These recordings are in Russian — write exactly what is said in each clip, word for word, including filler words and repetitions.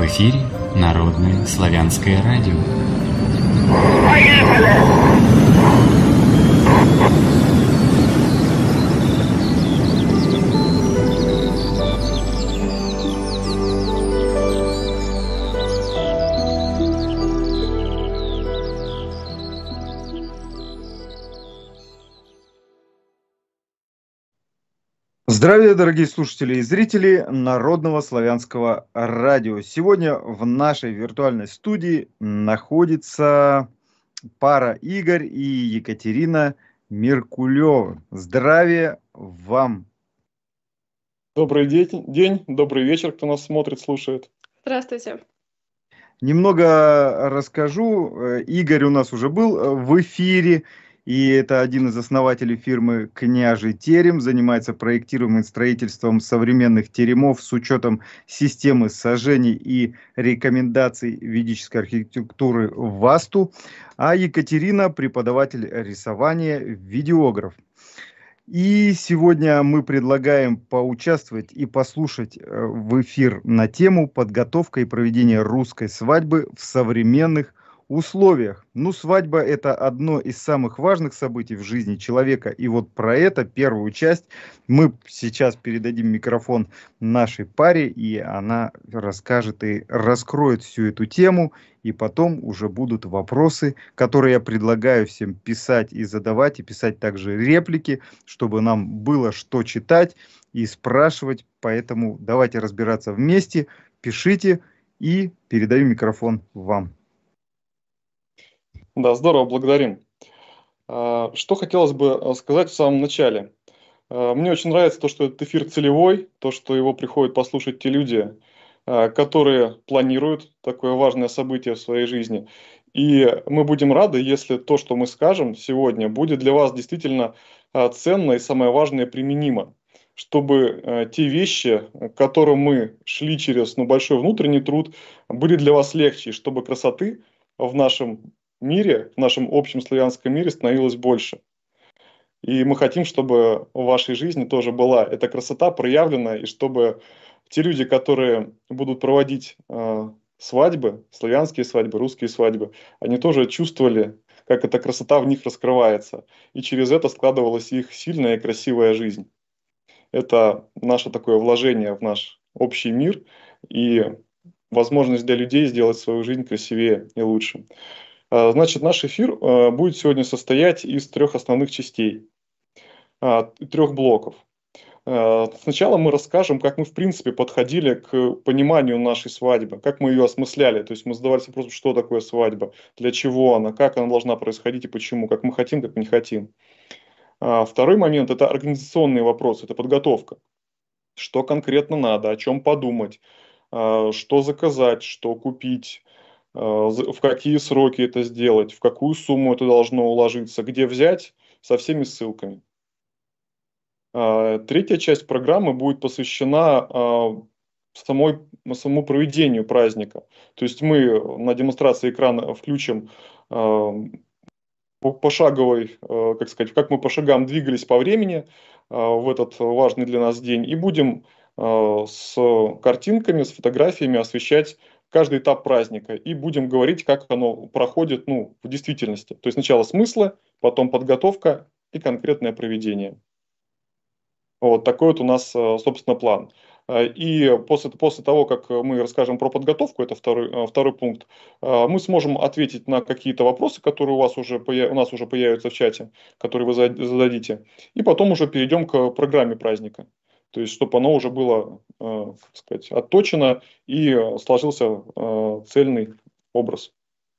эфире Народное славянское радио. Здравия, дорогие слушатели и зрители Народного славянского радио. Сегодня в нашей виртуальной студии находится пара Игорь и Екатерина Меркулева. Здравия вам! Добрый день, день, добрый вечер, кто нас смотрит, слушает. Здравствуйте. Немного расскажу. Игорь у нас уже был в эфире. И это один из основателей фирмы «Княжий терем», занимается проектированием и строительством современных теремов с учетом системы сажений и рекомендаций ведической архитектуры ВАСТУ. А Екатерина – преподаватель рисования, видеограф. И сегодня мы предлагаем поучаствовать и послушать в эфир на тему «Подготовка и проведение русской свадьбы в современных условиях». Ну, свадьба – это одно из самых важных событий в жизни человека. И вот про это, первую часть, мы сейчас передадим микрофон нашей паре, и она расскажет и раскроет всю эту тему. И потом уже будут вопросы, которые я предлагаю всем писать и задавать, и писать также реплики, чтобы нам было что читать и спрашивать. Поэтому давайте разбираться вместе, пишите, и передаю микрофон вам. Да, здорово, благодарим. Что хотелось бы сказать в самом начале. Мне очень нравится то, что этот эфир целевой, то, что его приходят послушать те люди, которые планируют такое важное событие в своей жизни. И мы будем рады, если то, что мы скажем сегодня, будет для вас действительно ценно и, самое важное, применимо. Чтобы те вещи, к которым мы шли через ну, большой внутренний труд, были для вас легче, чтобы красоты в нашем мире, в нашем общем славянском мире становилось больше. И мы хотим, чтобы в вашей жизни тоже была эта красота проявлена, и чтобы те люди, которые будут проводить э, свадьбы, славянские свадьбы, русские свадьбы, они тоже чувствовали, как эта красота в них раскрывается. И через это складывалась их сильная и красивая жизнь. Это наше такое вложение в наш общий мир и возможность для людей сделать свою жизнь красивее и лучше. Значит, наш эфир будет сегодня состоять из трех основных частей, трех блоков. Сначала мы расскажем, как мы в принципе подходили к пониманию нашей свадьбы, как мы ее осмысляли. То есть мы задавались вопросом, что такое свадьба, для чего она, как она должна происходить и почему, как мы хотим, как не хотим. Второй момент – это организационные вопросы, это подготовка. Что конкретно надо, о чем подумать, что заказать, что купить, в какие сроки это сделать, в какую сумму это должно уложиться, где взять, со всеми ссылками. Третья часть программы будет посвящена самой, самому проведению праздника. То есть мы на демонстрации экрана включим пошаговой, как сказать, как мы по шагам двигались по времени в этот важный для нас день, и будем с картинками, с фотографиями освещать каждый этап праздника, и будем говорить, как оно проходит ну, в действительности. То есть сначала смыслы, потом подготовка и конкретное проведение. Вот такой вот у нас, собственно, план. И после, после того, как мы расскажем про подготовку, это второй, второй пункт, мы сможем ответить на какие-то вопросы, которые у вас уже, у нас уже появятся в чате, которые вы зададите. И потом уже перейдем к программе праздника. То есть, чтобы оно уже было, как сказать, отточено и сложился цельный образ.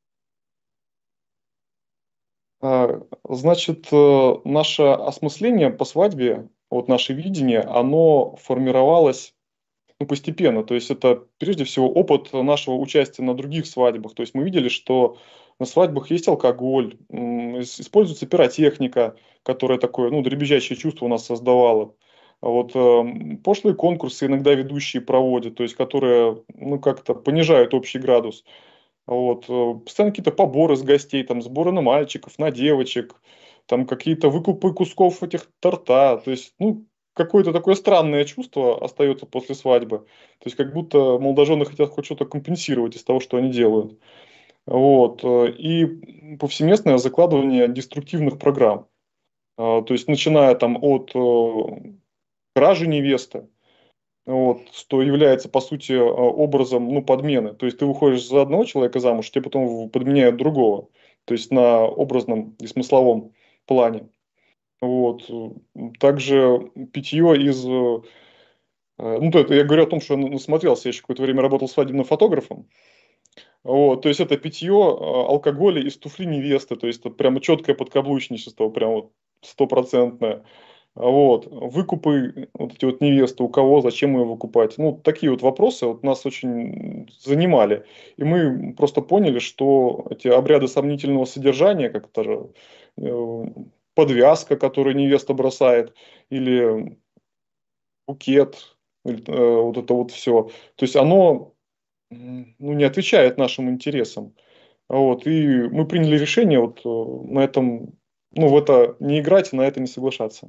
Значит, наше осмысление по свадьбе, вот наше видение, оно формировалось ну, постепенно. То есть, это прежде всего опыт нашего участия на других свадьбах. То есть, мы видели, что на свадьбах есть алкоголь, используется пиротехника, которая такое ну, дребезжащее чувство у нас создавала. Вот, э, пошлые конкурсы иногда ведущие проводят, то есть, которые ну, как-то понижают общий градус. Вот, э, постоянно какие-то поборы с гостей, там, сборы на мальчиков, на девочек, там какие-то выкупы кусков этих торта. То есть, ну, какое-то такое странное чувство остается после свадьбы. То есть как будто молодожены хотят хоть что-то компенсировать из того, что они делают. Вот. И повсеместное закладывание деструктивных программ. А, То есть начиная там от э, кражи невесты, вот, что является, по сути, э, образом, ну, подмены. То есть ты выходишь за одного человека замуж, тебе потом подменяют другого. То есть на образном и смысловом плане. Вот. Также питье из... э, Ну, то это я говорю о том, что я насмотрелся, я еще какое-то время работал свадебным фотографом. Вот, то есть это питье э, алкоголя из туфли невесты, то есть это прямо четкое подкаблучничество, прям вот стопроцентное. Вот, выкупы вот эти вот невесты, у кого, зачем ее выкупать? Ну, такие вот вопросы вот нас очень занимали. И мы просто поняли, что эти обряды сомнительного содержания, как это же э, подвязка, которую невеста бросает, или букет, или, э, вот это вот все. То есть оно м, ну, не отвечает нашим интересам. Вот, и мы приняли решение вот э, на этом, ну, в это не играть и на это не соглашаться.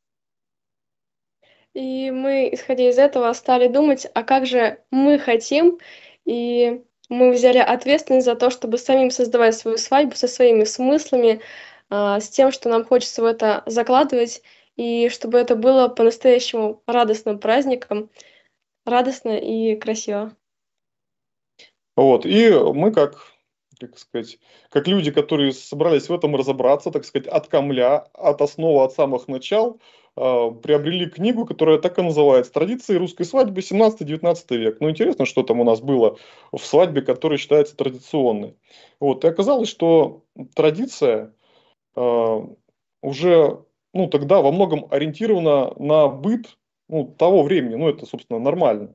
И мы, исходя из этого, стали думать, а как же мы хотим, и мы взяли ответственность за то, чтобы самим создавать свою свадьбу со своими смыслами, а, с тем, что нам хочется в это закладывать, и чтобы это было по-настоящему радостным праздником, радостно и красиво. Вот, и мы как, как сказать, как люди, которые собрались в этом разобраться, так сказать, от камля, от основы, от самых начал, э, приобрели книгу, которая так и называется «Традиции русской свадьбы семнадцатый-девятнадцатый век». Ну, интересно, что там у нас было в свадьбе, которая считается традиционной. Вот, и оказалось, что традиция э, уже, ну, тогда во многом ориентирована на быт, ну, того времени, ну, это, собственно, нормально,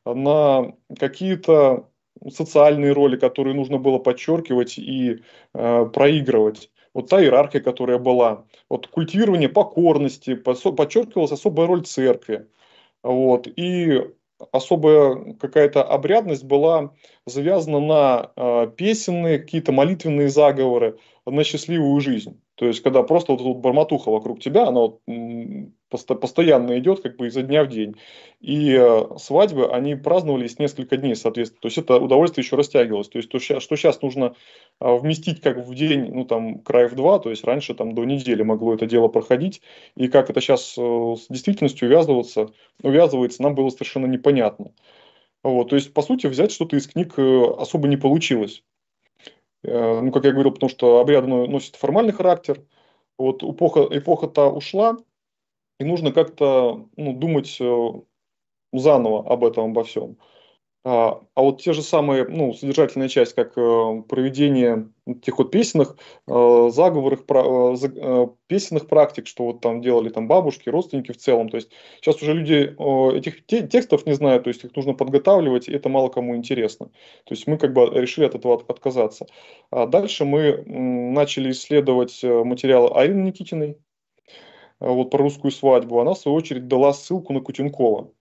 на какие-то социальные роли, которые нужно было подчеркивать и э, проигрывать. Вот та иерархия, которая была. Вот культивирование покорности, посо- подчеркивалась особая роль церкви. Вот. И особая какая-то обрядность была завязана на э, песенные, какие-то молитвенные заговоры на счастливую жизнь. То есть, когда просто вот эта вот бормотуха вокруг тебя, она вот, м, посто- постоянно идет как бы изо дня в день. И э, свадьбы, они праздновались несколько дней, соответственно. То есть, это удовольствие еще растягивалось. То есть, то, ща- что сейчас нужно э, вместить как в день, ну, там, край в два, то есть, раньше там до недели могло это дело проходить. И как это сейчас с действительностью увязываться, увязывается, нам было совершенно непонятно. Вот, то есть, по сути, взять что-то из книг э, особо не получилось. Э, Ну, как я говорил, потому что обряды но- носят формальный характер. Вот эпоха, эпоха-то ушла, и нужно как-то ну, думать э, заново об этом, обо всем. А, а вот те же самые, ну, содержательная часть, как э, проведение тех вот песенных, э, заговорных, пра- э, за- э, песенных практик, что вот там делали там бабушки, родственники в целом. То есть сейчас уже люди э, этих те- текстов не знают, то есть их нужно подготавливать, и это мало кому интересно. То есть мы как бы решили от этого от- отказаться. А дальше мы м, начали исследовать э, материалы Арины Никитиной, э, вот про русскую свадьбу. Она, в свою очередь, дала ссылку на Кутенкова.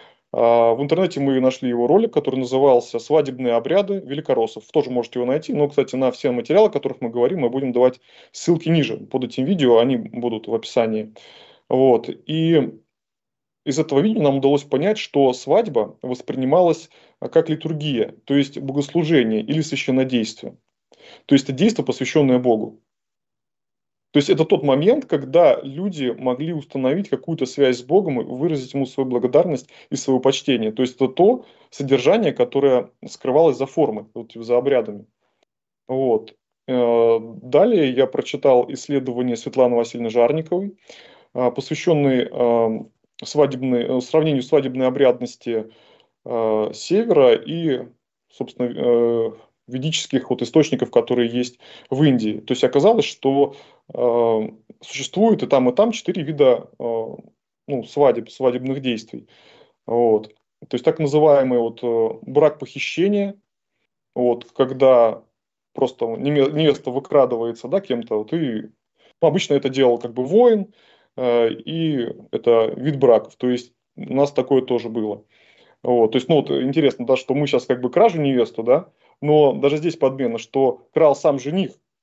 А, В интернете мы нашли его ролик, который назывался «Свадебные обряды великороссов». Тоже можете его найти. Но, кстати, на все материалы, о которых мы говорим, мы будем давать ссылки ниже. Под этим видео они будут в описании. Вот. И из этого видео нам удалось понять, что свадьба воспринималась а, как литургия, то есть богослужение или священнодействие. То есть это действие, посвященное Богу. То есть это тот момент, когда люди могли установить какую-то связь с Богом и выразить ему свою благодарность и свое почтение. То есть это то содержание, которое скрывалось за формой, вот, за обрядами. Вот. Э, Далее я прочитал исследование Светланы Васильевны Жарниковой, э, посвященное э, свадебной, э, сравнению свадебной обрядности э, Севера и, собственно, э, ведических вот источников, которые есть в Индии. То есть оказалось, что э, существует и там, и там четыре вида э, ну, свадеб, свадебных действий. Вот. То есть так называемый вот, э, брак похищения, вот, когда просто неме- невеста выкрадывается да, кем-то, вот, и ну, обычно это делал как бы воин, э, и это вид браков. То есть у нас такое тоже было. Вот, то есть, ну вот интересно, да, что мы сейчас как бы кражу невесту, да, но даже здесь подмена, что крал сам жених,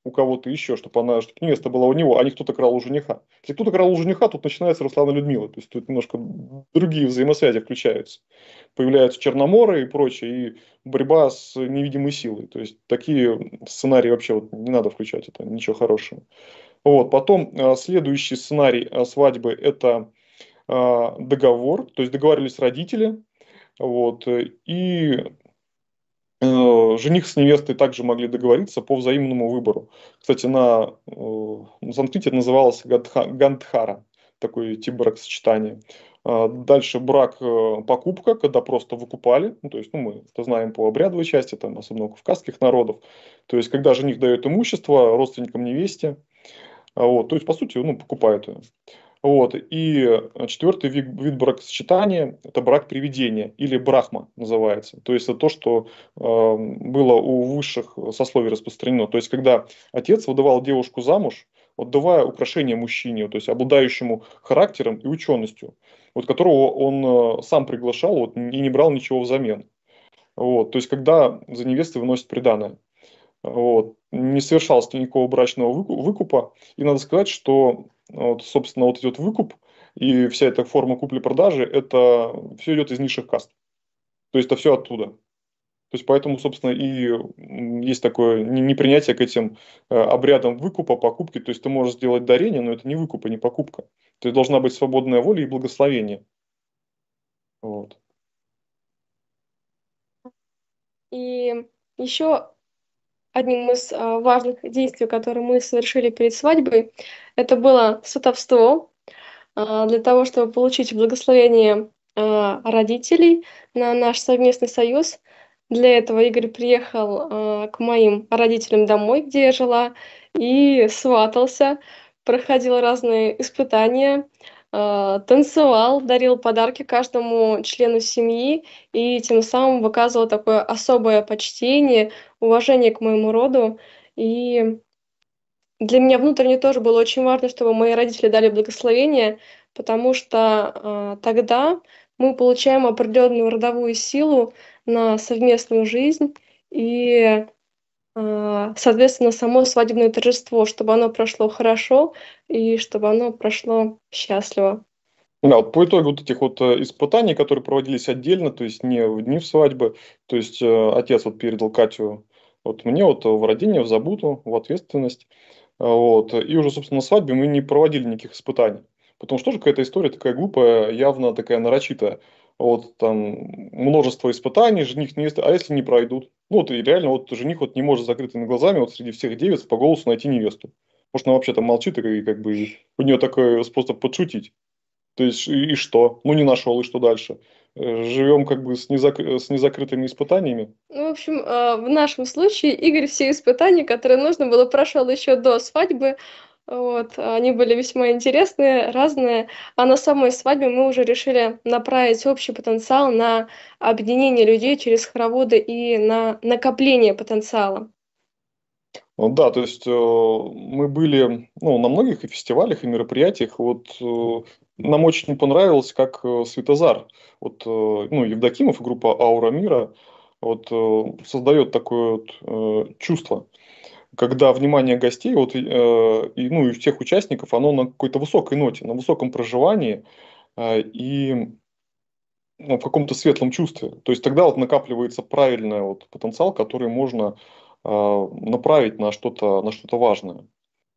у кого-то еще, чтобы она, чтобы невеста была у него, а не кто-то крал у жениха. Если кто-то крал у жениха, тут начинается Руслан и Людмила. То есть тут немножко другие взаимосвязи включаются. Появляются Черноморы и прочее, и борьба с невидимой силой. То есть такие сценарии вообще вот не надо включать, это ничего хорошего. Вот. Потом э, следующий сценарий э, свадьбы – это э, договор, то есть договаривались родители, вот, э, и э, жених с невестой также могли договориться по взаимному выбору. Кстати, на, э, на санскрите это называлось гандха- гандхара, такой тип бракосочетания. А дальше брак э, покупка, когда просто выкупали, ну, то есть ну, мы это знаем по обрядовой части, там, особенно у кавказских народов, то есть когда жених дает имущество родственникам невесте, а вот, то есть, по сути, ну, покупают ее. Вот. И четвертый вид, вид бракосочетания – это брак привидения, или брахма называется. То есть, это то, что э, было у высших сословий распространено. То есть, когда отец выдавал девушку замуж, отдавая украшения мужчине, то есть, обладающему характером и ученостью, вот, которого он э, сам приглашал вот, и не брал ничего взамен. Вот. То есть, когда за невестой выносят приданое. Вот. Не совершалось никакого брачного выкупа. И надо сказать, что, вот, собственно, вот идет выкуп, и вся эта форма купли-продажи, это все идет из низших каст. То есть это все оттуда. То есть поэтому, собственно, и есть такое непринятие к этим э, обрядам выкупа, покупки. То есть ты можешь сделать дарение, но это не выкуп и не покупка. То есть должна быть свободная воля и благословение. Вот. И еще одним из а, важных действий, которые мы совершили перед свадьбой, это было сватовство а, для того, чтобы получить благословение а, родителей на наш совместный союз. Для этого Игорь приехал а, к моим родителям домой, где я жила, и сватался, проходил разные испытания, а, танцевал, дарил подарки каждому члену семьи и тем самым выказывал такое особое почтение, уважение к моему роду. И для меня внутренне тоже было очень важно, чтобы мои родители дали благословение, потому что а, тогда мы получаем определенную родовую силу на совместную жизнь и, а, соответственно, само свадебное торжество, чтобы оно прошло хорошо и чтобы оно прошло счастливо. Да, вот по итогу вот этих вот э, испытаний, которые проводились отдельно, то есть не в дни в свадьбы, то есть э, отец вот передал Катю вот мне вот в родение, в заботу, в ответственность, а, вот, и уже, собственно, на свадьбе мы не проводили никаких испытаний, потому что тоже какая-то история такая глупая, явно такая нарочитая, вот там множество испытаний, жених, невеста, а если не пройдут? Ну вот и реально вот жених вот не может с закрытыми глазами вот среди всех девиц по голосу найти невесту. Может, она вообще там молчит, и как бы у нее такой способ подшутить. То есть и, и что? Ну не нашел, и что дальше? Э, Живем как бы с, незак... с незакрытыми испытаниями. Ну, в общем, а, в нашем случае Игорь все испытания, которые нужно было, прошел еще до свадьбы. Вот, они были весьма интересные, разные. А на самой свадьбе мы уже решили направить общий потенциал на объединение людей через хороводы и на накопление потенциала. Ну да, то есть э, мы были ну, на многих и фестивалях, и мероприятиях. Вот э, нам очень понравилось, как э, Светозар, вот, э, ну, Евдокимов, группа Аура Мира, вот, э, создает такое вот, э, чувство, когда внимание гостей вот, и, э, и, ну, и всех участников, оно на какой-то высокой ноте, на высоком проживании э, и ну, в каком-то светлом чувстве. То есть тогда вот накапливается правильный вот потенциал, который можно э, направить на что-то на что-то важное.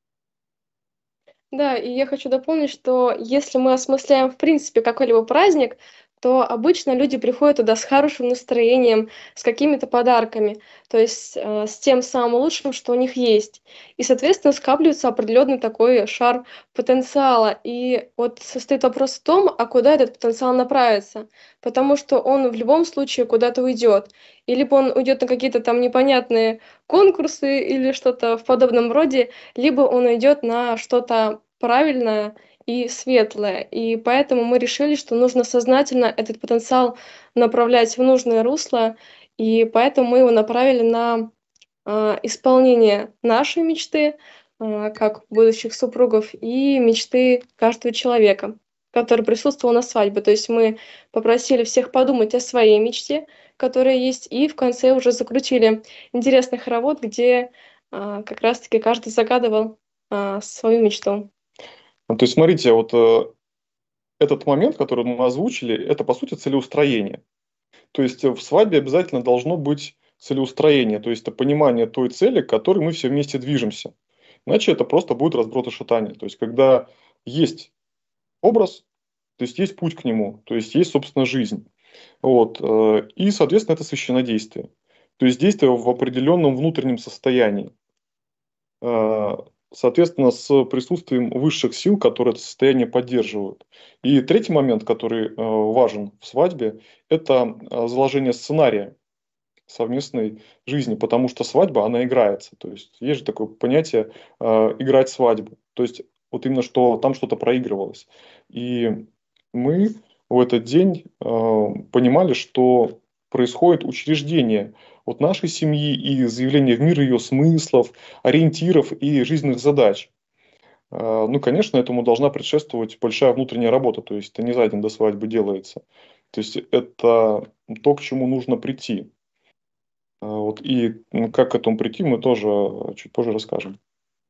Да, и я хочу дополнить, что если мы осмысляем в принципе какой-либо праздник, то обычно люди приходят туда с хорошим настроением, с какими-то подарками, то есть э, с тем самым лучшим, что у них есть. И, соответственно, скапливается определенный такой шар потенциала. И вот состоит вопрос в том, а куда этот потенциал направится. Потому что он в любом случае куда-то уйдет. И либо он уйдет на какие-то там непонятные конкурсы или что-то в подобном роде, либо он уйдет на что-то правильное и светлое. И поэтому мы решили, что нужно сознательно этот потенциал направлять в нужное русло, и поэтому мы его направили на а, исполнение нашей мечты, а, как будущих супругов, и мечты каждого человека, который присутствовал на свадьбе. То есть мы попросили всех подумать о своей мечте, которая есть, и в конце уже закрутили интересный хоровод, где а, как раз-таки каждый загадывал а, свою мечту. Ну, то есть, смотрите, вот э, этот момент, который мы озвучили, это, по сути, целеустроение. То есть, э, в свадьбе обязательно должно быть целеустроение, то есть, это понимание той цели, к которой мы все вместе движемся. Иначе это просто будет разброд и шатание. То есть, когда есть образ, то есть, есть путь к нему, то есть, есть, собственно, жизнь. Вот. э, И, соответственно, это священнодействие. То есть, действие в определенном внутреннем состоянии. Э, Соответственно, с присутствием высших сил, которые это состояние поддерживают. И третий момент, который э, важен в свадьбе, это э, заложение сценария совместной жизни, потому что свадьба, она играется. То есть есть же такое понятие э, играть свадьбу. То есть вот именно что там что-то проигрывалось. И мы в этот день э, понимали, что происходит учреждение от нашей семьи и заявление в мир ее смыслов, ориентиров и жизненных задач. Э, Ну, конечно, этому должна предшествовать большая внутренняя работа, то есть это не за день до свадьбы делается. То есть это то, к чему нужно прийти. А, Вот, и ну, как к этому прийти, мы тоже э, чуть позже расскажем.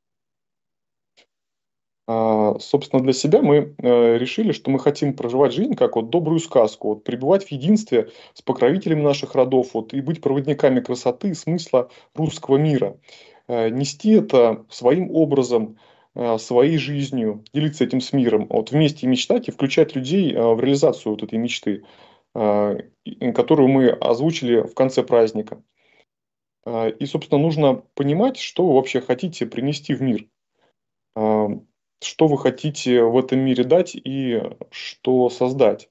А, Собственно, для себя мы э, решили, что мы хотим проживать жизнь как вот добрую сказку, вот, пребывать в единстве с покровителями наших родов вот, и быть проводниками красоты и смысла русского мира. Э, Нести это своим образом, э, своей жизнью, делиться этим с миром, вот, вместе мечтать и включать людей э, в реализацию вот этой мечты, э, и- которую мы озвучили в конце праздника. А, И, собственно, нужно понимать, что вы вообще хотите принести в мир, а, что вы хотите в этом мире дать и что создать.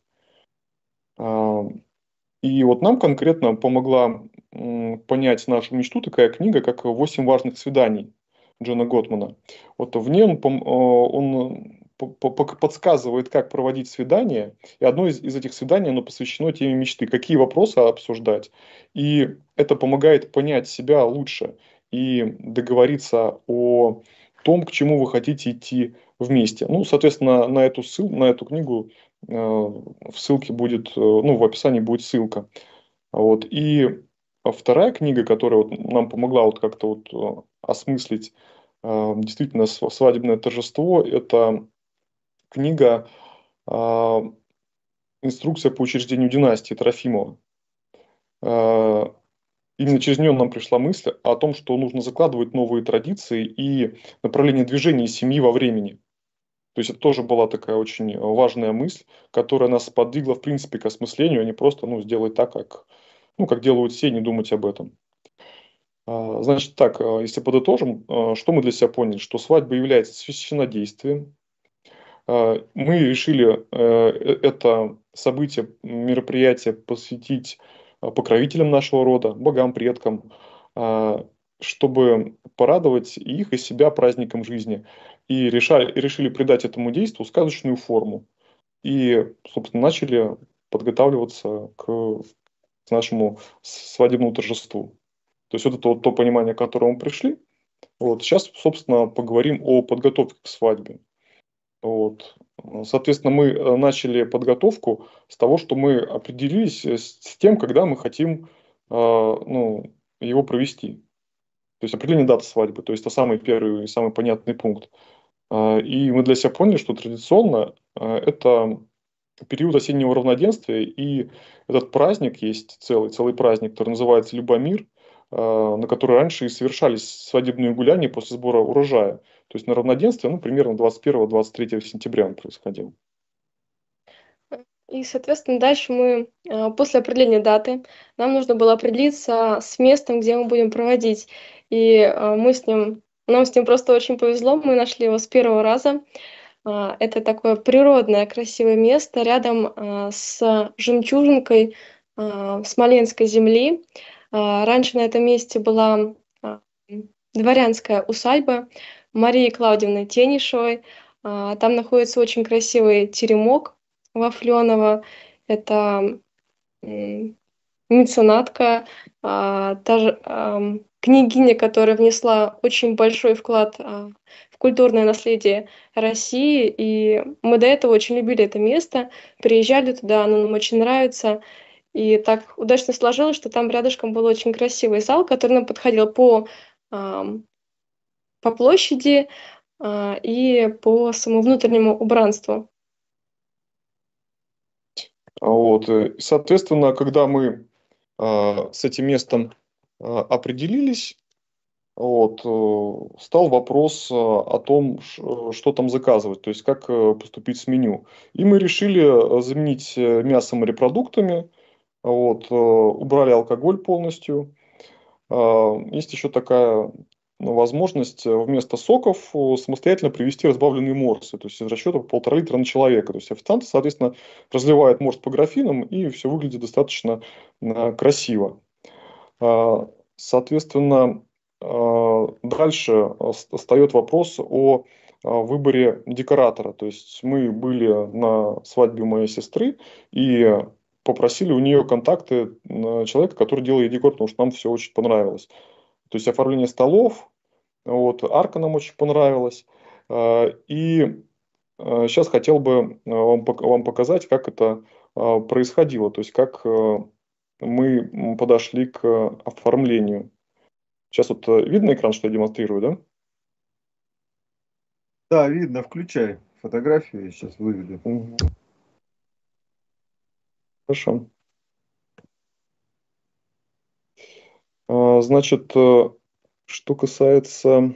А, И вот нам конкретно помогла м, понять нашу мечту такая книга, как «Восемь важных свиданий» Джона Готмана. Вот в ней он, пом- э, он по- по- пок- подсказывает, как проводить свидания. И одно из, из этих свиданий, оно посвящено теме мечты, какие вопросы обсуждать. И это помогает понять себя лучше и договориться о том, к чему вы хотите идти вместе. Ну, соответственно, на эту, ссыл, на эту книгу э, в ссылке будет, э, ну, в описании будет ссылка. Вот. И вторая книга, которая вот нам помогла вот как-то вот э, осмыслить э, действительно св- свадебное торжество, это книга э, «Инструкция по учреждению династии» Трофимова. Э, Именно через нее нам пришла мысль о том, что нужно закладывать новые традиции и направление движения семьи во времени. То есть это тоже была такая очень важная мысль, которая нас подвигла, в принципе, к осмыслению, а не просто ну, сделать так, как, ну, как делают все, и не думать об этом. А, Значит так, а, если подытожим, а, что мы для себя поняли? Что свадьба является священнодействием. А, Мы решили э, э, это событие, мероприятие посвятить а, покровителям нашего рода, богам, предкам, а, чтобы порадовать их и себя праздником жизни. И решали, и решили придать этому действу сказочную форму. И, собственно, начали подготавливаться к нашему свадебному торжеству. То есть вот это вот то понимание, к которому мы пришли. Вот. Сейчас, собственно, поговорим о подготовке к свадьбе. Вот. Соответственно, мы э, начали подготовку с того, что мы определились э, с с тем, когда мы хотим э, ну, его провести. То есть определение даты свадьбы. То есть это самый первый и самый понятный пункт. А, И мы для себя поняли, что традиционно э, это период осеннего равноденствия, и этот праздник есть целый, целый праздник, который называется Любомир, э, на который раньше и совершались свадебные гуляния после сбора урожая. То есть на равноденствие, ну, примерно двадцать первого двадцать третьего сентября он происходил. И, соответственно, дальше мы, а, после определения даты, нам нужно было определиться с местом, где мы будем проводить. И а, мы с ним, нам с ним просто очень повезло, мы нашли его с первого раза. А, Это такое природное красивое место рядом а, с жемчужинкой а, Смоленской земли. А, Раньше на этом месте была а, м, дворянская усадьба Марии Клаудиевны Тенишевой. А, Там находится очень красивый теремок Вафленова. Это м, меценатка, а, та же, ам, княгиня, которая внесла очень большой вклад а, в культурное наследие России. И мы до этого очень любили это место, приезжали туда, оно нам очень нравится. И так удачно сложилось, что там рядышком был очень красивый зал, который нам подходил по ам, по площади а, и по самому внутреннему убранству. Вот. э, Соответственно, когда мы а, с этим местом а, определились, вот, э, стал вопрос а, о том, ш- что там заказывать, то есть как э, поступить с меню. И мы решили э, заменить э, мясо морепродуктами, вот, э, убрали алкоголь полностью. А, Есть еще такая ну, возможность э, вместо соков э, самостоятельно привезти разбавленные морсы, то есть из расчета полтора литра на человека. То есть официанты, соответственно, разливают морс по графинам, и все выглядит достаточно э, красиво. А, Соответственно, а, дальше ост- встает вопрос о а, выборе декоратора. То есть мы были на свадьбе у моей сестры и попросили у нее контакты на человека, который делает декор, потому что нам все очень понравилось. То есть оформление столов, вот, арка нам очень понравилась. А, И сейчас хотел бы а, вам, пок- вам показать, как это а, происходило, то есть как э, мы м, подошли к оформлению. Сейчас вот э, видно экран, что я демонстрирую, да? Да, видно, включай фотографию, я сейчас выведу. Мгм. Хорошо. А, Значит, э, что касается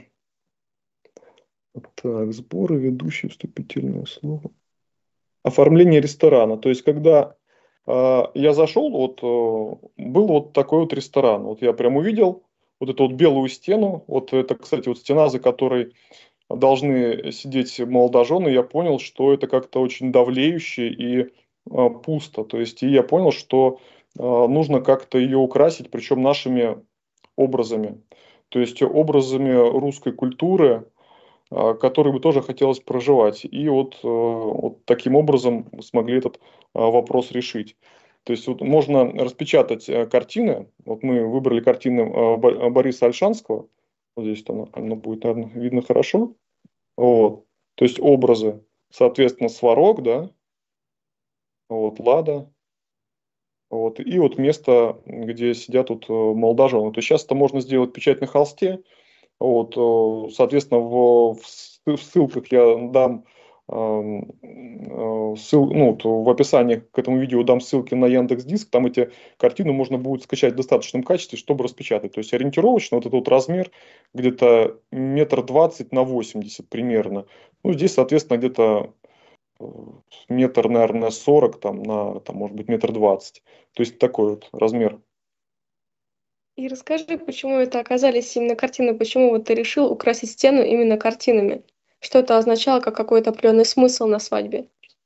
так, сборы, ведущие, вступительное слово. Оформление ресторана. То есть, когда э, я зашел, вот э, был вот такой вот ресторан. Вот я прям увидел вот эту вот белую стену. Вот это, кстати, вот стена, за которой должны сидеть молодожены. Я понял, что это как-то очень давлеюще и э, пусто. То есть, и я понял, что э, нужно как-то ее украсить, причем нашими образами. То есть образами русской культуры, а, который бы тоже хотелось проживать. И вот, э, вот таким образом смогли этот а, вопрос решить. То есть вот можно распечатать э, картины. Вот мы выбрали картины э, Бо- Бориса Ольшанского. Вот здесь оно, оно будет, наверное, видно хорошо. Вот. То есть образы, соответственно, Сварог, да, вот, Лада, вот, и вот место, где сидят тут э, молодожены. То есть сейчас это можно сделать печать на холсте. Вот, э, соответственно, в, в ссыл- в ссылках я дам эм, э, ссыл, ну, вот в описании к этому видео дам ссылки на Яндекс.Диск. Там эти картины можно будет скачать в достаточном качестве, чтобы распечатать. То есть ориентировочно вот этот вот размер где-то метр двадцать на восемьдесят примерно. Ну, здесь, соответственно, где-то э, метр, наверное, сорок там на, там, может быть, метр двадцать. То есть такой вот размер. И расскажи, почему это оказались именно картины, почему вот ты решил украсить стену именно картинами? Что это означало как какой-то определенный смысл на свадьбе?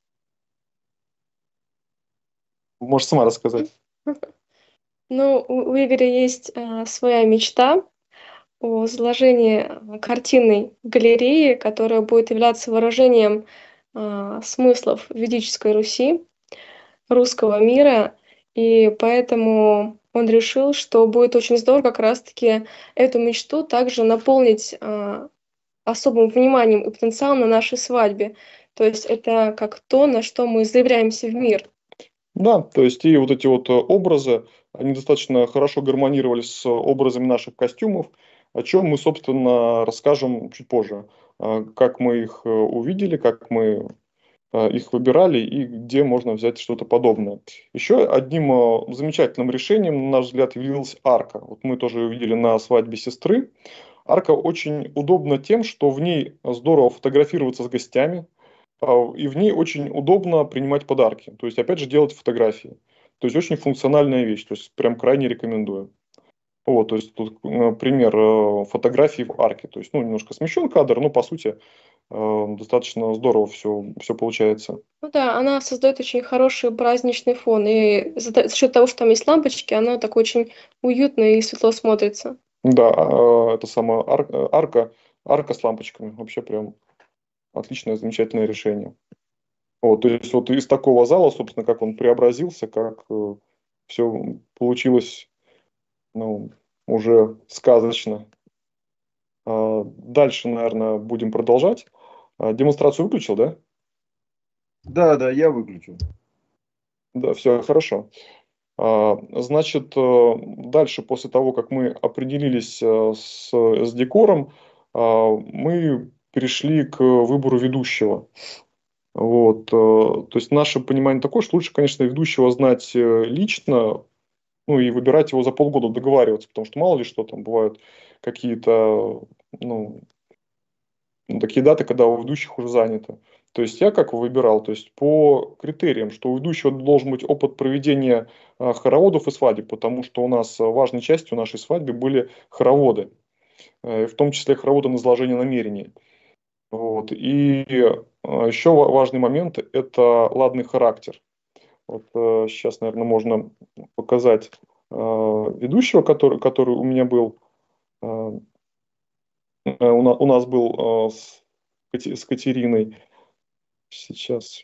Можешь сама рассказать. Ну, у, у Игоря есть а, своя мечта о заложении а, картинной галереи, которая будет являться выражением а, смыслов ведической Руси, русского мира, и поэтому он решил, что будет очень здорово как раз-таки эту мечту также наполнить а, особым вниманием и потенциалом на нашей свадьбе. То есть это как то, на что мы заявляемся в мир. Да, то есть и вот эти вот э, образы, они достаточно хорошо гармонировали с образами наших костюмов, о чем мы, собственно, расскажем чуть позже. А, Как мы их э, увидели, как мы э, их выбирали и где можно взять что-то подобное. Еще одним э, замечательным решением, на наш взгляд, явилась арка. Вот мы тоже увидели на свадьбе сестры. Арка очень удобна тем, что в ней здорово фотографироваться с гостями, а, и в ней очень удобно принимать подарки. То есть, опять же, делать фотографии. То есть, очень функциональная вещь. То есть, прям крайне рекомендую. Вот, то есть, тут э, пример э, фотографии в арке. То есть, ну, немножко смещен кадр, но, по сути, э, достаточно здорово все, все получается. Ну да, она создает очень хороший праздничный фон. И за, та- за счет того, что там есть лампочки, она так очень уютно и светло смотрится. Да, а, это сама ар- э, арка, арка с лампочками. Вообще прям отличное, замечательное решение. Вот, то есть, вот из такого зала, собственно, как он преобразился, как все получилось, ну, уже сказочно. А, Дальше, наверное, будем продолжать. А, Демонстрацию выключил, да? Да, да, я выключил. Да, все хорошо. А, Значит, э, дальше, после того, как мы определились э, с, с декором, мы перешли к выбору ведущего. Вот. То есть наше понимание такое, что лучше, конечно, ведущего знать лично, ну и выбирать его за полгода, договариваться, потому что мало ли что там бывают какие-то, ну, такие даты, когда у ведущих уже занято. То есть я как выбирал, то есть по критериям, что у ведущего должен быть опыт проведения а, хороводов и свадеб, потому что у нас важной частью нашей свадьбы были хороводы, э, в том числе хороводы на изложение намерений. Вот. И а, еще ва- важный момент – это ладный характер. Вот э, сейчас, наверное, можно показать э, ведущего, который, который у меня был. Э, э, у, на- у нас был э, с, Кати- с Катериной. Сейчас.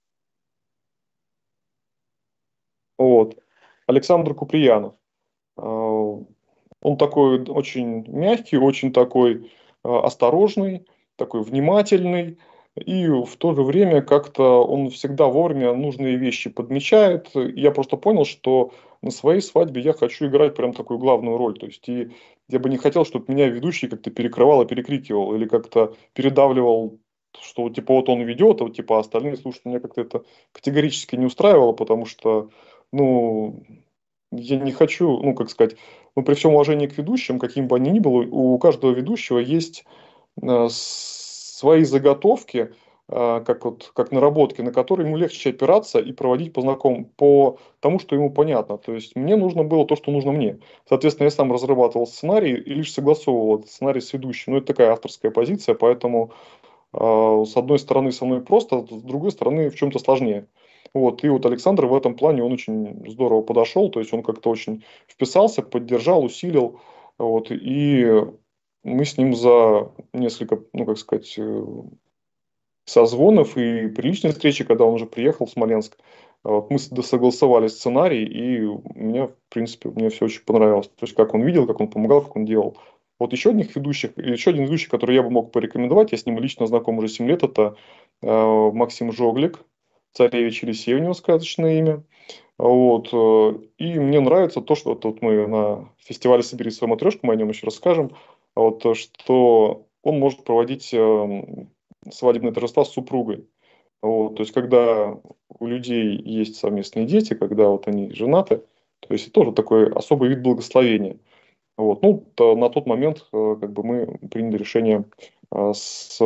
Вот. Александр Куприянов. Э, Он такой очень мягкий, очень такой э, осторожный, такой внимательный. И в то же время как-то он всегда вовремя нужные вещи подмечает. Я просто понял, что на своей свадьбе я хочу играть прям такую главную роль. То есть и я бы не хотел, чтобы меня ведущий как-то перекрывал и перекрикивал, или как-то передавливал, что типа вот он ведет, а вот типа остальные слушают. Меня как-то это категорически не устраивало, потому что, ну, я не хочу, ну, как сказать, ну, при всем уважении к ведущим, каким бы они ни были, у каждого ведущего есть э, свои заготовки, э, как, вот, как наработки, на которые ему легче опираться и проводить по знаком, по тому, что ему понятно. То есть мне нужно было то, что нужно мне. Соответственно, я сам разрабатывал сценарий и лишь согласовывал этот сценарий с ведущим. Ну, это такая авторская позиция, поэтому э, с одной стороны со мной просто, с другой стороны в чем-то сложнее. Вот, и вот Александр в этом плане, он очень здорово подошел, то есть он как-то очень вписался, поддержал, усилил, вот, и мы с ним за несколько, ну, как сказать, э, созвонов и при личной встрече, когда он уже приехал в Смоленск, а, вот, мы согласовали сценарий, и мне, в принципе, мне все очень понравилось. То есть, как он видел, как он помогал, как он делал. Вот еще одних ведущих, еще один ведущий, который я бы мог порекомендовать, я с ним лично знаком уже семь лет, это э, Максим Жоглик, царевич Елисей у него сказочное имя. Вот. э, И мне нравится то, что вот, вот мы на фестивале «Собери свою матрешку», мы о нем еще расскажем, а вот, то, что он может проводить э, свадебные торжества с супругой. Вот. То есть, когда у людей есть совместные дети, когда вот они женаты, то есть, это тоже такой особый вид благословения. Вот. Ну, то на тот момент э, как бы мы приняли решение э, с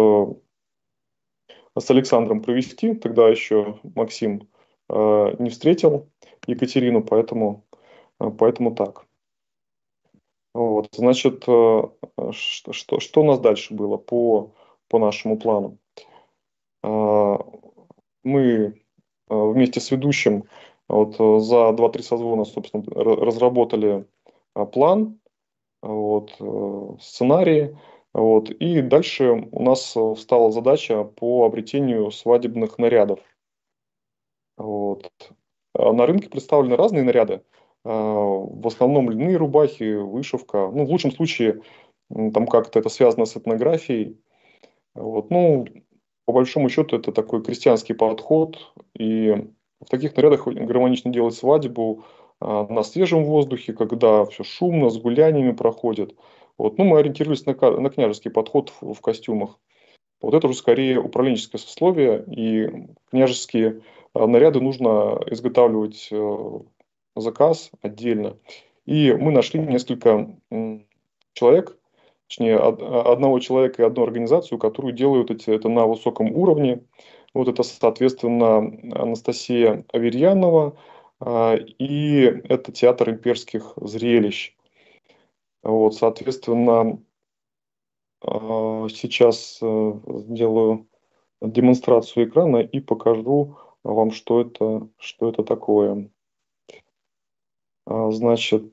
с Александром провести. Тогда еще Максим э, не встретил Екатерину, поэтому, э, поэтому так. Вот, значит, э, что, что, что у нас дальше было по, по нашему плану? Э, мы э, вместе с ведущим вот, э, за два-три созвона, собственно, ра- разработали э, план, вот, э, сценарии. Вот, и дальше у нас э, встала задача по обретению свадебных нарядов. Вот. А на рынке представлены разные наряды. А, В основном льняные рубахи, вышивка. Ну, в лучшем случае, м, там как-то это связано с этнографией. Вот. Ну, по большому счету, это такой крестьянский подход. И в таких нарядах гармонично делать свадьбу а, на свежем воздухе, когда все шумно, с гуляниями проходит. Вот. Ну, мы ориентировались на, ка- на княжеский подход в, в костюмах. Вот это уже скорее управленческое сословие, и княжеские э, наряды нужно изготавливать э, заказ отдельно. И мы нашли несколько м, человек, точнее, од- одного человека и одну организацию, которые делают эти, это на высоком уровне. Вот это, соответственно, Анастасия Аверьянова, а, и это театр имперских зрелищ. Вот, соответственно, а, сейчас э, сделаю демонстрацию экрана и покажу вам, что это, что это такое. А, Значит,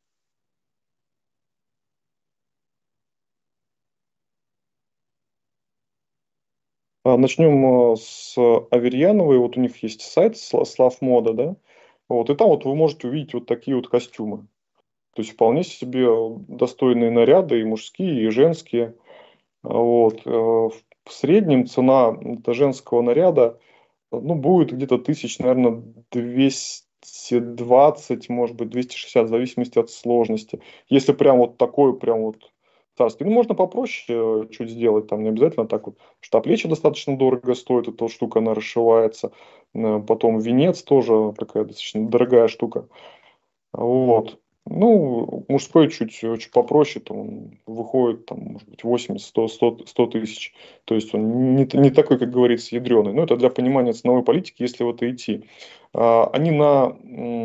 а, начнем э, с Аверьяновой. Вот у них есть сайт Сла- Славмода, да? Вот, и там вот вы можете увидеть вот такие вот костюмы. То есть вполне себе достойные наряды, и мужские, и женские. А, Вот. э, В среднем цена этого женского наряда, ну, будет где-то тысяч, наверное, двести двадцать, может быть, двести шестьдесят, в зависимости от сложности. Если прям вот такой, прям вот царский. Ну, можно попроще чуть сделать, там не обязательно так вот. Штап-лечи достаточно дорого стоит, эта штука, она расшивается. Потом венец тоже такая достаточно дорогая штука. Вот. Ну, мужской чуть, чуть попроще, там он выходит, там, может быть, восемьдесят сто сто тысяч. То есть он не, не такой, как говорится, ядреный. Но это для понимания ценовой политики, если в это идти. А, они на,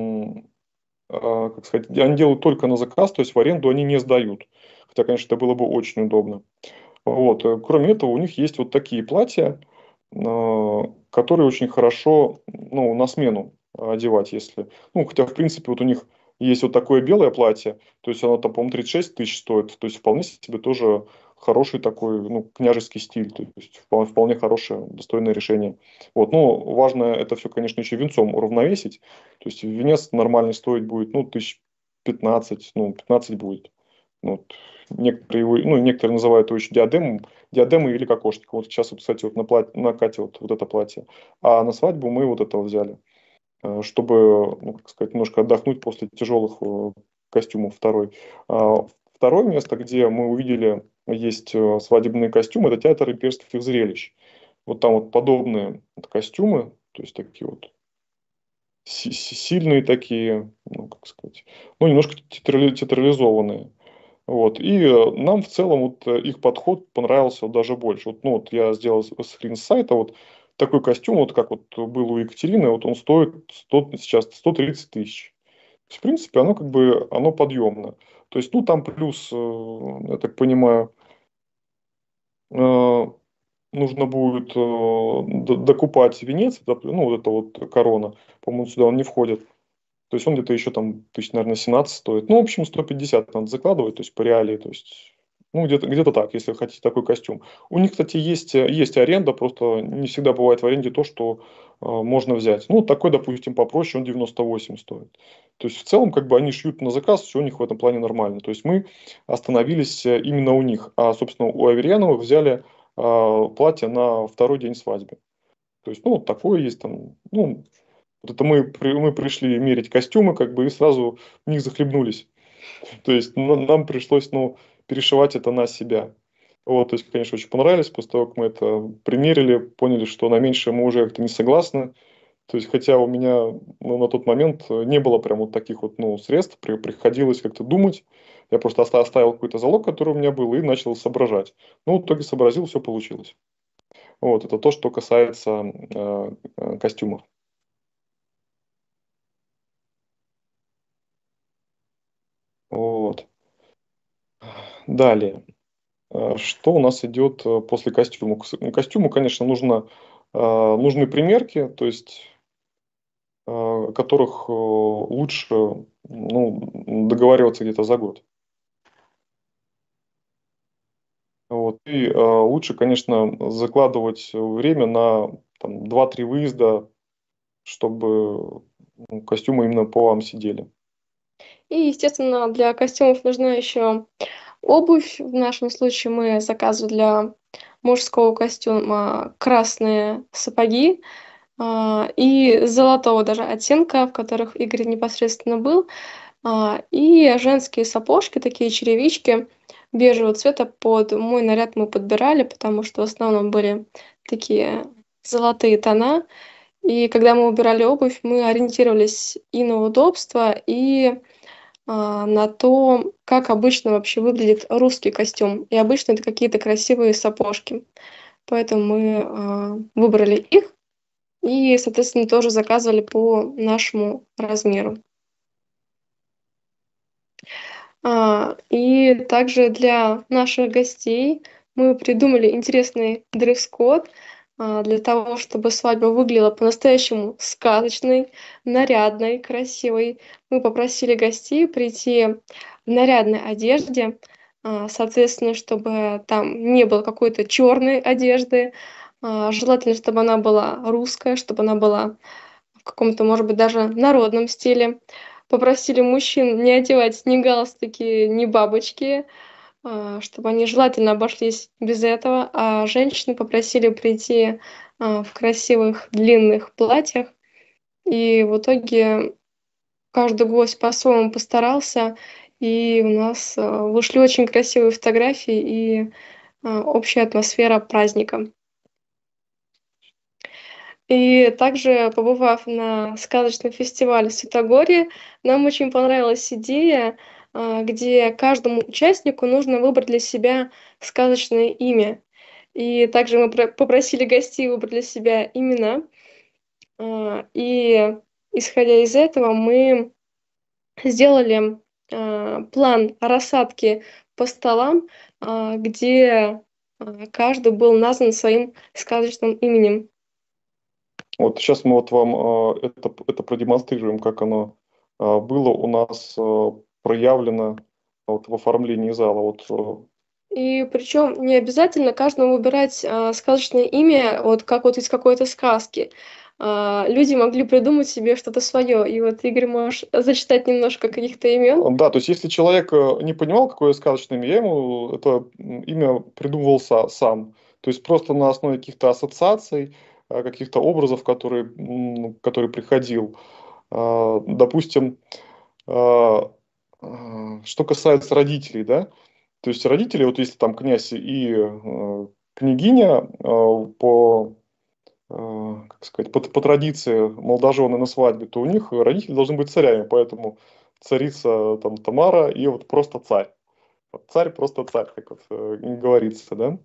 а, как сказать, они делают только на заказ, то есть в аренду они не сдают. Хотя, конечно, это было бы очень удобно. Вот. Кроме этого, у них есть вот такие платья, которые очень хорошо, ну, на смену одевать, если... Ну, хотя, в принципе, вот у них есть вот такое белое платье, то есть оно там, по-моему, тридцать шесть тысяч стоит, то есть вполне себе тоже хороший такой, ну, княжеский стиль, то есть вполне, вполне хорошее, достойное решение. Вот, ну, важно это все, конечно, еще венцом уравновесить, то есть венец нормальный стоить будет, ну, тысяч пятнадцать, ну, пятнадцать будет. Вот. Некоторые, его, ну, некоторые называют его еще диадемом, диадемой или кокошником. Вот сейчас, вот, кстати, вот на, платье, на Кате вот, вот это платье. А на свадьбу мы вот этого взяли, чтобы, ну, как сказать, немножко отдохнуть после тяжелых костюмов. Второй. Второе место, где мы увидели, есть свадебные костюмы, это театр имперских зрелищ. Вот там вот подобные костюмы, то есть такие вот сильные такие, ну, как сказать, ну, немножко театрализованные. Вот. И нам в целом вот их подход понравился даже больше. Вот, ну, вот я сделал скрин с сайта, вот такой костюм, вот как вот был у Екатерины, вот он стоит сто, сейчас сто тридцать тысяч. В принципе, оно как бы, оно подъемно. То есть, ну, там плюс, я так понимаю, нужно будет докупать венец, ну, вот это вот корона, по-моему, сюда он не входит. То есть он где-то еще там тысяч, наверное, семнадцать стоит. Ну, в общем, сто пятьдесят надо закладывать, то есть по реалии. То есть, ну, где-то где так, если вы хотите такой костюм. У них, кстати, есть, есть аренда, просто не всегда бывает в аренде то, что э, можно взять. Ну, такой, допустим, попроще, он девяносто восемь стоит. То есть, в целом, как бы они шьют на заказ, все у них в этом плане нормально. То есть, мы остановились именно у них. А, собственно, у Аверьяновых взяли э, платье на второй день свадьбы. То есть, ну, вот такое есть там, ну, вот это мы, мы пришли мерить костюмы, как бы, и сразу в них захлебнулись. То есть ну, нам пришлось, ну, перешивать это на себя. Вот, то есть, конечно, очень понравились. После того, как мы это примерили, поняли, что на меньшее мы уже как-то не согласны. То есть, хотя у меня ну, на тот момент не было прям вот таких вот, ну, средств, при, приходилось как-то думать. Я просто оставил какой-то залог, который у меня был, и начал соображать. Ну, в итоге сообразил, все получилось. Вот, это то, что касается э, э, костюмов. Вот. Далее. Что у нас идет после костюма? К костюму, конечно, нужно, нужны примерки, то есть которых лучше ну, договариваться где-то за год. Вот. И лучше, конечно, закладывать время на там, два-три выезда, чтобы ну, костюмы именно по вам сидели. И, естественно, для костюмов нужна еще обувь. В нашем случае мы заказывали для мужского костюма красные сапоги а, и золотого даже оттенка, в которых Игорь непосредственно был. А, и женские сапожки, такие черевички бежевого цвета под мой наряд мы подбирали, потому что в основном были такие золотые тона. И когда мы выбирали обувь, мы ориентировались и на удобство, и а, на то, как обычно вообще выглядит русский костюм. И обычно это какие-то красивые сапожки. Поэтому мы а, выбрали их и, соответственно, тоже заказывали по нашему размеру. А, и также для наших гостей мы придумали интересный дресс-код а, для того, чтобы свадьба выглядела по-настоящему сказочной, нарядной, красивой. Мы попросили гостей прийти в нарядной одежде, а, соответственно, чтобы там не было какой-то черной одежды. А, желательно, чтобы она была русская, чтобы она была в каком-то, может быть, даже народном стиле. Попросили мужчин не одевать ни галстуки, ни бабочки, а, чтобы они желательно обошлись без этого, а женщины попросили прийти а, в красивых длинных платьях. И в итоге каждый гость по-своему постарался, и у нас э, вышли очень красивые фотографии и э, общая атмосфера праздника. И также, побывав на сказочном фестивале в Святогорье, нам очень понравилась идея, а, где каждому участнику нужно выбрать для себя сказочное имя. И также мы про- попросили гостей выбрать для себя имена. А, И исходя из этого мы сделали а, план рассадки по столам, а, где а, каждый был назван своим сказочным именем. Вот сейчас мы вот вам э, это, это продемонстрируем, как оно э, было у нас э, проявлено вот, в оформлении зала. Вот, э, И причем не обязательно каждому выбирать а, сказочное имя, вот как вот из какой-то сказки. А, люди могли придумать себе что-то свое. И вот, Игорь, можешь зачитать немножко каких-то имен? Да, то есть если человек э, не понимал, какое сказочное имя, я ему это м, имя придумывал са- сам. То есть просто на основе каких-то ассоциаций, э, каких-то образов, которые, м, который приходил. А, Допустим, а, а, что касается родителей, да, то есть родители, вот если там князь и э, княгиня э, по, э, как сказать, по, по традиции молодожены на свадьбе, то у них родители должны быть царями, поэтому царица там Тамара и вот просто царь. Вот царь просто царь, как вот э, говорится, да.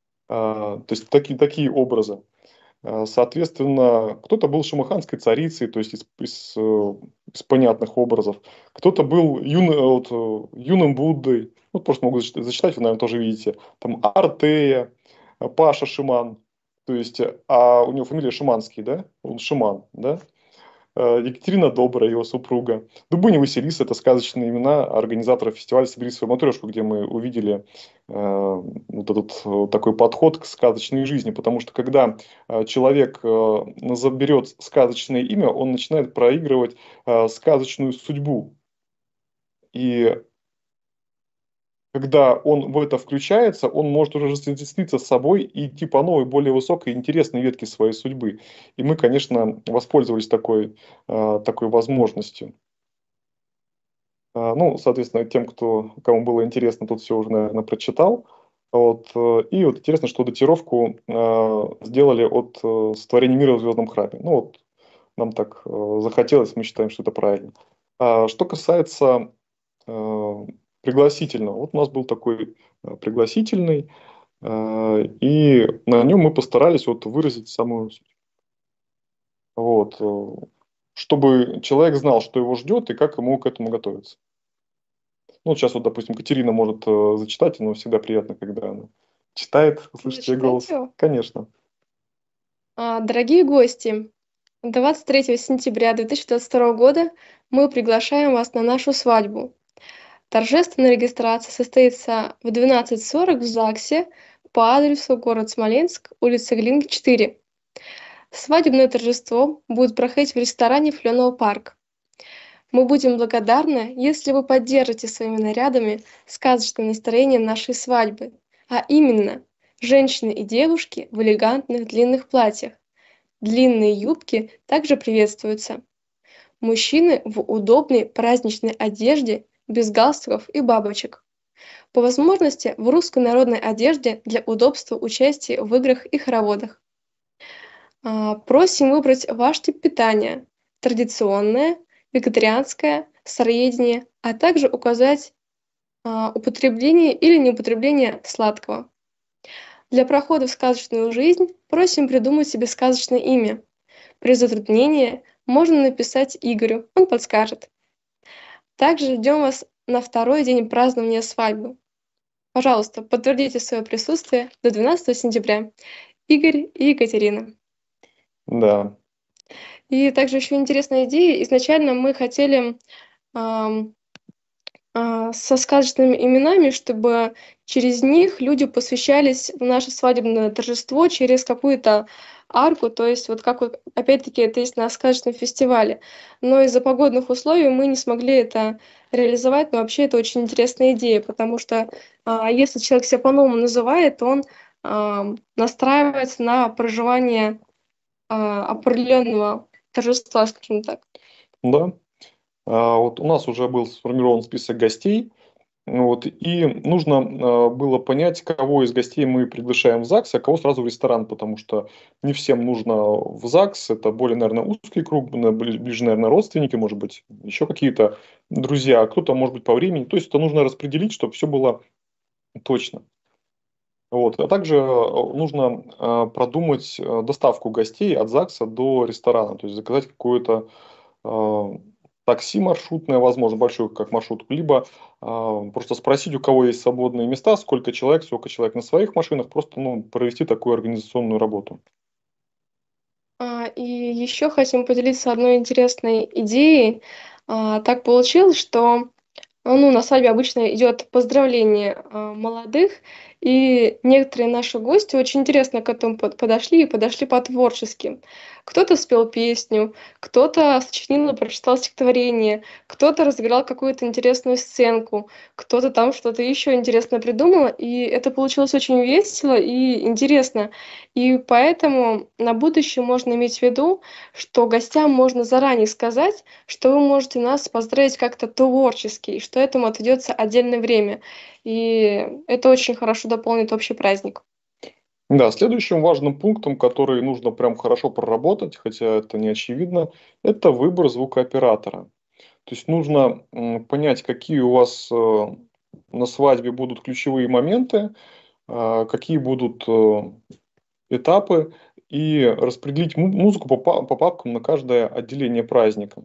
А, то есть такие, такие образы. А, Соответственно, кто-то был шамаханской царицей, то есть из, из, э, из понятных образов. Кто-то был юн, э, вот, э, юным Буддой. Вот просто могу зачитать, зачитать, вы, наверное, тоже видите. Там Артея, э, Паша Шиман. То есть, э, а у него фамилия Шиманский, да? Он Шиман, да? Э, Екатерина Добрая, его супруга. Дубынь и Василиса – это сказочные имена организаторов фестиваля «Собери свою матрешку», где мы увидели э, вот этот э, такой подход к сказочной жизни. Потому что когда э, человек э, заберет сказочное имя, он начинает проигрывать э, сказочную судьбу. И когда он в это включается, он может уже разъясниться с собой и идти по новой, более высокой, интересной ветке своей судьбы. И мы, конечно, воспользовались такой, э, такой возможностью. А, Ну, соответственно, тем, кто, кому было интересно, тут все уже, наверное, прочитал. Вот. э, И вот интересно, что датировку э, сделали от э, сотворения мира в Звездном храме. Ну, вот нам так э, захотелось, мы считаем, что это правильно. А что касается э, пригласительного, вот у нас был такой э, пригласительный, э, и на нем мы постарались вот выразить самую суть. Вот, э, чтобы человек знал, что его ждет и как ему к этому готовиться. Ну, сейчас вот, допустим, Катерина может э, зачитать, но всегда приятно, когда она читает, слышит ее Зачитать голос. его? Конечно. А, Дорогие гости, двадцать третьего сентября две тысячи двадцать второго года мы приглашаем вас на нашу свадьбу. Торжественная регистрация состоится в двенадцать сорок в ЗАГСе по адресу город Смоленск, улица Глинки, четыре. Свадебное торжество будет проходить в ресторане «Фленово парк». Мы будем благодарны, если вы поддержите своими нарядами сказочное настроение нашей свадьбы, а именно женщины и девушки в элегантных длинных платьях. Длинные юбки также приветствуются. Мужчины в удобной праздничной одежде, без галстуков и бабочек. По возможности в русской народной одежде для удобства участия в играх и хороводах. А, Просим выбрать ваш тип питания – традиционное, вегетарианское, сыроедение, а также указать а, употребление или неупотребление сладкого. Для прохода в сказочную жизнь просим придумать себе сказочное имя. При затруднении можно написать Игорю, он подскажет. Также ждем вас на второй день празднования свадьбы. Пожалуйста, подтвердите свое присутствие до двенадцатого сентября. Игорь и Екатерина. Да. И также еще интересная идея. Изначально мы хотели ам, а, со сказочными именами, чтобы через них люди посвящались в наше свадебное торжество через какую-то арку, то есть вот как вот, опять-таки, это есть на сказочном фестивале. Но из-за погодных условий мы не смогли это реализовать, но вообще это очень интересная идея, потому что а, если человек себя по-новому называет, то он ам, настраивается на проживание а, определенного торжества, скажем так. Да. Вот у нас уже был сформирован список гостей, вот, и нужно было понять, кого из гостей мы приглашаем в ЗАГС, а кого сразу в ресторан, потому что не всем нужно в ЗАГС, это более, наверное, узкий круг, ближе, наверное, родственники, может быть, еще какие-то друзья, а кто-то, может быть, по времени. То есть это нужно распределить, чтобы все было точно. Вот. А также нужно э, продумать э, доставку гостей от ЗАГСа до ресторана, то есть заказать какое-то э, такси маршрутное, возможно, большое как маршрут, либо э, просто спросить, у кого есть свободные места, сколько человек, сколько человек на своих машинах, просто ну, провести такую организационную работу. А, И еще хотим поделиться одной интересной идеей. А, Так получилось, что ну, на свадьбе обычно идет поздравление а, молодых, и некоторые наши гости очень интересно к этому под- подошли и подошли по-творчески. Кто-то спел песню, кто-то сочинил и прочитал стихотворение, кто-то разыграл какую-то интересную сценку, кто-то там что-то еще интересно придумал, и это получилось очень весело и интересно. И поэтому на будущее можно иметь в виду, что гостям можно заранее сказать, что вы можете нас поздравить как-то творчески, и что этому отведется отдельное время. И это очень хорошо дополнит общий праздник. Да, следующим важным пунктом, который нужно прям хорошо проработать, хотя это не очевидно, это выбор звукооператора. То есть нужно м, понять, какие у вас э, на свадьбе будут ключевые моменты, а, какие будут э, этапы, и распределить му- музыку по, па- по папкам на каждое отделение праздника.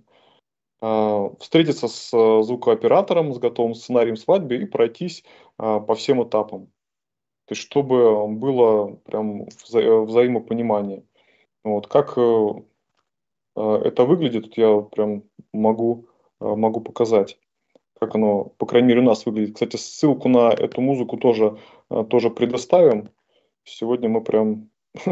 А, Встретиться с э, звукооператором, с готовым сценарием свадьбы и пройтись а, по всем этапам. То есть, чтобы было прям вза- взаимопонимание. Вот. Как э, э, это выглядит, вот я прям могу, э, могу показать, как оно, по крайней мере, у нас выглядит. Кстати, ссылку на эту музыку тоже, э, тоже предоставим. Сегодня мы прям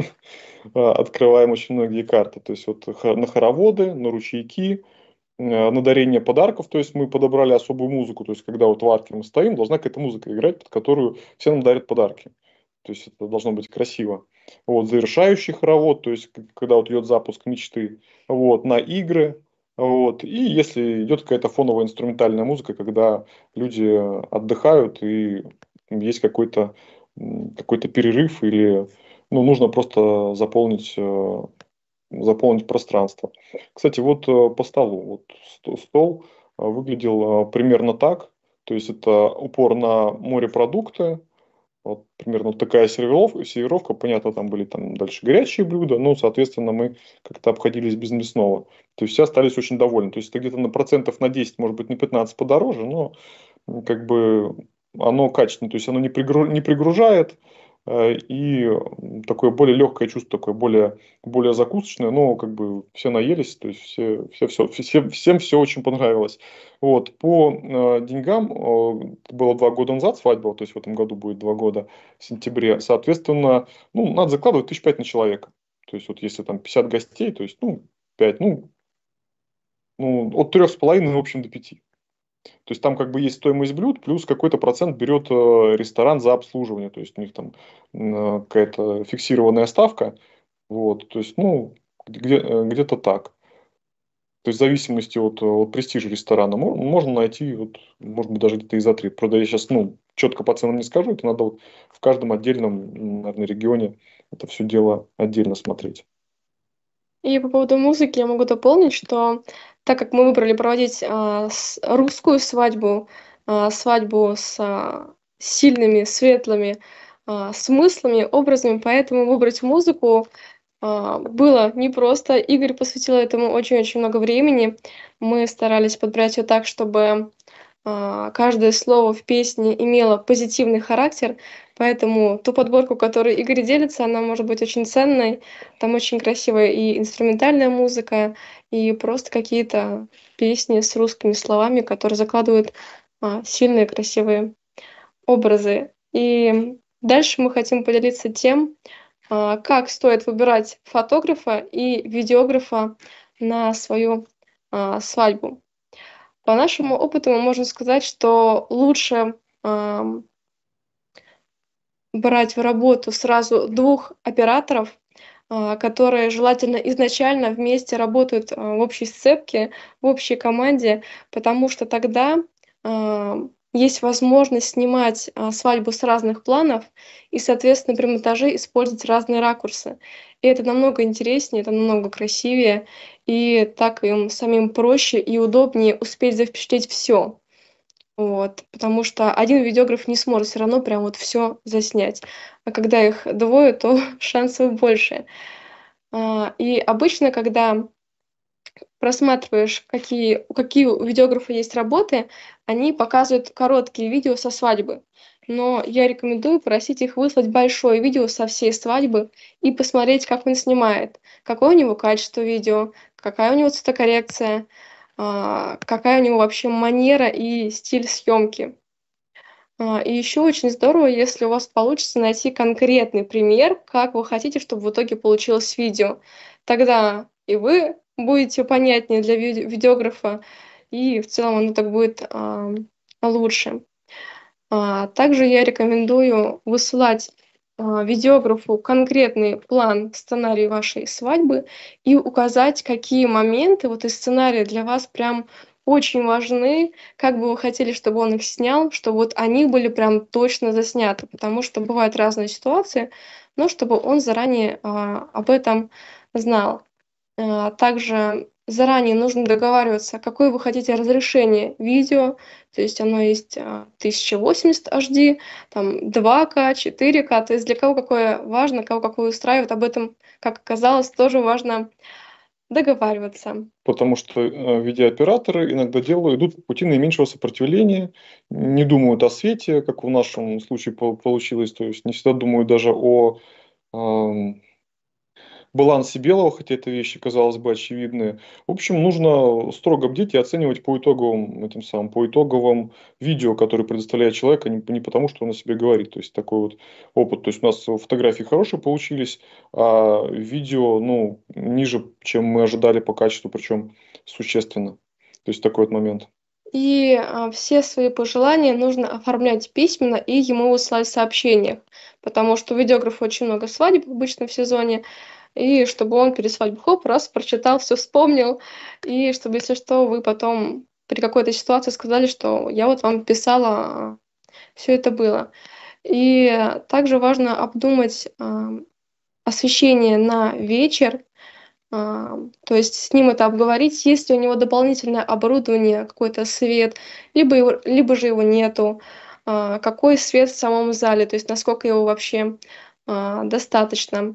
открываем очень многие карты. То есть вот хо- на хороводы, на ручейки, э, на дарение подарков. То есть мы подобрали особую музыку. То есть когда вот в арке мы стоим, должна какая-то музыка играть, под которую все нам дарят подарки. То есть это должно быть красиво. Вот, завершающий хоровод, то есть к- когда вот идет запуск мечты, вот, на игры, вот, и если идет какая-то фоновая инструментальная музыка, когда люди отдыхают и есть какой-то м, какой-то перерыв или ну, нужно просто заполнить, э, заполнить пространство. Кстати, вот э, по столу, вот сто- стол э, выглядел э, примерно так, то есть это упор на морепродукты, вот примерно вот такая сервировка, сервировка, понятно, там были там дальше горячие блюда, но, соответственно, мы как-то обходились без мясного. То есть все остались очень довольны. То есть это где-то на процентов на десять, может быть, на пятнадцать подороже, но м, как бы оно качественное, то есть оно не, пригру- не пригружает, э, и м, такое более легкое чувство, такое более, более закусочное, но как бы все наелись, то есть все, все, все, все- всем все очень понравилось. Вот, по э, деньгам, э, было два года назад свадьба, то есть в этом году будет два года в сентябре, соответственно, ну, надо закладывать тысяч пять на человека. То есть вот если там пятьдесят гостей, то есть, ну, пять, ну, ну от трех с половиной, в общем, до пяти. То есть там как бы есть стоимость блюд, плюс какой-то процент берет э, ресторан за обслуживание. То есть у них там э, какая-то фиксированная ставка. Вот, то есть, ну, где, э, где-то так. То есть в зависимости от, э, от престижа ресторана мо- можно найти, вот, может быть, даже где-то и за три. Правда, я сейчас ну, четко по ценам не скажу, это надо вот в каждом отдельном, м, наверное, регионе это все дело отдельно смотреть. И по поводу музыки я могу дополнить, что так как мы выбрали проводить а, с- русскую свадьбу, а, свадьбу с а, сильными, светлыми а, смыслами, образами, поэтому выбрать музыку а, было непросто. Игорь посвятил этому очень-очень много времени. Мы старались подбирать ее так, чтобы а, каждое слово в песне имело позитивный характер, поэтому ту подборку, которой Игорь делится, она может быть очень ценной. Там очень красивая и инструментальная музыка, и просто какие-то песни с русскими словами, которые закладывают а, сильные красивые образы. И дальше мы хотим поделиться тем, а, как стоит выбирать фотографа и видеографа на свою а, свадьбу. По нашему опыту мы можем сказать, что лучше ам, брать в работу сразу двух операторов, а, которые желательно изначально вместе работают а, в общей сцепке, в общей команде, потому что тогда а, есть возможность снимать а, свадьбу с разных планов и, соответственно, при монтаже использовать разные ракурсы. И это намного интереснее, это намного красивее, и так им самим проще и удобнее успеть запечатлеть все. Вот, потому что один видеограф не сможет все равно прям вот все заснять. А когда их двое, то шансов больше. А, и обычно, когда просматриваешь, какие, какие у видеографа есть работы, они показывают короткие видео со свадьбы. Но я рекомендую просить их выслать большое видео со всей свадьбы и посмотреть, как он снимает, какое у него качество видео, какая у него цветокоррекция, а, какая у него вообще манера и стиль съемки. А, И еще очень здорово, если у вас получится найти конкретный пример, как вы хотите, чтобы в итоге получилось видео. Тогда и вы будете понятнее для виде- видеографа, и в целом оно так будет а, лучше. А, Также я рекомендую высылать а, видеографу конкретный план, сценарий вашей свадьбы и указать, какие моменты вот из сценария для вас прям очень важны, как бы вы хотели, чтобы он их снял, чтобы вот они были прям точно засняты, потому что бывают разные ситуации, но чтобы он заранее а, об этом знал. А, Также заранее нужно договариваться, какое вы хотите разрешение видео, то есть оно есть а, тысяча восемьдесят эйч ди, там два ка, четыре ка, то есть для кого какое важно, кого какое устраивает, об этом, как оказалось, тоже важно договариваться. Потому что э, видеооператоры иногда делают, идут по пути наименьшего сопротивления, не думают о свете, как в нашем случае по- получилось, то есть не всегда думают даже о ам, балансе белого, хотя это вещи, казалось бы, очевидные. В общем, нужно строго бдить и оценивать по итоговым, этим самым, по итоговым видео, которые предоставляет человек, а не, не потому, что он о себе говорит. То есть такой вот опыт. То есть у нас фотографии хорошие получились, а видео, ну, ниже, чем мы ожидали по качеству, причем существенно. То есть такой вот момент. И а, все свои пожелания нужно оформлять письменно и ему выслать в сообщениях, потому что у видеографа очень много свадеб обычно в сезоне, и чтобы он перед свадьбой хоп, раз прочитал, все вспомнил, и чтобы, если что, вы потом при какой-то ситуации сказали, что я вот вам писала, все это было. И также важно обдумать а, освещение на вечер, а, то есть с ним это обговорить, есть ли у него дополнительное оборудование, какой-то свет, либо, его, либо же его нету, а, какой свет в самом зале, то есть насколько его вообще а, достаточно.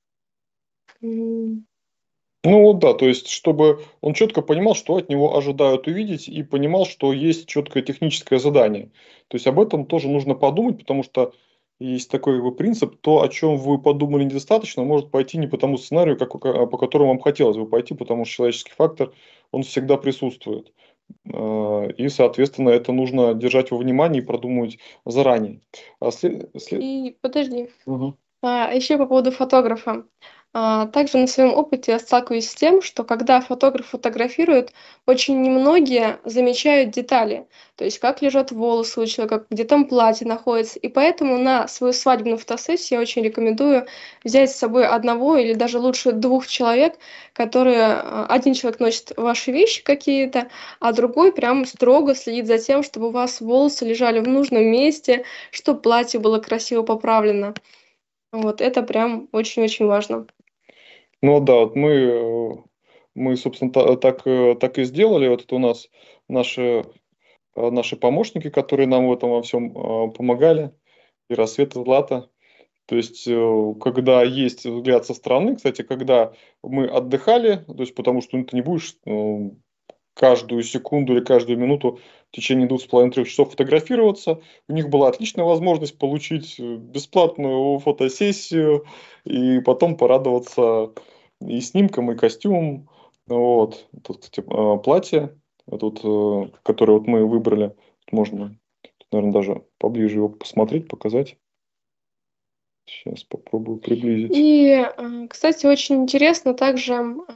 М, Ну вот да, то есть, чтобы он четко понимал, что от него ожидают увидеть, и понимал, что есть четкое техническое задание. То есть об этом тоже нужно подумать, потому что есть такой как бы принцип, то, о чем вы подумали недостаточно, может пойти не по тому сценарию, как, по которому вам хотелось бы пойти, потому что человеческий фактор, он всегда присутствует. Э, И, соответственно, это нужно держать во внимании и продумывать заранее. А след- след- И подожди. Мгм. А еще по поводу фотографа. А, Также на своем опыте я сталкиваюсь с тем, что когда фотограф фотографирует, очень немногие замечают детали. То есть как лежат волосы у человека, где там платье находится. И поэтому на свою свадебную фотосессию я очень рекомендую взять с собой одного или даже лучше двух человек, которые а, один человек носит ваши вещи какие-то, а другой прям строго следит за тем, чтобы у вас волосы лежали в нужном месте, чтобы платье было красиво поправлено. Вот это прям очень-очень важно. Ну да, вот мы, э, мы собственно, та- так, э, так и сделали. Вот это у нас наши, э, наши помощники, которые нам в этом во всем э, помогали, и Рассвет, и Злата. То есть, э, когда есть взгляд со стороны, кстати, когда мы отдыхали, то есть, потому что ну, ты не будешь э, каждую секунду или каждую минуту в течение двух с половиной трех часов фотографироваться. У них была отличная возможность получить э, бесплатную фотосессию и потом порадоваться и снимкам, и костюмом. Вот. Тут, кстати, э, платье, тут, э, которое вот мы выбрали. Тут можно, тут, наверное, даже поближе его посмотреть, показать. Сейчас попробую приблизить. И, э, кстати, очень интересно также, м,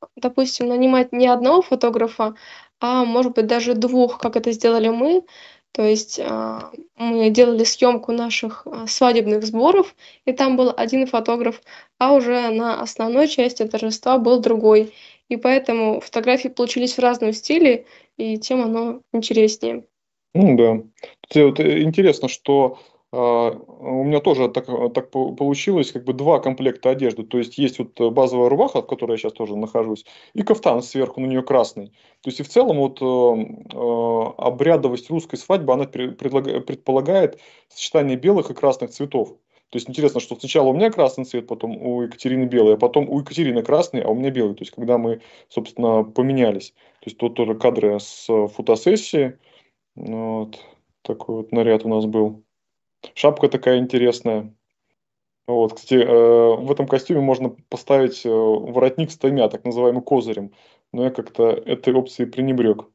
допустим, нанимать не одного фотографа, а может быть даже двух, как это сделали мы. То есть а, мы делали съемку наших а, свадебных сборов, и там был один фотограф, а уже на основной части торжества был другой. И поэтому фотографии получились в разном стиле, и тем оно интереснее. Ну да. Кстати, вот э, интересно, что а, у меня тоже так, э, так по- получилось, как бы два комплекта одежды. То есть есть вот э, базовая рубаха, в которой я сейчас тоже нахожусь, и кафтан сверху, на нее красный. То есть и в целом вот э, э, обрядовость русской свадьбы, она пре- предлага- предполагает сочетание белых и красных цветов. То есть интересно, что сначала у меня красный цвет, потом у Екатерины белый, а потом у Екатерины красный, а у меня белый. То есть когда мы, собственно, поменялись. То есть тут тоже кадры с э, фотосессии. Ну вот такой вот наряд у нас был. Шапка такая интересная. Вот, кстати, э, в этом костюме можно поставить э, воротник с тремя, так называемым козырем. Но я как-то этой опцией пренебрег.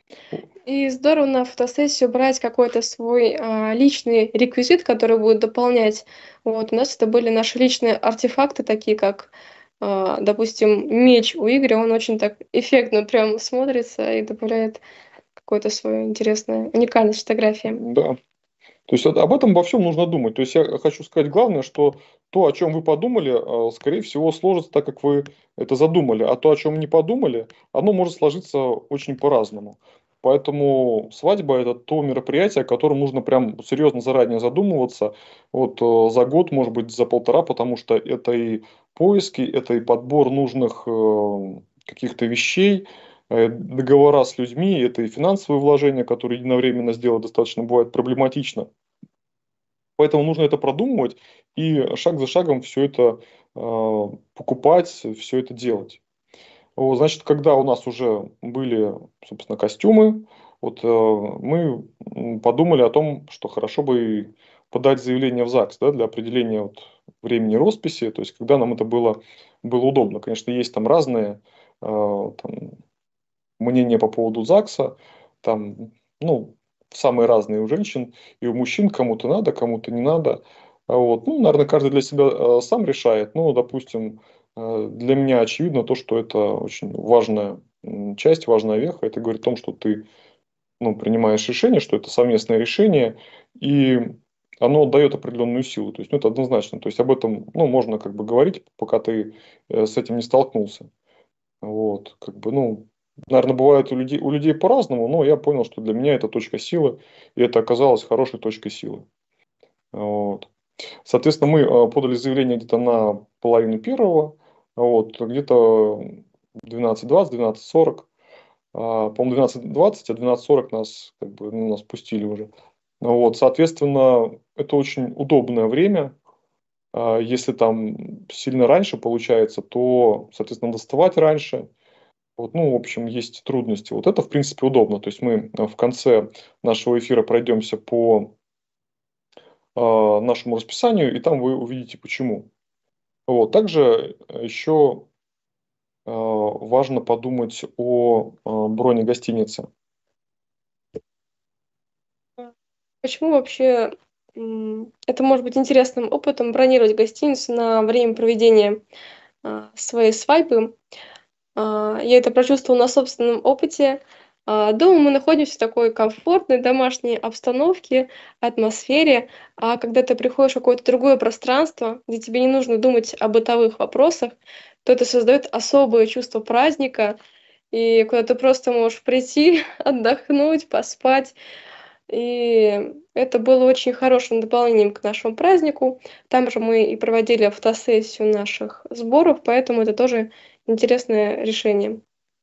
И здорово на фотосессию брать какой-то свой а, личный реквизит, который будет дополнять. Вот, у нас это были наши личные артефакты, такие как, а, допустим, меч у Игоря, он очень так эффектно прям смотрится и добавляет какое-то свое интересное, уникальность фотографии. Да. То есть об этом во всем нужно думать. То есть я хочу сказать главное, что то, о чем вы подумали, э, скорее всего, сложится так, как вы это задумали. А то, о чем не подумали, оно может сложиться очень по-разному. Поэтому свадьба – это то мероприятие, о котором нужно прям серьезно заранее задумываться. Вот э, за год, может быть, за полтора, потому что это и поиски, это и подбор нужных э, каких-то вещей, э, договора с людьми, это и финансовые вложения, которые единовременно сделать достаточно бывает проблематично. Поэтому нужно это продумывать и шаг за шагом все это э, покупать, все это делать. Вот, значит, когда у нас уже были, собственно, костюмы, вот э, мы м, подумали о том, что хорошо бы и подать заявление в ЗАГС, да, для определения вот времени росписи, то есть когда нам это было, было удобно. Конечно, есть там разные э, там, мнения по поводу ЗАГСа, там, ну, самые разные у женщин и у мужчин, кому-то надо, кому-то не надо. А Вот. Ну, наверное, каждый для себя э, сам решает. Ну, допустим, э, для меня очевидно то, что это очень важная м, часть, важная веха. Это говорит о том, что ты, ну, принимаешь решение, что это совместное решение, и оно дает определенную силу. То есть, ну, это однозначно. То есть, об этом, ну, можно как бы говорить, пока ты э, с этим не столкнулся. Вот, как бы, ну, наверное, бывает у людей, у людей по-разному, но я понял, что для меня это точка силы, и это оказалось хорошей точкой силы. Вот. Соответственно, мы э, подали заявление где-то на половину первого, вот, где-то двенадцать двадцать, двенадцать сорок, а, по-моему, двенадцать двадцать, а двенадцать сорок нас, как бы, ну, нас пустили уже. Вот, соответственно, это очень удобное время. А, Если там сильно раньше получается, то, соответственно, надо вставать раньше. Вот, ну, в общем, есть трудности. Вот это, в принципе, удобно. То есть мы э, в конце нашего эфира пройдемся по э, нашему расписанию, и там вы увидите почему. Вот. Также еще э, важно подумать о э, броне гостиницы. Почему вообще м, это может быть интересным опытом бронировать гостиницу на время проведения а, своей свадьбы? А, Я это прочувствовала на собственном опыте. А, Дома мы находимся в такой комфортной домашней обстановке, атмосфере, а когда ты приходишь в какое-то другое пространство, где тебе не нужно думать о бытовых вопросах, то это создает особое чувство праздника, и куда ты просто можешь прийти, отдохнуть, поспать. И это было очень хорошим дополнением к нашему празднику. Там же мы и проводили фотосессию наших сборов, поэтому это тоже интересное решение.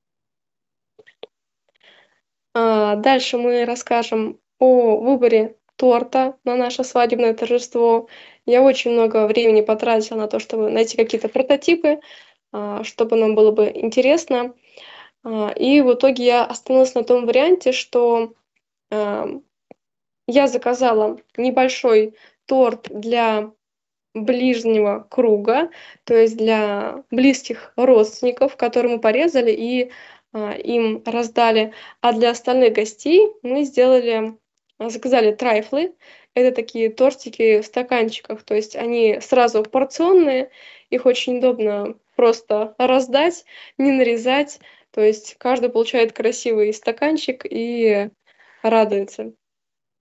А, Дальше мы расскажем о выборе торта на наше свадебное торжество. Я очень много времени потратила на то, чтобы найти какие-то прототипы, а, чтобы нам было бы интересно. А, И в итоге я остановилась на том варианте, что а, я заказала небольшой торт для ближнего круга, то есть для близких родственников, которые мы порезали и а, им раздали. А для остальных гостей мы сделали, а, заказали трайфлы. Это такие тортики в стаканчиках, то есть они сразу порционные, их очень удобно просто раздать, не нарезать. То есть каждый получает красивый стаканчик и радуется.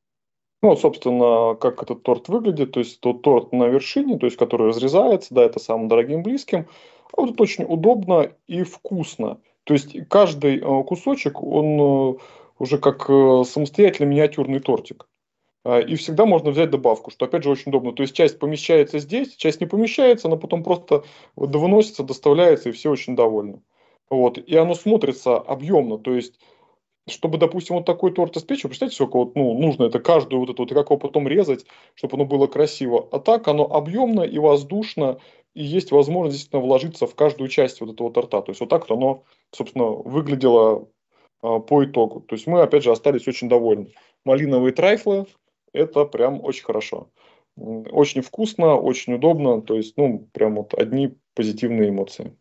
Ну, вот, собственно, как этот торт выглядит, то есть тот торт на вершине, то есть который разрезается, да, это самым дорогим близким. А вот это очень удобно и вкусно. То есть каждый э, кусочек, он э, уже как э, самостоятельно миниатюрный тортик. А, И всегда можно взять добавку, что опять же очень удобно. То есть часть помещается здесь, часть не помещается, она потом просто вот выносится, доставляется, и все очень довольны. Вот. И оно смотрится объемно. То есть чтобы, допустим, вот такой торт испечь, вы представляете, сколько вот, ну, нужно это каждую вот эту вот, и как его потом резать, чтобы оно было красиво. А так оно объемно и воздушно, и есть возможность действительно вложиться в каждую часть вот этого торта. То есть вот так вот оно, собственно, выглядело а, по итогу. То есть мы, опять же, остались очень довольны. Малиновые трайфлы – это прям очень хорошо. М, Очень вкусно, очень удобно. То есть, ну, прям вот одни позитивные эмоции.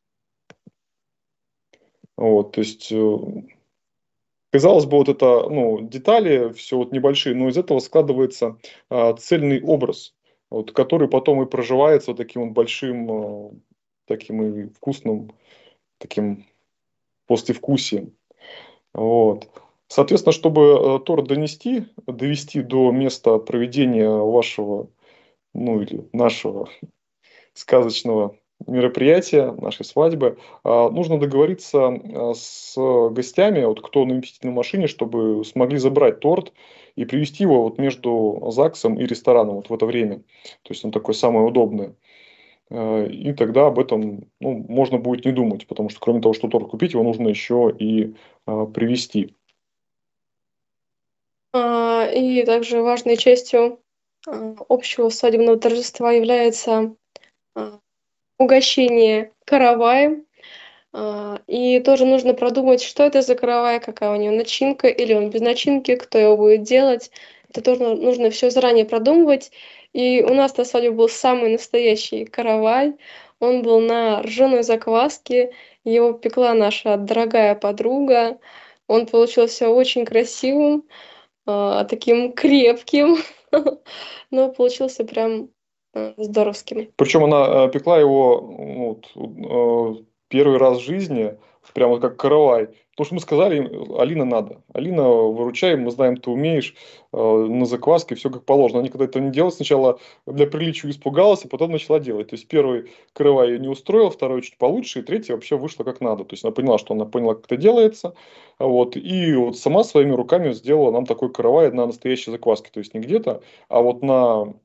Вот, то есть, э, казалось бы, вот это, ну, детали, все вот небольшие, но из этого складывается а, цельный образ, вот, который потом и проживается вот таким вот большим, а, таким и вкусным, таким послевкусием. Вот. Соответственно, чтобы э, торт донести, довести до места проведения вашего, ну или нашего сказочного мероприятия, нашей свадьбы, а, нужно договориться а, с гостями, вот кто на вместительной машине, чтобы смогли забрать торт и привезти его вот между ЗАГСом и рестораном вот в это время. То есть он такой самое удобное. А, И тогда об этом, ну, можно будет не думать, потому что кроме того, что торт купить, его нужно еще и а, привезти. А, И также важной частью а, общего свадебного торжества является а, угощение караваем. А, И тоже нужно продумать, что это за каравай, какая у него начинка, или он без начинки, кто его будет делать. Это тоже нужно все заранее продумывать. И у нас на свадьбе был самый настоящий каравай. Он был на ржаной закваске. Его пекла наша дорогая подруга. Он получился очень красивым, а, таким крепким, но получился прям а, здоровским. Причем она э, пекла его ну, вот, э, первый раз в жизни, прямо как каравай. Потому что мы сказали им, Алина надо. Алина, выручай, мы знаем, ты умеешь э, на закваске, все как положено. Она никогда этого не делала. Сначала для приличия испугалась, а потом начала делать. То есть первый каравай ее не устроил, второй чуть получше, и третий вообще вышло как надо. То есть она поняла, что она поняла, как это делается. Вот, и вот сама своими руками сделала нам такой каравай на настоящей закваске. То есть не где-то, а вот на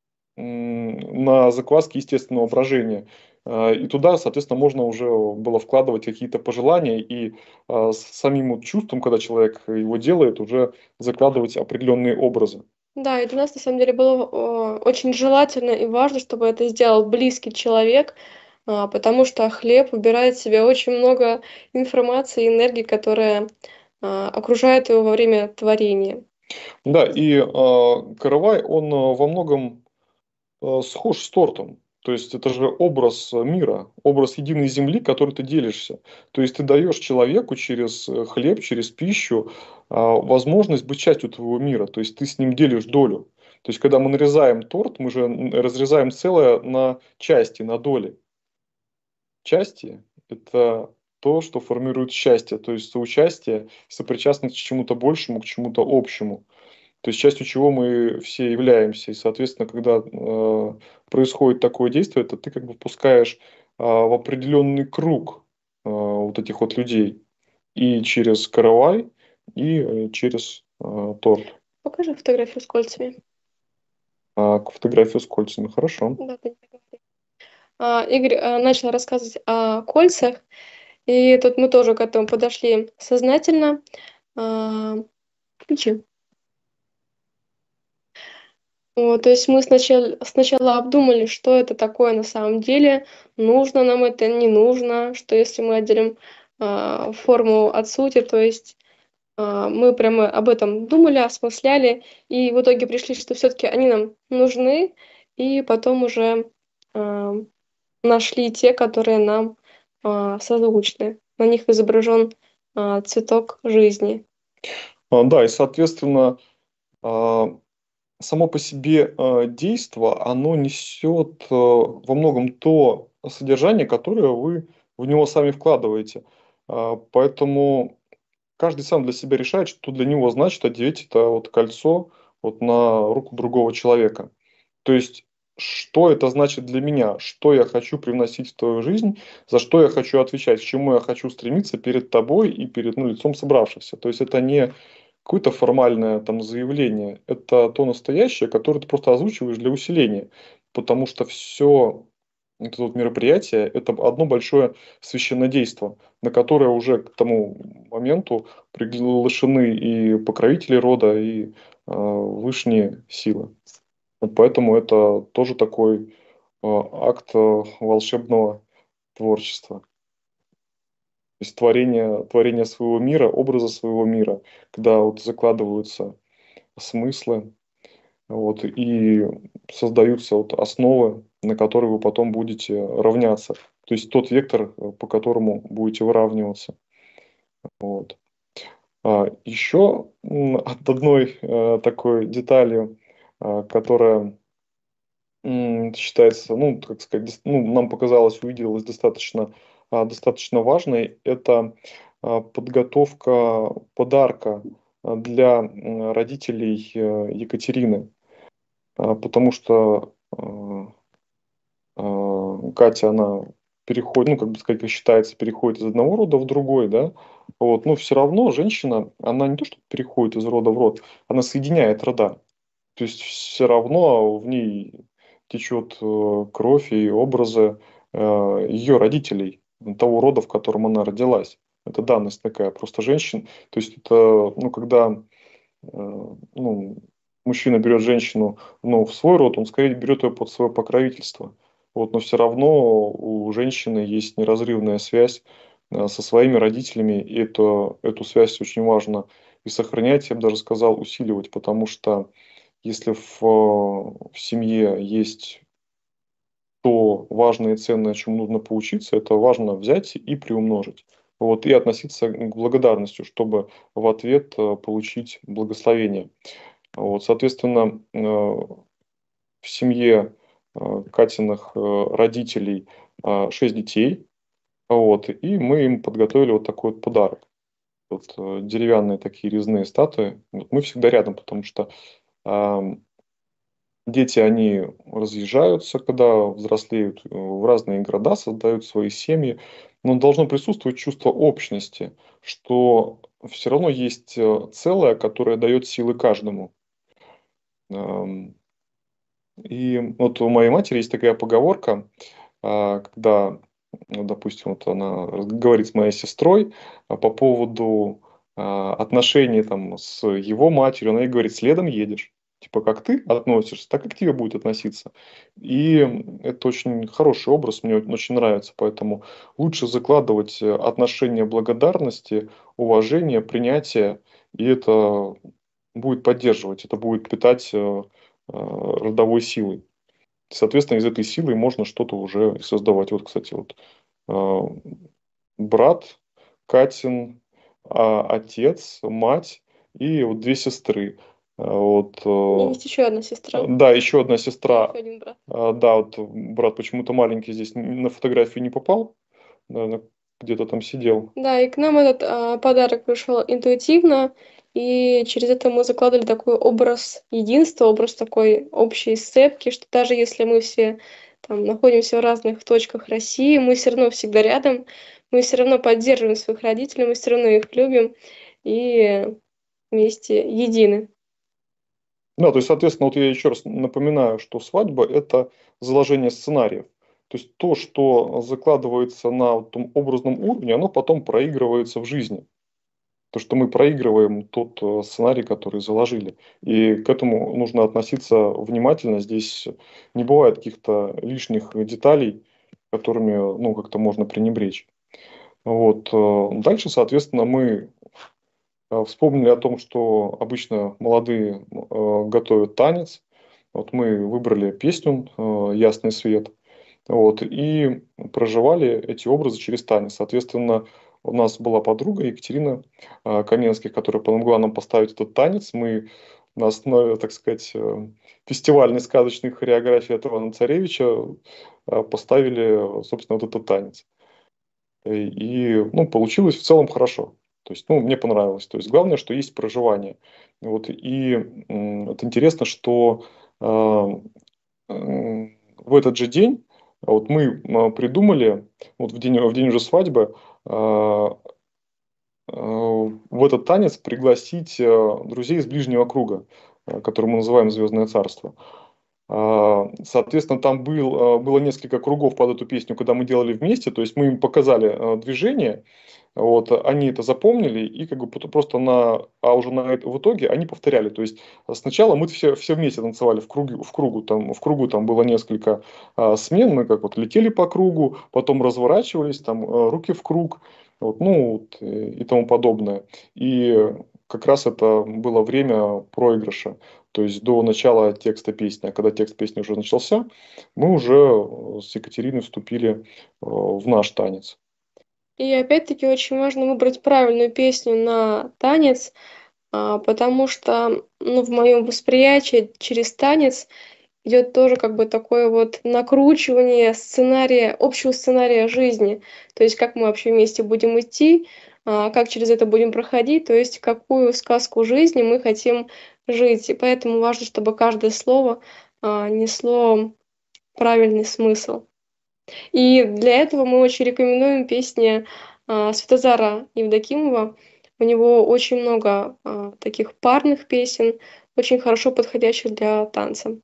на закваске естественного брожения. А, И туда, соответственно, можно уже было вкладывать какие-то пожелания и а, с самим вот чувством, когда человек его делает, уже закладывать определенные образы. Да, и для нас на самом деле было о, очень желательно и важно, чтобы это сделал близкий человек, а, потому что хлеб убирает в себя очень много информации и энергии, которая а, окружает его во время творения. Да, и а, каравай, он а, во многом э, схож с тортом. То есть это же образ э, мира, образ единой земли, которой ты делишься. То есть ты даешь человеку через э, хлеб, через пищу а, возможность быть частью твоего мира. То есть ты с ним делишь долю. То есть когда мы нарезаем торт, мы же н- разрезаем целое на части, на доли. Части – это то, что формирует счастье, то есть соучастие, сопричастность к чему-то большему, к чему-то общему. То есть частью чего мы все являемся. И, соответственно, когда э, происходит такое действие, это ты как бы впускаешь а, в определенный круг а, вот этих вот людей. И через каравай, и э, через а, торт. Покажи фотографию с кольцами. А, к- фотографию с кольцами. Хорошо. Да, ты не договорил. А, Игорь а, начал рассказывать о кольцах, и тут мы тоже к этому подошли сознательно. А, Включи. Вот, то есть мы сначала, сначала обдумали, что это такое на самом деле, нужно нам это, не нужно, что если мы отделим а, форму от сути, то есть а, мы прямо об этом думали, осмысляли, и в итоге пришли, что все-таки они нам нужны, и потом уже а, нашли те, которые нам а, созвучны. На них изображен а, цветок жизни. А, да, и, соответственно, а, само по себе э, действо, оно несет э, во многом то содержание, которое вы в него сами вкладываете. А, Поэтому каждый сам для себя решает, что для него значит одеть это вот кольцо вот на руку другого человека. То есть, что это значит для меня, что я хочу привносить в твою жизнь, за что я хочу отвечать, к чему я хочу стремиться перед тобой и перед ну, лицом собравшихся. То есть, это не какое-то формальное там заявление, это то настоящее, которое ты просто озвучиваешь для усиления, потому что все это вот мероприятие, это одно большое священнодейство, на которое уже к тому моменту приглашены и покровители рода, и э, высшие силы. Вот поэтому это тоже такой э, акт э, волшебного творчества. То есть творение, творение своего мира, образа своего мира, когда вот закладываются смыслы, вот, и создаются вот основы, на которые вы потом будете равняться. То есть тот вектор, э, по которому будете выравниваться. Вот. А, еще м, от одной э, такой деталью, а, которая м, считается, ну, как сказать, дос- ну, нам показалось, увиделось достаточно, а, достаточно важной, это а, подготовка подарка а, для м, родителей э, Екатерины. А, потому что а, а, Катя, она переходит, ну, как бы сказать, как считается, переходит из одного рода в другой, да, вот, но все равно женщина, она не то, что переходит из рода в род, она соединяет рода, то есть все равно в ней течет э, кровь и образы э, ее родителей, того рода, в котором она родилась. Это данность такая, просто женщин, то есть это, ну, когда э, ну, мужчина берет женщину, ну, в свой род, он скорее берет ее под свое покровительство. Вот, но все равно у женщины есть неразрывная связь э, со своими родителями, и это, эту связь очень важно и сохранять, я бы даже сказал, усиливать, потому что если в, э, в семье есть то важное и ценное, чему нужно поучиться, это важно взять и приумножить. Вот, и относиться к благодарностью, чтобы в ответ э, получить благословение. Вот, соответственно, э, в семье э, Катиных э, родителей э, шесть детей, вот, и мы им подготовили вот такой вот подарок. Вот э, деревянные такие резные статуи. Вот мы всегда рядом, потому что ам, дети, они разъезжаются, когда взрослеют э, в разные города, создают свои семьи, но должно присутствовать чувство общности, что все равно есть э, целое, которое дает силы каждому. Ам, И вот у моей матери есть такая поговорка, а, когда, ну, допустим, вот она раз- говорит с моей сестрой а, по поводу а, отношений там с его матерью, она ей говорит, следом едешь. Типа, как ты относишься, так и к тебе будет относиться. И это очень хороший образ, мне очень нравится. Поэтому лучше закладывать э, отношения благодарности, уважения, принятия, и это будет поддерживать, это будет питать э, э, родовой силой. Соответственно, из этой силы можно что-то уже создавать. Вот, кстати, вот э, брат Катин, а, отец, мать и вот две сестры. А, Вот, И э, есть еще одна сестра, да, еще одна и еще сестра. один брат. А, Да, вот брат почему-то маленький здесь на фотографию не попал, наверное, где-то там сидел. Да, и к нам этот а, подарок пришел интуитивно, и через это мы закладывали такой образ единства, образ такой общей сцепки, что даже если мы все там находимся в разных точках России, мы все равно всегда рядом, мы все равно поддерживаем своих родителей, мы все равно их любим и вместе едины. Да, то есть, соответственно, вот я еще раз напоминаю, что свадьба – это заложение сценариев. То есть то, что закладывается на вот том образном уровне, оно потом проигрывается в жизни. То, что мы проигрываем тот э, сценарий, который заложили. И к этому нужно относиться внимательно. Здесь не бывает каких-то лишних деталей, которыми ну, как-то можно пренебречь. Вот. э, Дальше, соответственно, мы э, вспомнили о том, что обычно молодые э, готовят танец. Вот мы выбрали песню э, «Ясный свет». Вот, и проживали эти образы через танец. Соответственно, у нас была подруга Екатерина э, Каменских, которая помогла нам поставить этот танец. Мы на основе, так сказать, э, фестивальной сказочной хореографии от Ивана Царевича э, поставили, собственно, вот этот танец. Э, И, ну, получилось в целом хорошо. То есть, ну, мне понравилось. То есть, главное, что есть проживание. Вот, и м, вот интересно, что э, м, в этот же день вот мы м, придумали, вот в день, в день уже свадьбы, э, э, в этот танец пригласить э, друзей из ближнего круга, э, который мы называем «Звездное царство». А, Соответственно, там был, э, было несколько кругов под эту песню, когда мы делали вместе, то есть мы им показали э, движение, вот, они это запомнили, и как бы пот- просто на, а уже на, это- в итоге они повторяли. То есть сначала мы все, все вместе танцевали в кругу, в кругу, там, в кругу там было несколько а, смен, мы как вот летели по кругу, потом разворачивались, там э, руки в круг, вот, ну вот, э, и тому подобное. И как раз это было время проигрыша. То есть до начала текста песни. А когда текст песни уже начался, мы уже э, с Екатериной вступили э, в наш танец. И опять-таки очень важно выбрать правильную песню на танец, а, потому что, ну, в моем восприятии через танец идет тоже как бы такое вот накручивание сценария, общего сценария жизни. То есть как мы вообще вместе будем идти, а, как через это будем проходить, то есть какую сказку жизни мы хотим жить. И поэтому важно, чтобы каждое слово а, несло правильный смысл. И для этого мы очень рекомендуем песни а, Святозара Евдокимова. У него очень много а, таких парных песен, очень хорошо подходящих для танца.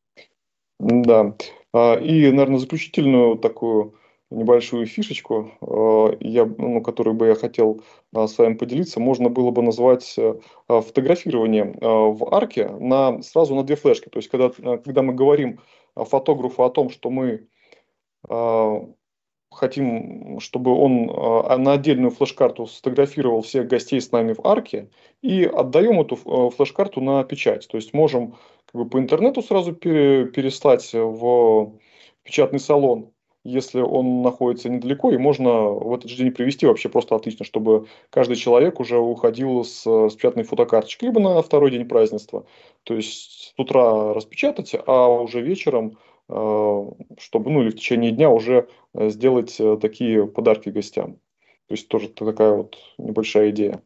Да. А, И, наверное, заключительную такую небольшую фишечку, а, я, ну, которую бы я хотел а, с вами поделиться, можно было бы назвать э, а, фотографирование а, в арке на, сразу на две флешки. То есть, когда, а, когда мы говорим а, фотографу о том, что мы а, хотим, чтобы он а, на отдельную флеш-карту сфотографировал всех гостей с нами в арке и отдаем эту э, флеш-карту на печать. То есть можем как бы по интернету сразу пере- переслать в печатный салон, если он находится недалеко, и можно в этот же день привезти вообще просто отлично, чтобы каждый человек уже уходил с, с печатной фотокарточкой, либо на второй день празднества. То есть с утра распечатать, а уже вечером, э, чтобы, ну или в течение дня уже э, сделать э, такие подарки гостям. То есть тоже такая вот небольшая идея,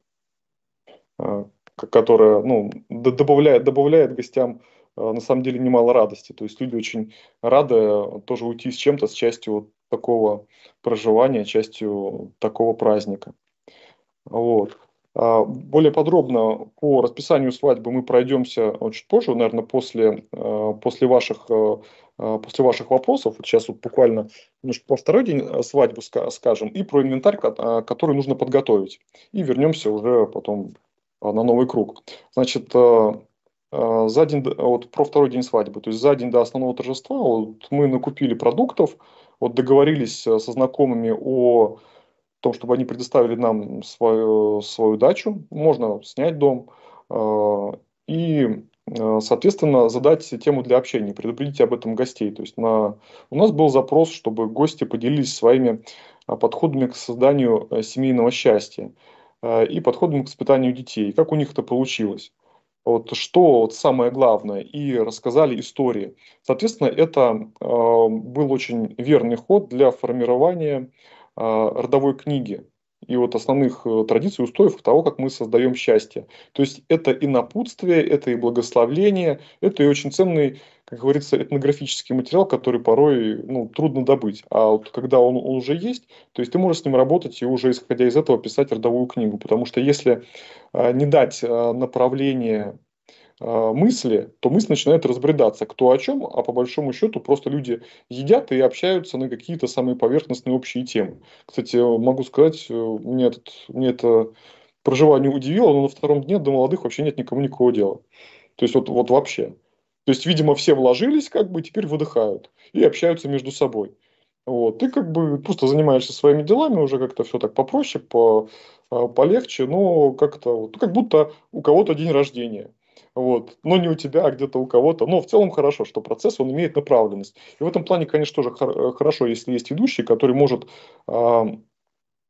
э, к- которая, ну, д- добавляет, добавляет гостям э, на самом деле немало радости. То есть люди очень рады э, тоже уйти с чем-то, с частью вот такого проживания, частью такого праздника. Вот. А, Более подробно по расписанию свадьбы мы пройдемся э, чуть позже, наверное, после, э, после ваших, э, э, после ваших вопросов. Вот сейчас вот буквально немножко по второй день э, свадьбы ска- скажем и про инвентарь, ко- э, который нужно подготовить. И вернемся уже потом э, на новый круг. Значит, э, э, за день, до- вот про второй день свадьбы, то есть за день до основного торжества вот мы накупили продуктов, вот договорились э, со знакомыми о том, чтобы они предоставили нам свою, свою дачу, можно снять дом э, и, э, соответственно, задать тему для общения, предупредить об этом гостей. То есть на, у нас был запрос, чтобы гости поделились своими э, подходами к созданию э, семейного счастья э, и подходами к воспитанию детей, как у них это получилось. Вот что вот самое главное, и рассказали истории. Соответственно, это э, был очень верный ход для формирования э, родовой книги и вот основных э, традиций и устоев того, как мы создаем счастье. То есть это и напутствие, это и благословление, это и очень ценный, как говорится, этнографический материал, который порой, ну, трудно добыть. А вот когда он, он уже есть, то есть ты можешь с ним работать и уже исходя из этого писать родовую книгу. Потому что если э, не дать э, направление э, мысли, то мысль начинает разбредаться, кто о чем, а по большому счету просто люди едят и общаются на какие-то самые поверхностные общие темы. Кстати, могу сказать, э, мне, этот, мне это проживание удивило, но на втором дне до молодых вообще нет никому никакого дела. То есть вот, вот вообще. То есть, видимо, все вложились, как бы теперь выдыхают и общаются между собой. Вот. Ты как бы просто занимаешься своими делами, уже как-то все так попроще, по, а, полегче, но как-то, вот, ну, как будто у кого-то день рождения. Вот. Но не у тебя, а где-то у кого-то. Но в целом хорошо, что процесс, он имеет направленность. И в этом плане, конечно, тоже хор- хорошо, если есть ведущий, который может а,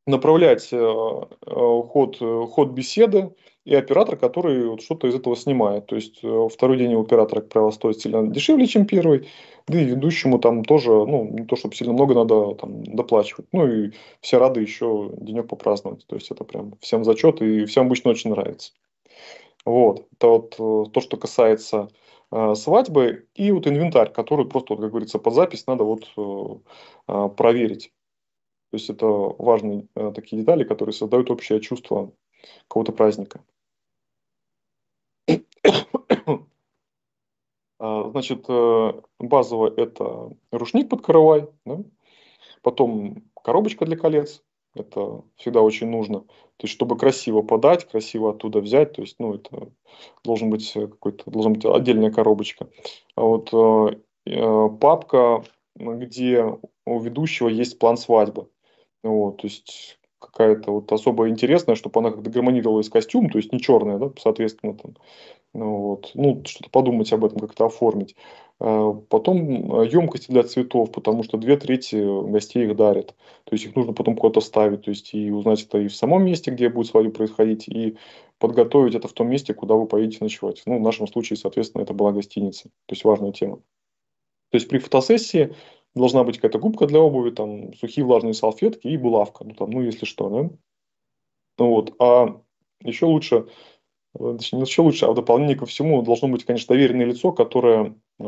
направлять э, э, ход, э, ход беседы, и оператор, который вот что-то из этого снимает. То есть э, второй день у оператора, как правило, стоит сильно дешевле, чем первый, да и ведущему там тоже, ну, не то чтобы сильно много надо там доплачивать. Ну и все рады еще денек попраздновать. То есть это прям всем зачет, и всем обычно очень нравится. Вот, это вот э, то, что касается э, свадьбы, и вот инвентарь, который просто, вот, как говорится, под запись надо вот э, э, проверить. То есть это важные э, такие детали, которые создают общее чувство какого-то праздника. А, Значит, э, базово это рушник под каравай, да? Потом коробочка для колец, это всегда очень нужно. То есть, чтобы красиво подать, красиво оттуда взять, то есть, ну, это должен быть э, какой-то, должна быть отдельная коробочка. А вот э, э, папка, где у ведущего есть план свадьбы. Вот, то есть какая-то вот особо интересная, чтобы она как-то гармонировала с костюмом, то есть не черная, да, соответственно, там, ну, вот, ну, что-то подумать об этом, как-то оформить. А, Потом емкости для цветов, потому что две трети гостей их дарят. То есть их нужно потом куда-то ставить, то есть и узнать это и в самом месте, где будет свадьба происходить, и подготовить это в том месте, куда вы поедете ночевать. Ну, в нашем случае, соответственно, это была гостиница. То есть важная тема. То есть при фотосессии должна быть какая-то губка для обуви, там сухие влажные салфетки и булавка, ну там, ну если что, да. Ну вот, а еще лучше, э, точнее, не еще лучше, а в дополнение ко всему должно быть, конечно, доверенное лицо, которое э,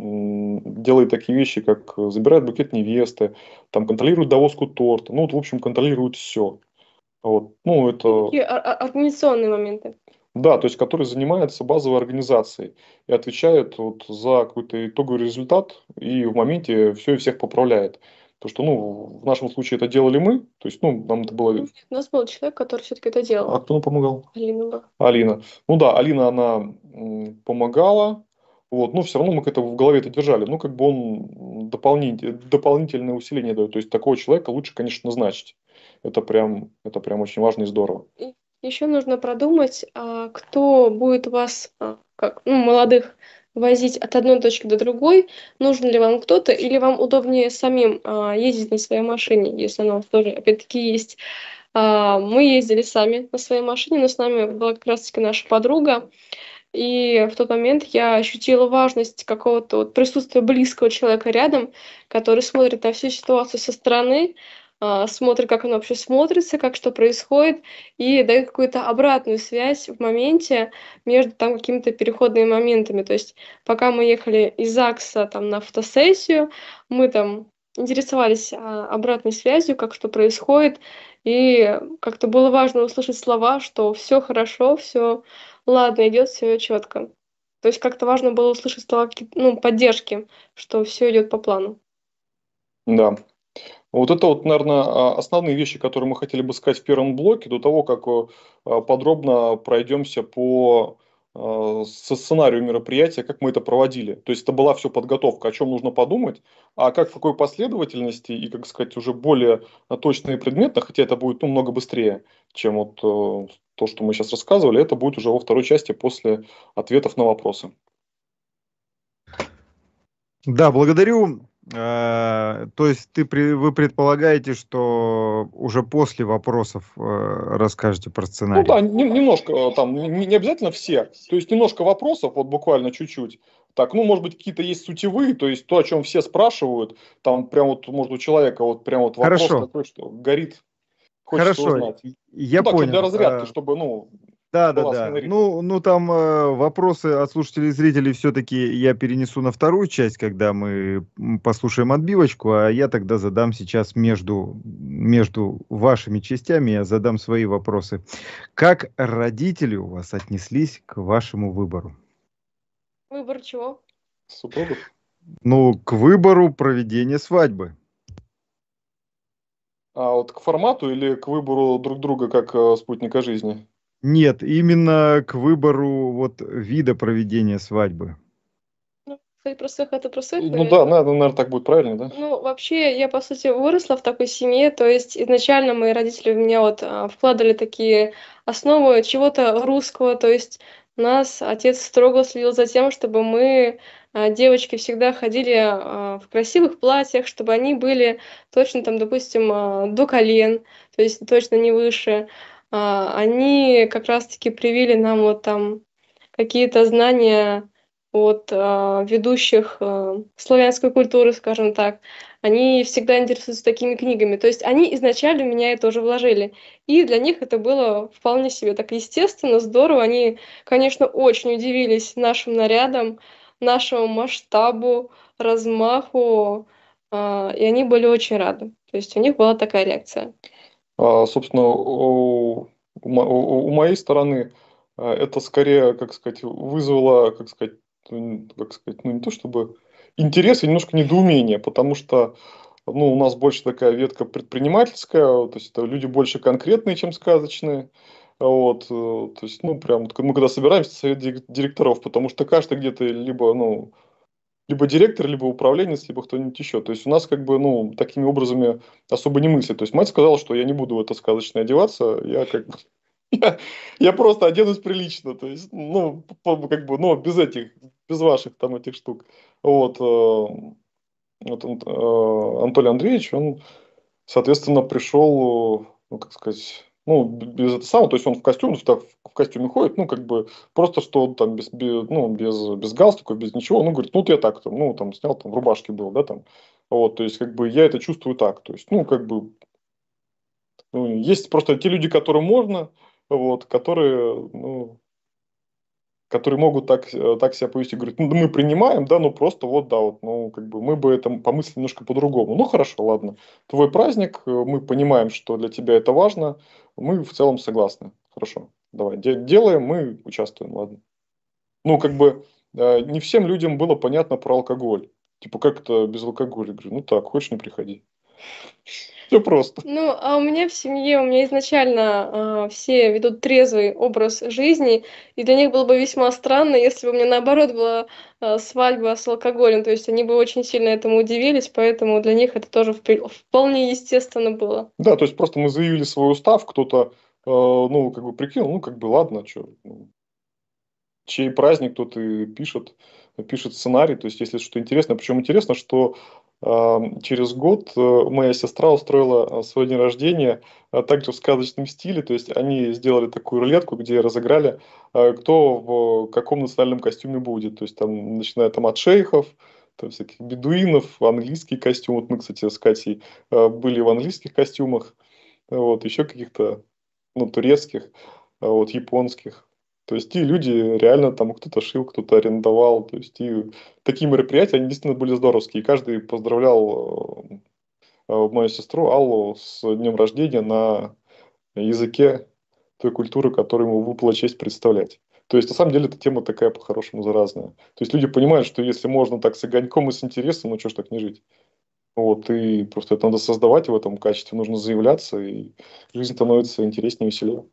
м, делает такие вещи, как э, забирает букет невесты, там контролирует довозку торта, ну вот, в общем, контролирует все. Вот, ну это, Такие ор- ор- организационные моменты. да, то есть который занимается базовой организацией и отвечает вот за какой-то итоговый результат и в моменте все и всех поправляет. Потому что, ну, в нашем случае это делали мы, то есть, ну, нам это было... Нет, у нас был человек, который все-таки это делал. А кто нам помогал? Алина была. Алина. Ну да, Алина, она м, помогала, вот, но все равно мы это в голове это держали. Ну, как бы он дополнитель, дополнительное усиление дает. То есть такого человека лучше, конечно, назначить. Это прям, это прям очень важно и здорово. И еще нужно продумать, а, кто будет вас, а, как, ну, молодых, возить от одной точки до другой. Нужен ли вам кто-то, или вам удобнее самим а, ездить на своей машине, если она у вас тоже, опять-таки, есть. А, мы ездили сами на своей машине, но с нами была как раз-таки наша подруга. И в тот момент я ощутила важность какого-то вот присутствия близкого человека рядом, который смотрит на всю ситуацию со стороны, а, смотрит, как оно вообще смотрится, как что происходит, и дает какую-то обратную связь в моменте между там какими-то переходными моментами. То есть пока мы ехали из ЗАГСа там на фотосессию, мы там интересовались а, обратной связью, как что происходит, и как-то было важно услышать слова, что все хорошо, все ладно, идет все четко. То есть как-то важно было услышать слова какие- ну, поддержки, что все идет по плану. Да. Вот это вот, наверное, основные вещи, которые мы хотели бы сказать в первом блоке, до того, как э, подробно пройдемся по э, со сценарию мероприятия, как мы это проводили. То есть это была все подготовка, о чем нужно подумать, а как в какой последовательности и, как сказать, уже более точно и предметно, хотя это будет ну, много быстрее, чем вот э, то, что мы сейчас рассказывали, это будет уже во второй части после ответов на вопросы. Да, благодарю. Э, То есть ты, при- вы предполагаете, что уже после вопросов э, расскажете про Ну сценарий? да, не- немножко э, там, не, не обязательно все, то есть немножко вопросов, вот буквально чуть-чуть. Так, ну, может быть, какие-то есть сутевые, то есть то, о чем все спрашивают, там прям вот, может, у человека вот прям вот вопрос Хорошо, такой, что горит, хочется хорошо, узнать. я Ну так, чтобы для понял. разрядки, Э, чтобы, ну, Да, да, была да. смена ритма. Ну, ну там э, вопросы от слушателей и зрителей все-таки я перенесу на вторую часть, когда мы м, послушаем отбивочку, а я тогда задам сейчас между, между вашими частями, я задам свои вопросы. Как родители у вас отнеслись к вашему выбору? Выбор чего? Супругов. Ну, к выбору проведения свадьбы. А вот к формату или к выбору друг друга как э, спутника жизни? Нет, именно к выбору вот вида проведения свадьбы. Ну, своих про своих это про своих, Ну да, наверное. наверное, наверное, так будет правильно, да? Ну, вообще, я, по сути, выросла в такой семье, то есть изначально мои родители в меня вот а, вкладывали такие основы чего-то русского, то есть У нас отец строго следил за тем, чтобы мы, а, девочки, всегда ходили а, в красивых платьях, чтобы они были точно там, допустим, а, до колен, то есть точно не выше. А, Они как раз-таки привили нам вот там какие-то знания от а, ведущих а, славянской культуры, скажем так. Они всегда интересуются такими книгами. То есть они изначально в меня это уже вложили. И для них это было вполне себе так естественно, здорово. Они, конечно, очень удивились нашим нарядам, нашему масштабу, размаху, а, и они были очень рады. То есть у них была такая реакция. А, собственно, у, у мо- у- у моей стороны а, это скорее, как сказать, вызвало, как сказать, м, как сказать, ну не то чтобы интерес, а немножко недоумение, потому что ну, у нас больше такая ветка предпринимательская, то есть это люди больше конкретные, чем сказочные. Вот, э, то есть, ну, прям, вот мы когда собираемся, совет дирек- директоров, потому что каждый где-то либо, ну, либо директор, либо управленец, либо кто-нибудь еще. То есть у нас как бы, ну, такими образами особо не мыслят. То есть мать сказала, что я не буду в это сказочное одеваться, я как бы, я, я просто оденусь прилично, то есть, ну, по- как бы, ну, без этих, без ваших там этих штук. Вот, э, вот он, э, Анатолий Андреевич, он, соответственно, пришел, ну, как сказать, ну, без этого самого, то есть он в костюме, в, в костюме ходит, ну, как бы, просто что он там без, без, ну, без, без галстука, без ничего, ну, говорит, ну, вот я так там, ну, там, снял, там, в рубашке был, да, там, вот, то есть, как бы, я это чувствую так, то есть, ну, как бы, ну, есть просто те люди, которым можно, вот, которые, ну, которые могут так, э, так себя повести, говорят, ну, да мы принимаем, да, ну просто вот, да, вот, ну, как бы мы бы это помыслили немножко по-другому. Ну, хорошо, ладно, твой праздник, э, мы понимаем, что для тебя это важно, мы в целом согласны. Хорошо, давай, де- делаем, мы участвуем, ладно. Ну, как бы э, не всем людям было понятно про алкоголь. Типа, как это без алкоголя? Говорю, ну так, хочешь, не приходи. Все просто. Ну, а у меня в семье, у меня изначально а, все ведут трезвый образ жизни, и для них было бы весьма странно, если бы у меня наоборот была а, свадьба с алкоголем, то есть они бы очень сильно этому удивились, поэтому для них это тоже впри- вполне естественно было. Да, то есть просто мы заявили свой устав, кто-то, э, ну, как бы прикинул, ну, как бы ладно, что, чей праздник, тот и пишет, пишет сценарий. То есть, если что интересно. Причем интересно, что э, через год э, моя сестра устроила э, свой день рождения э, также в сказочном стиле. То есть, они сделали такую рулетку, где разыграли, э, кто в каком национальном костюме будет. То есть, там, начиная там от шейхов, там, всяких бедуинов, английский костюм. Вот мы, кстати, с Катей э, были в английских костюмах. Вот, еще каких-то, ну, турецких, а вот, японских. То есть, и люди реально там кто-то шил, кто-то арендовал. То есть, и такие мероприятия, они действительно были здоровские. И каждый поздравлял э, э, мою сестру Аллу с днем рождения на языке той культуры, которую ему выпала честь представлять. То есть, на самом деле, эта тема такая по-хорошему заразная. То есть, люди понимают, что если можно так с огоньком и с интересом, ну, что ж так не жить? Вот, и просто это надо создавать в этом качестве, нужно заявляться, и жизнь становится интереснее, веселее.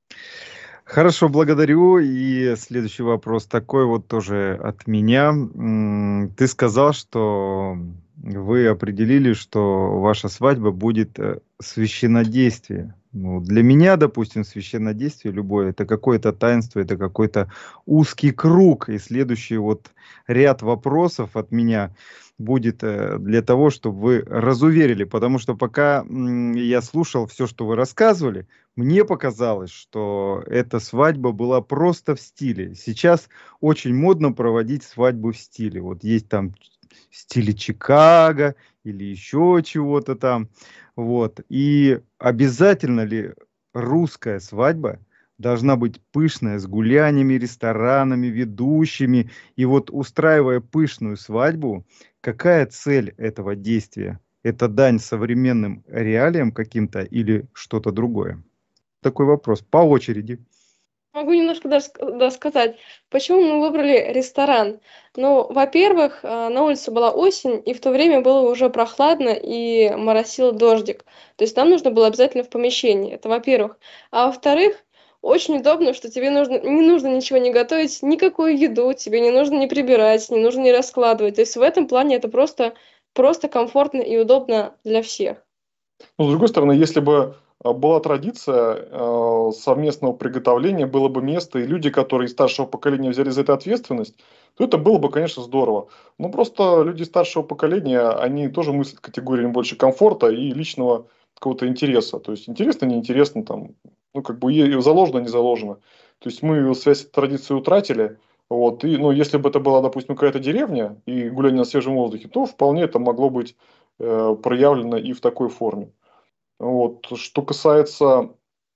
Хорошо, благодарю. И следующий вопрос такой вот тоже от меня. М, Ты сказал, что вы определили, что ваша свадьба будет э, священнодействие. Ну, для меня, допустим, священнодействие любое, это какое-то таинство, это какой-то узкий круг. И следующий вот ряд вопросов от меня будет э, для того, чтобы вы разуверили, потому что пока м, я слушал все, что вы рассказывали, мне показалось, что эта свадьба была просто в стиле. Сейчас очень модно проводить свадьбу в стиле. Вот есть там в стиле Чикаго или еще чего-то там. Вот. И обязательно ли русская свадьба должна быть пышная, с гуляниями, ресторанами, ведущими? И вот устраивая пышную свадьбу, какая цель этого действия? Это дань современным реалиям каким-то или что-то другое? Такой вопрос. По очереди. Могу немножко даже ск- да, сказать, почему мы выбрали ресторан. Ну, во-первых, а, на улице была осень, и в то время было уже прохладно и моросил дождик. То есть нам нужно было обязательно в помещении. Это во-первых. А во-вторых, очень удобно, что тебе нужно, не нужно ничего не готовить, никакую еду, тебе не нужно не прибирать, не нужно не раскладывать. То есть в этом плане это просто, просто комфортно и удобно для всех. Но, с другой стороны, если бы э, была традиция э, совместного приготовления, было бы место, и люди, которые из старшего поколения взяли за это ответственность, то это было бы, конечно, здорово. Но просто люди старшего поколения, они тоже мыслят категориями больше комфорта и личного какого-то интереса. То есть интересно, неинтересно, там, ну, как бы е- заложено, не заложено. То есть мы связь с традицией утратили. Вот, и, ну, если бы это была, допустим, какая-то деревня и гуляние на свежем воздухе, то вполне это могло быть э, проявлено и в такой форме. Вот. Что касается,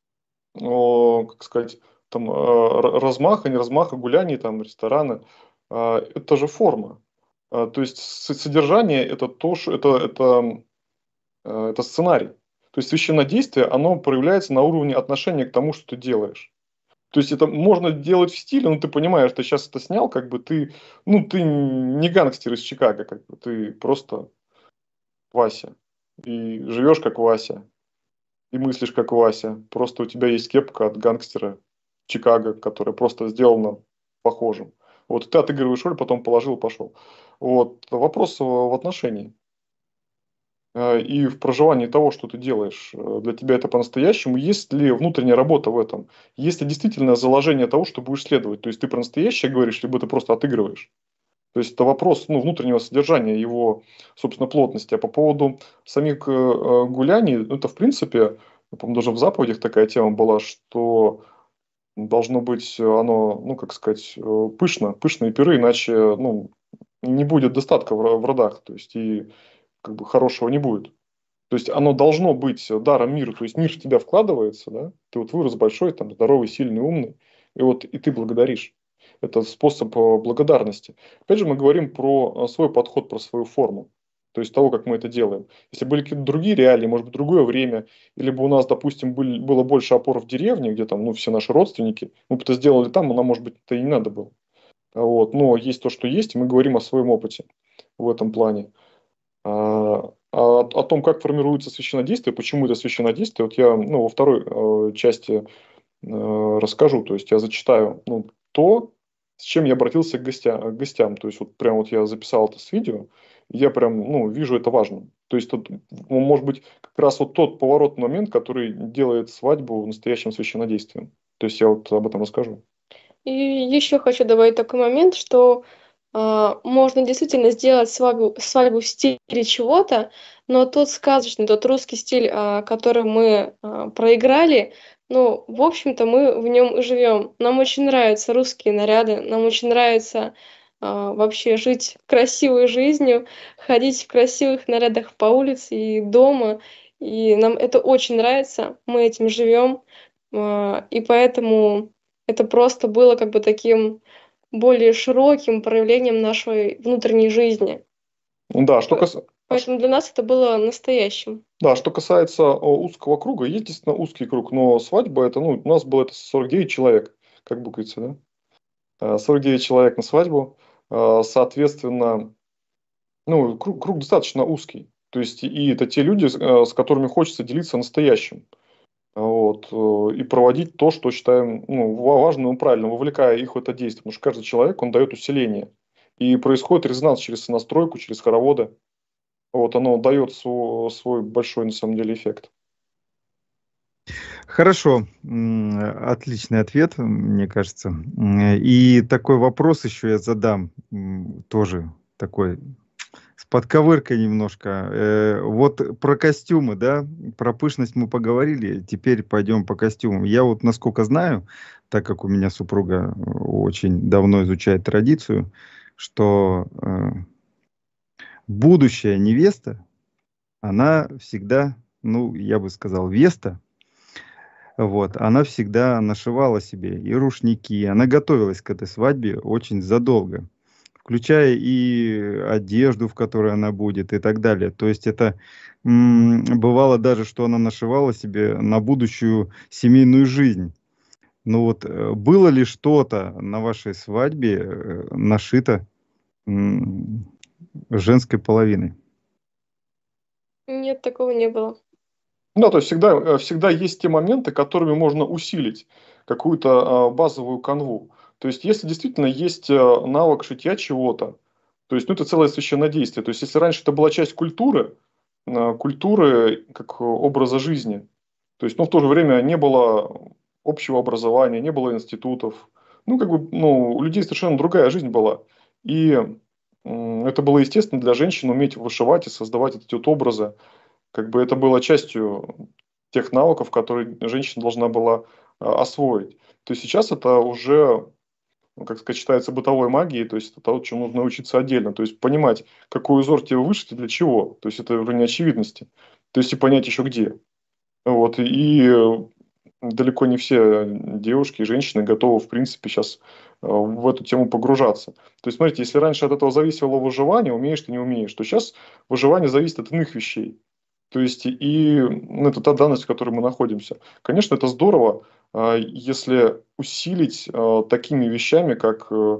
о, как сказать, там, э, р- размаха, не размаха, гуляний, там, рестораны, э, это же форма. Э, то есть с- содержание это то, что это, это, э, это сценарий. То есть священное действие, оно проявляется на уровне отношения к тому, что ты делаешь. То есть это можно делать в стиле, но ты понимаешь, ты сейчас это снял, как бы ты, ну, ты не гангстер из Чикаго, как бы ты просто Вася. И живешь как Вася, и мыслишь как Вася. Просто у тебя есть кепка от гангстера Чикаго, которая просто сделана похожим. Вот ты отыгрываешь роль, потом положил, пошел. Вот вопрос в отношении э, и в проживании того, что ты делаешь. Э, Для тебя это по-настоящему. Есть ли внутренняя работа в этом? Есть ли действительно заложение того, что будешь следовать? То есть ты про настоящее говоришь, либо ты просто отыгрываешь? То есть это вопрос, ну, внутреннего содержания, его, собственно, плотности. А по поводу самих э, э, гуляний, ну, это в принципе, я помню, даже в заповедях такая тема была, что должно быть оно, ну, как сказать, э, пышно, пышные пиры, иначе, ну, не будет достатка в, ро- в родах, то есть и как бы хорошего не будет. То есть оно должно быть даром мира, то есть мир в тебя вкладывается, да, ты вот вырос большой, там, здоровый, сильный, умный, и вот и ты благодаришь. Это способ э, благодарности. Опять же, мы говорим про э, свой подход, про свою форму, то есть того, как мы это делаем. Если были какие-то другие реалии, может быть, другое время, или бы у нас, допустим, были, было больше опор в деревне, где там, ну, все наши родственники, мы бы это сделали там, но нам, может быть, это и не надо было. Вот. Но есть то, что есть, и мы говорим о своем опыте в этом плане. А, а о том, как формируется священнодействие, почему это священнодействие, вот я, ну, во второй э, части э, расскажу. То есть я зачитаю, ну, то, с чем я обратился к гостям, к гостям. То есть вот прям вот я записал это с видео, и я прям, ну, вижу это важным. То есть тут, ну, может быть, как раз вот тот поворотный момент, который делает свадьбу настоящим священнодействием. То есть я вот об этом расскажу. И еще хочу добавить такой момент, что а, можно действительно сделать свадьбу, свадьбу в стиле чего-то, но тот сказочный, тот русский стиль, а, который мы а, проиграли, ну, в общем-то, мы в нем и живем. Нам очень нравятся русские наряды, нам очень нравится а, вообще жить красивой жизнью, ходить в красивых нарядах по улице и дома. И нам это очень нравится, мы этим живем, а, и поэтому это просто было как бы таким более широким проявлением нашей внутренней жизни. Да, что П- кас... а ш- Поэтому для нас это было настоящим. да, что касается о, узкого круга, есть действительно узкий круг, но свадьба это, ну, у нас было это сорок девять человек, как бы говорится, да? Э, сорок девять человек на свадьбу. Э, Соответственно, ну, круг, круг достаточно узкий. То есть, и это те люди, с э, с которыми хочется делиться настоящим. Вот, э, и проводить то, что считаем, ну, ва- важным и правильным, вовлекая их в это действие. Потому что каждый человек, он дает усиление. И происходит резонанс через сонастройку, через хороводы. Вот оно дает свой, свой большой, на самом деле, эффект. Хорошо, м, отличный ответ, мне кажется. М, И такой вопрос еще я задам, м, тоже такой с подковыркой немножко. Э, Вот про костюмы, да, про пышность мы поговорили, теперь пойдем по костюмам. Я вот, насколько знаю, так как у меня супруга э, очень давно изучает традицию, что э, будущая невеста, она всегда, ну, я бы сказал, Веста, вот, она всегда нашивала себе и рушники, она готовилась к этой свадьбе очень задолго, включая и одежду, в которой она будет, и так далее. То есть это м, бывало даже, что она нашивала себе на будущую семейную жизнь. Ну вот э, было ли что-то на вашей свадьбе э, нашито м, женской половиной? Нет, такого не было. Да, то есть всегда, э, всегда есть те моменты, которыми можно усилить какую-то а, базовую канву. То есть, если действительно есть э, навык шитья чего-то, то есть, ну, это целое священное действие. То есть, если раньше это была часть культуры, э, культуры как образа жизни, То есть, ну, в то же время не было общего образования, не было институтов. Ну, как бы, ну, у людей совершенно другая жизнь была. И м, это было естественно для женщин уметь вышивать и создавать эти вот образы. Как бы это было частью тех навыков, которые женщина должна была а, освоить. То есть сейчас это уже, ну, как сказать, считается бытовой магией, то есть это то, чему нужно учиться отдельно. То есть понимать, какой узор тебе вышить и для чего. То есть это уровень очевидности. То есть и понять еще где. Вот, и э, далеко не все девушки и женщины готовы, в принципе, сейчас в эту тему погружаться. То есть, смотрите, если раньше от этого зависело выживание, умеешь ты, не умеешь, то сейчас выживание зависит от иных вещей. То есть, и ну, это та данность, в которой мы находимся. Конечно, это здорово, а, если усилить а, такими вещами, как э,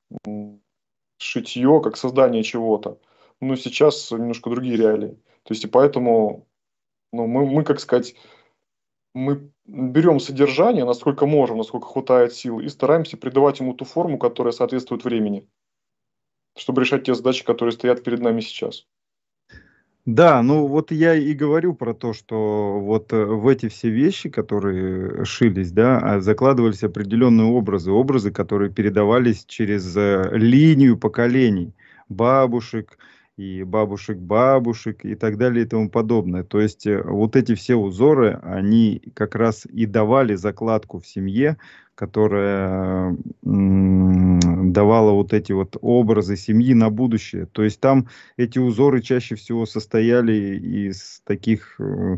шитье, как создание чего-то. Но сейчас немножко другие реалии. То есть, и поэтому ну, мы, мы, как сказать, мы берем содержание, насколько можем, насколько хватает сил, и стараемся придавать ему ту форму, которая соответствует времени, чтобы решать те задачи, которые стоят перед нами сейчас. Да, ну вот я и говорю про то, что вот э, в эти все вещи, которые шились, да, а, закладывались определенные образы, образы, которые передавались через э, линию поколений, бабушек и бабушек-бабушек и так далее и тому подобное. То есть э, вот эти все узоры, они как раз и давали закладку в семье, которая м, давала вот эти вот образы семьи на будущее. То есть там эти узоры чаще всего состояли из таких э,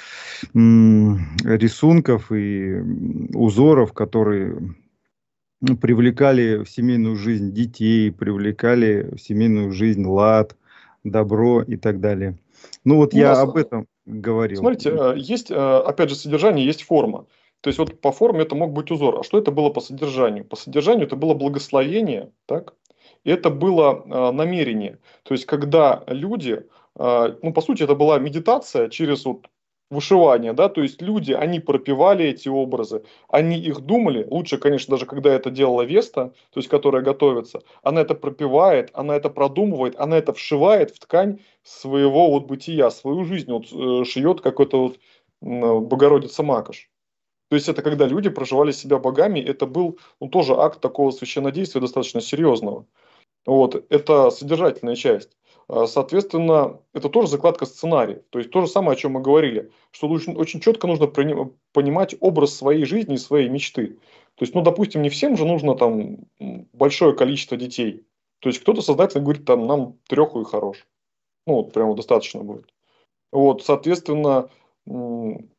м, рисунков и м, узоров, которые ну, привлекали в семейную жизнь детей, привлекали в семейную жизнь лад, добро и так далее. Ну вот У я нас, об этом говорил. смотрите, э, есть, э, опять же, содержание, есть форма. То есть вот по форме это мог быть узор. А что это было по содержанию? По содержанию это было благословение, так? И это было э, намерение. То есть когда люди, э, ну по сути это была медитация через вот вышивание, да, то есть люди, они пропевали эти образы, они их думали, лучше, конечно, даже когда это делала Веста, то есть которая готовится, она это пропевает, она это продумывает, она это вшивает в ткань своего вот бытия, свою жизнь вот э, шьет какой-то вот м, Богородица Макаш. То есть это когда люди проживали себя богами, это был ну, тоже акт такого священнодействия достаточно серьезного. Вот, это содержательная часть. А, Соответственно, это тоже закладка сценария. То есть то же самое, о чем мы говорили, что очень, очень четко нужно прони- понимать образ своей жизни и своей мечты. То есть, ну, допустим, не всем же нужно там м, большое количество детей. То есть кто-то сознательно говорит, там, нам треху и хорош. Ну, вот прямо достаточно будет. Вот, соответственно, м,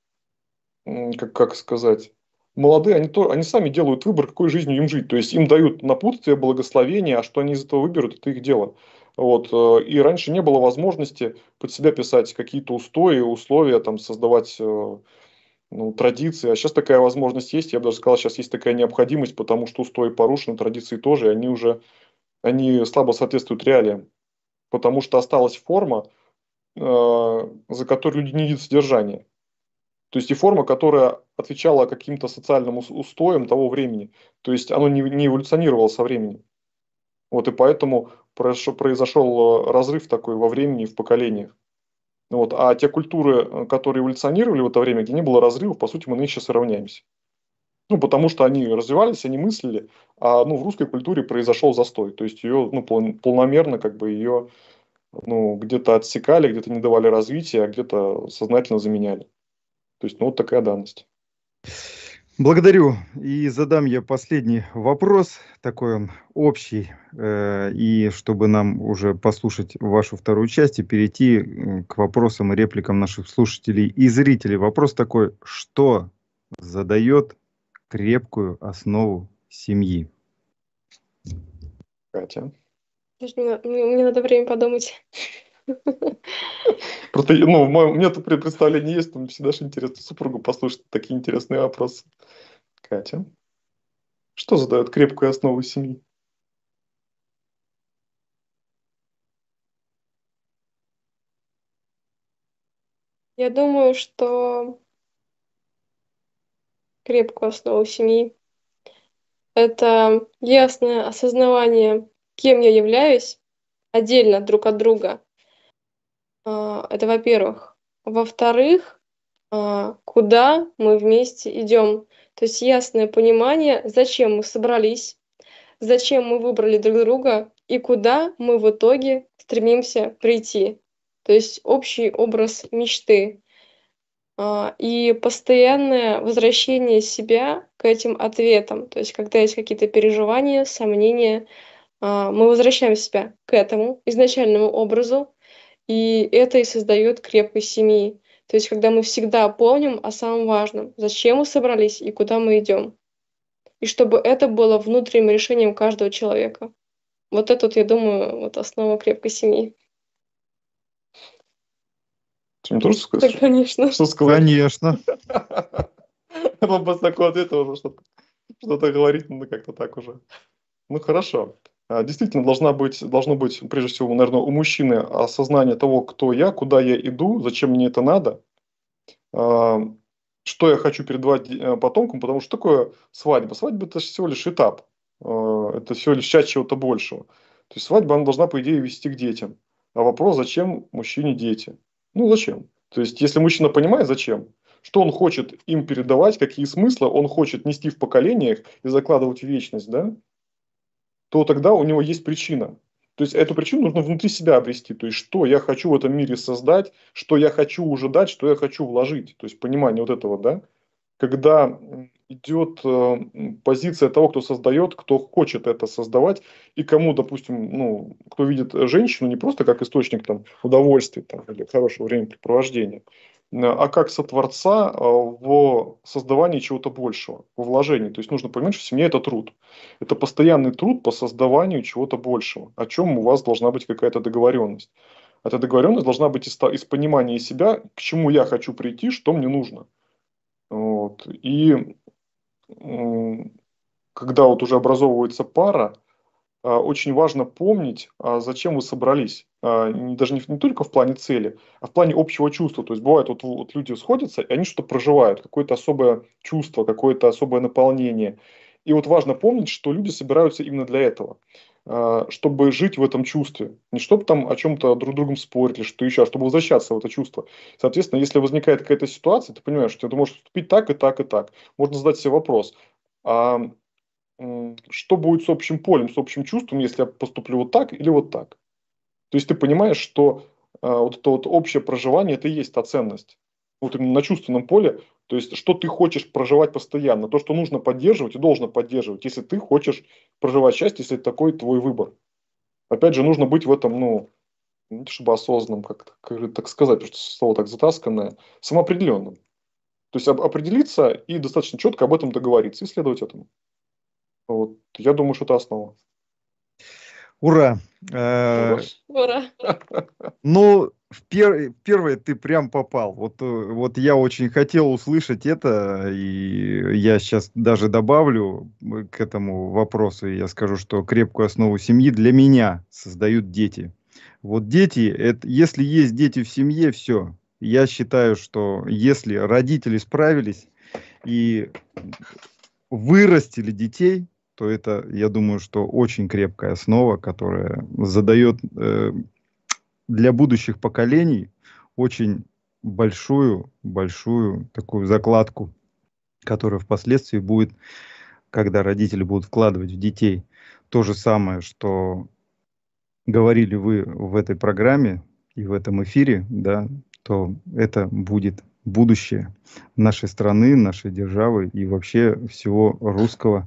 м, как, как сказать, молодые, они, то, они сами делают выбор, какой жизнью им жить. То есть им дают напутствие, благословение, а что они из этого выберут, это их дело. Вот. э, И раньше не было возможности под себя писать какие-то устои, условия, там, создавать э, ну, традиции. А сейчас такая возможность есть. Я бы даже сказал, сейчас есть такая необходимость, потому что устои порушены, традиции тоже, и они уже они слабо соответствуют реалиям. Потому что осталась форма, э, за которой люди не видят содержания. То есть и форма, которая отвечала каким-то социальным ус- устоям того времени. То есть оно не, не эволюционировало со временем. Вот и поэтому произошел, произошел э, разрыв такой во времени и в поколениях. Вот. А те культуры, э, которые эволюционировали в это время, где не было разрывов, по сути, мы на них сейчас и равняемся. Ну, потому что они развивались, они мыслили, а ну, в русской культуре произошел застой. То есть ее ну, пол- полномерно как бы ее ну, где-то отсекали, где-то не давали развития, а где-то сознательно заменяли. То есть, ну, вот такая данность. Благодарю. И задам я последний вопрос, такой он общий, э, и чтобы нам уже послушать вашу вторую часть и перейти э, к вопросам и репликам наших слушателей и зрителей. Вопрос такой: что задает крепкую основу семьи? Катя. Подожди, Мне, мне- мне надо время подумать. Просто, ну, в моем, у меня тут представление есть, но мне всегда же интересно супругу послушать такие интересные вопросы. Катя, что задает крепкую основу семьи? Я думаю, что крепкую основу семьи — это ясное осознавание, кем я являюсь, отдельно друг от друга. А, Это во-первых. Во-вторых, а, куда мы вместе идем. То есть ясное понимание, зачем мы собрались, зачем мы выбрали друг друга и куда мы в итоге стремимся прийти. То есть общий образ мечты. А, и постоянное возвращение себя к этим ответам. То есть когда есть какие-то переживания, сомнения, а, мы возвращаем себя к этому изначальному образу, и это и создает крепкость семьи. То есть когда мы всегда помним о самом важном, зачем мы собрались и куда мы идем. И чтобы это было внутренним решением каждого человека. Вот это вот, я думаю, вот основа крепкой семьи. Ты мне тоже Да, сказать? конечно. Что сказать? Конечно. Ну, после такого ответа уже что-то что-то говорить, ну, как-то так уже. Ну, хорошо. А, Действительно, должна быть, должно быть, прежде всего, наверное, у мужчины осознание того, кто я, куда я иду, зачем мне это надо, а, что я хочу передавать э, потомкам, потому что такое свадьба? Свадьба – это же всего лишь этап, а, это всего лишь часть чего-то большего. То есть свадьба, она должна, по идее, вести к детям. А вопрос, зачем мужчине дети? Ну, зачем? То есть, если мужчина понимает, зачем, что он хочет им передавать, какие смыслы он хочет нести в поколениях и закладывать в вечность, да, то тогда у него есть причина. То есть эту причину нужно внутри себя обрести. То есть что я хочу в этом мире создать, что я хочу уже дать, что я хочу вложить. То есть понимание вот этого, да. Когда идет э, позиция того, кто создает, кто хочет это создавать, и кому, допустим, ну, кто видит женщину не просто как источник там, удовольствия там, или хорошего времяпрепровождения, э, а как сотворца э, в создавании чего-то большего, в вложении. То есть нужно понимать, что семья – это труд. Это постоянный труд по создаванию чего-то большего, о чем у вас должна быть какая-то договоренность. Эта договоренность должна быть из, из понимания себя, к чему я хочу прийти, что мне нужно. Вот. И м, когда вот уже образовывается пара, а, очень важно помнить, а, зачем вы собрались. А, не- Даже не, в- не только в плане цели, а в плане общего чувства. То есть бывает, вот, вот люди сходятся, и они что-то проживают, какое-то особое чувство, какое-то особое наполнение. И вот важно помнить, что люди собираются именно для этого, а, чтобы жить в этом чувстве. Не чтобы там о чем-то друг с другом спорить или что еще, а чтобы возвращаться в это чувство. Соответственно, если возникает какая-то ситуация, ты понимаешь, что ты можешь поступить так и так и так. Можно задать себе вопрос, а м, что будет с общим полем, с общим чувством, если я поступлю вот так или вот так. То есть ты понимаешь, что а, вот это вот общее проживание – это и есть та ценность. Вот именно на чувственном поле, то есть что ты хочешь проживать постоянно, то, что нужно поддерживать и должно поддерживать, если ты хочешь проживать счастье, если это такой твой выбор. Опять же, нужно быть в этом, ну, не то чтобы осознанным, как, как так сказать, потому что слово так затасканное, самоопределенным. То есть об- определиться и достаточно четко об этом договориться и следовать этому. Вот. Я думаю, что это основа. Ура! Ура. Э, Ура! Ну, в пер- первое ты прям попал. Вот, э, вот я очень хотел услышать это, и я сейчас даже добавлю э, к этому вопросу, и я скажу, что крепкую основу семьи для меня создают дети. Вот дети, это, если есть дети в семье, все. Я считаю, что если родители справились и вырастили детей, то это, я думаю, что очень крепкая основа, которая задает э, для будущих поколений очень большую, большую такую закладку, которая впоследствии будет, когда родители будут вкладывать в детей то же самое, что говорили вы в этой программе и в этом эфире, да, то это будет будущее нашей страны, нашей державы и вообще всего русского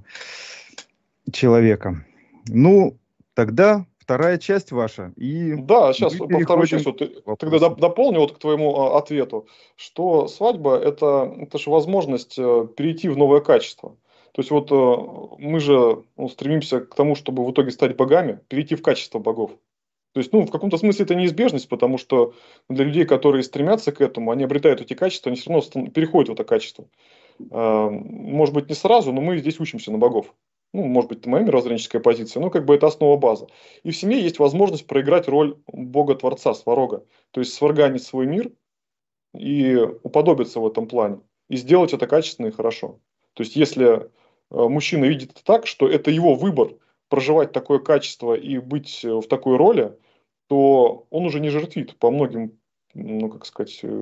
человека. Ну, тогда вторая часть ваша, и Да, сейчас мы по второй части, переходим вот, к ты- тогда вопросу. доп- дополню вот к твоему а, ответу, что свадьба это, это же возможность э, перейти в новое качество. То есть вот э, мы же ну, стремимся к тому, чтобы в итоге стать богами, перейти в качество богов. То есть, ну, в каком-то смысле это неизбежность, потому что для людей, которые стремятся к этому, они обретают эти качества, они все равно стан- переходят в это качество. А, Может быть, не сразу, но мы здесь учимся на богов. Ну, может быть, это моя мировоззренческая позиция, но как бы это основа база. И в семье есть возможность проиграть роль Бога-творца, сварога. То есть сварганить свой мир и уподобиться в этом плане. И сделать это качественно и хорошо. То есть если э, мужчина видит это так, что это его выбор проживать такое качество и быть э, в такой роли, то он уже не жертвит по многим, ну, как сказать, э,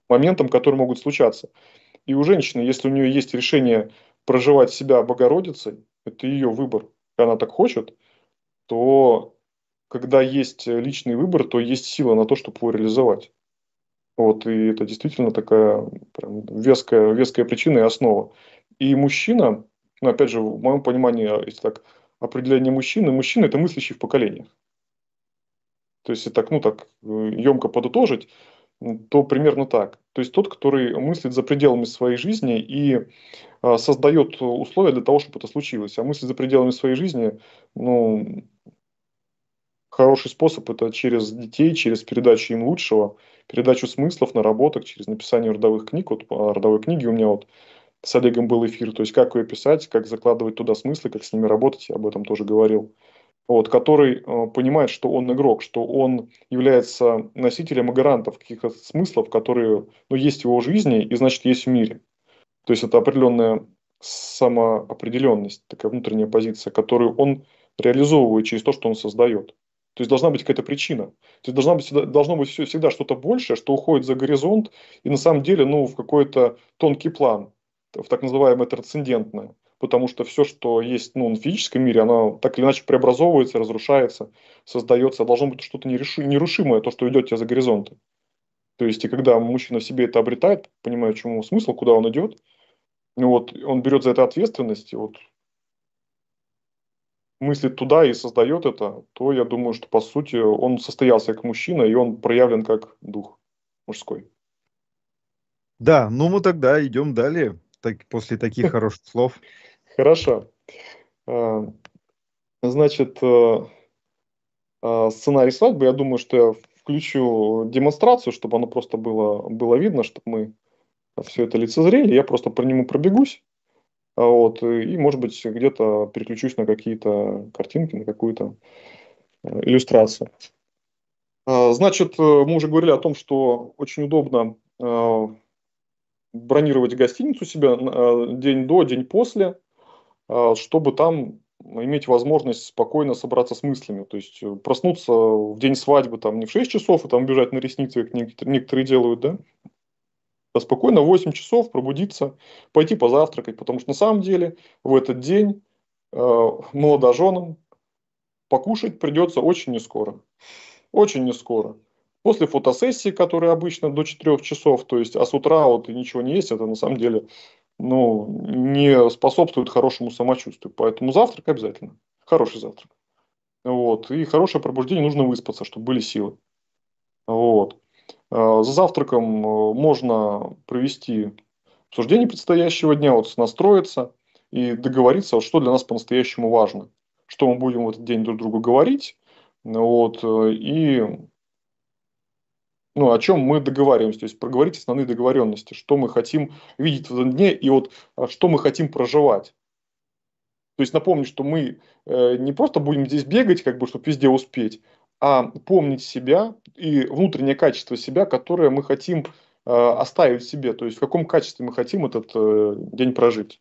моментам, которые могут случаться. И у женщины, если у нее есть решение проживать себя Богородицей, это ее выбор, и она так хочет, то когда есть личный выбор, то есть сила на то, чтобы его реализовать. Вот, и это действительно такая прям веская, веская причина и основа. И мужчина, ну, опять же, в моем понимании, если так, определение мужчины, мужчина – это мыслящий в поколениях. То есть, если так, ну, так емко подытожить, то примерно так. То есть, тот, который мыслит за пределами своей жизни и а, создает условия для того, чтобы это случилось. А мыслить за пределами своей жизни, ну, хороший способ – это через детей, через передачу им лучшего, передачу смыслов, наработок, через написание родовых книг. Вот по родовой книге у меня вот с Олегом был эфир, то есть как ее писать, как закладывать туда смыслы, как с ними работать, я об этом тоже говорил. Вот, который э, понимает, что он игрок, что он является носителем и гарантом каких-то смыслов, которые ну, есть в его жизни и, значит, есть в мире. То есть это определенная самоопределенность, такая внутренняя позиция, которую он реализовывает через то, что он создает. То есть должна быть какая-то причина. То есть должна быть, всегда- должно быть всё- всегда что-то большее, что уходит за горизонт и на самом деле ну, в какой-то тонкий план, в так называемое трансцендентное. Потому что все, что есть ну, в физическом мире, оно так или иначе преобразовывается, разрушается, создается. Должно быть что-то нереши- нерушимое, то, что идет тебе за горизонты. То есть, и когда мужчина в себе это обретает, понимает, в чему смысл, куда он идет, ну вот, он берет за это ответственность, и вот мыслит туда и создает это, то я думаю, что по сути он состоялся как мужчина, и он проявлен как дух мужской. Да, ну мы тогда идем далее, так, после таких хороших слов. Хорошо. А, Значит, э, а, сценарий свадьбы, я думаю, что я включу демонстрацию, чтобы оно просто было, было видно, чтобы мы все это лицезрели. Я просто по нему пробегусь. А Вот, и, может быть, где-то переключусь на какие-то картинки, на какую-то э, иллюстрацию. А, Значит, э, мы уже говорили о том, что очень удобно э, бронировать гостиницу себе э, день до, день после, э, чтобы там иметь возможность спокойно собраться с мыслями. То есть э, проснуться в день свадьбы там не в шесть часов и там бежать на ресницы, как некоторые некоторые делают, да, а спокойно в восемь часов пробудиться, пойти позавтракать, потому что на самом деле в этот день э, молодоженам покушать придется очень нескоро. Очень не скоро. После фотосессии, которая обычно до четырёх часов, то есть, а с утра вот и ничего не есть, это на самом деле ну, не способствует хорошему самочувствию. Поэтому завтрак обязательно. Хороший завтрак. Вот. И хорошее пробуждение, нужно выспаться, чтобы были силы. Вот. А, За завтраком э, можно провести обсуждение предстоящего дня, вот настроиться и договориться, вот что для нас по-настоящему важно. Что мы будем в этот день друг другу говорить. Вот. э, И ну, о чем мы договариваемся, то есть проговорить основные договоренности, что мы хотим видеть в этом дне и вот а, что мы хотим проживать. То есть напомнить, что мы э, не просто будем здесь бегать, как бы, чтобы везде успеть, а помнить себя и внутреннее качество себя, которое мы хотим э, оставить в себе, то есть в каком качестве мы хотим этот э, день прожить.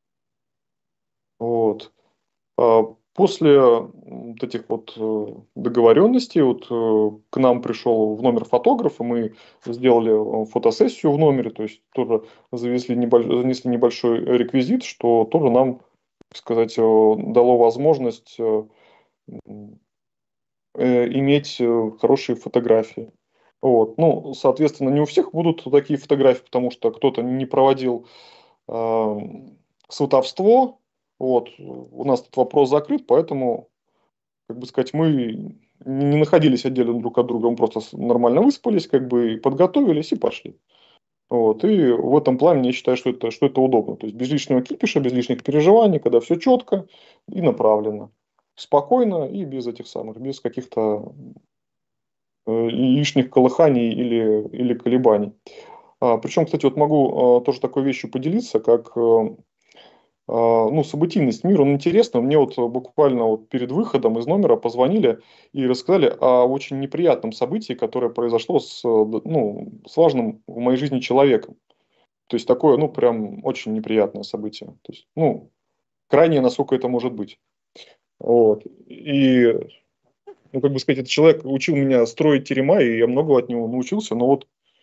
Вот. А, После м, вот этих вот э, договоренностей вот, э, к нам пришел в номер фотограф, и мы сделали э, фотосессию в номере, то есть тоже завезли небольш... занесли небольшой реквизит, что тоже нам, так сказать, э, дало возможность э, м, э, иметь э, хорошие фотографии. Вот. Ну, соответственно, не у всех будут такие фотографии, потому что кто-то не проводил э, сватовство. Вот. У нас этот вопрос закрыт, поэтому как бы сказать, мы не находились отдельно друг от друга, мы просто с- нормально выспались, как бы и подготовились и пошли. Вот. И в этом плане я считаю, что это, что это удобно. То есть без лишнего кипиша, без лишних переживаний, когда все четко и направлено. Спокойно и без этих самых, без каких-то э, лишних колыханий или, или колебаний. А, причем, кстати, вот могу э, тоже такой вещью поделиться, как э, а, ну, событийность мира, он интересно. Мне вот буквально вот перед выходом из номера позвонили и рассказали о очень неприятном событии, которое произошло с, э, ну, с важным в моей жизни человеком. То есть такое, ну, прям очень неприятное событие. То есть, ну, крайнее, насколько это может быть. Вот. И, ну, как бы сказать, этот человек учил меня строить терема, и я много от него научился, но вот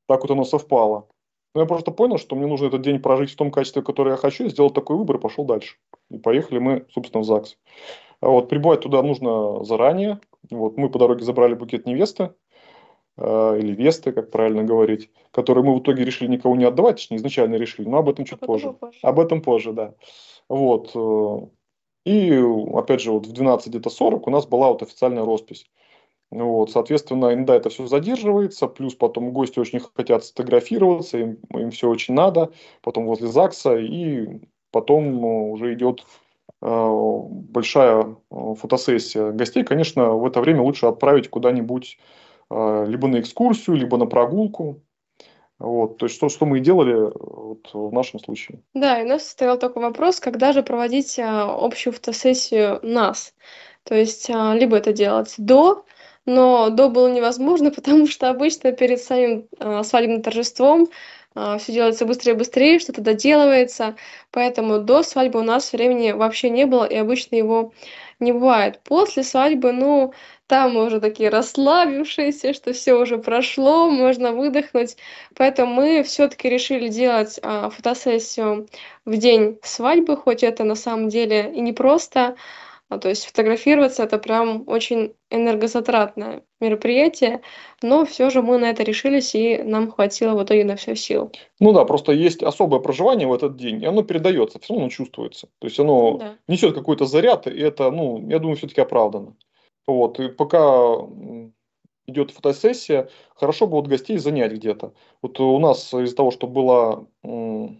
Так вот оно совпало. Но я просто понял, что мне нужно этот день прожить в том качестве, которое я хочу, сделал такой выбор и пошел дальше. И поехали мы, собственно, в ЗАГС. А вот прибывать туда нужно заранее. Вот мы по дороге забрали букет невесты, э, или Весты, как правильно говорить, который мы в итоге решили никого не отдавать, точнее, изначально решили, но об этом А чуть потом позже. попозже. Об этом позже, да. Вот. э, И, опять же, вот в двенадцать где-то сорок у нас была вот официальная роспись. Вот, соответственно, иногда это все задерживается, плюс потом гости очень хотят сфотографироваться, им, им все очень надо, потом возле ЗАГСа, и потом э, уже идет э, большая э, фотосессия. Гостей, конечно, в это время лучше отправить куда-нибудь э, либо на экскурсию, либо на прогулку. Вот, то есть то, что мы и делали э, вот, в нашем случае. Да, и у нас стоял такой вопрос, когда же проводить а, общую фотосессию нас. То есть а, либо это делать до, но до было невозможно, потому что обычно перед самим а, свадебным торжеством все делается быстрее и быстрее, что-то доделывается, поэтому до свадьбы у нас времени вообще не было, и обычно его не бывает. После свадьбы, ну, там мы уже такие расслабившиеся, что все уже прошло, можно выдохнуть. Поэтому мы все-таки решили делать а, фотосессию в день свадьбы, хоть это на самом деле и непросто. А, то есть фотографироваться это прям очень энергозатратное мероприятие, но все же мы на это решились, и нам хватило в итоге на все сил. Ну да, просто есть особое проживание в этот день, и оно передается, все равно чувствуется. То есть Ну оно да. несет какой-то заряд, и это, ну, я думаю, все-таки оправдано. Вот, и пока м, идет фотосессия, хорошо бы вот гостей занять где-то. Вот у нас из-за того, что было, м,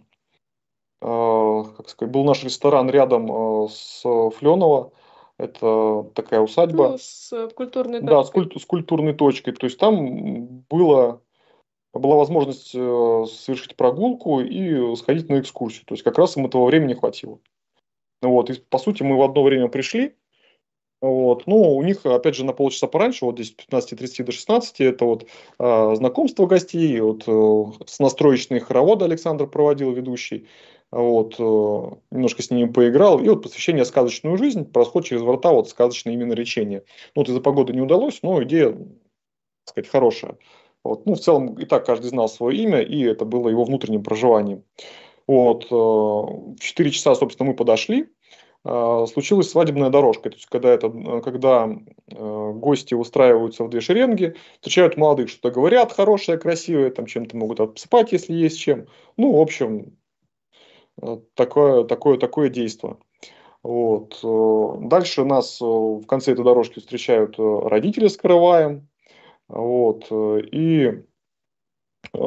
э, как сказать, был наш ресторан рядом э, с Фленово, это такая Ну, усадьба, с э, культурной да, с, точкой. культ- с культурной точкой. То есть там было была возможность э, совершить прогулку и сходить на экскурсию. То есть как раз им этого времени хватило. Вот. И по сути мы в одно время пришли. Вот. Ну, у них, опять же, на полчаса пораньше, вот здесь с пятнадцати тридцати до шестнадцати, это вот э, знакомство гостей, вот, э, с настроечные хороводы Александр проводил, ведущий. Вот, э, немножко с ними поиграл. И вот посвящение в сказочную жизнь, проход через врата, вот сказочное именно речение. Ну, вот из-за погоды не удалось, но идея, так сказать, хорошая. Вот. Ну, в целом, и так каждый знал свое имя, и это было его внутренним проживанием. Вот. э, В четыре часа, собственно, мы подошли. Э, Случилась свадебная дорожка. То есть, когда, это, э, когда э, гости устраиваются в две шеренги, встречают молодых, что-то говорят хорошее, красивое, там чем-то могут обсыпать, если есть чем. Ну, в общем, э, такое, такое, такое действие. Вот. э, Дальше нас э, в конце этой дорожки встречают э, родители с караваем. Вот. э, И э,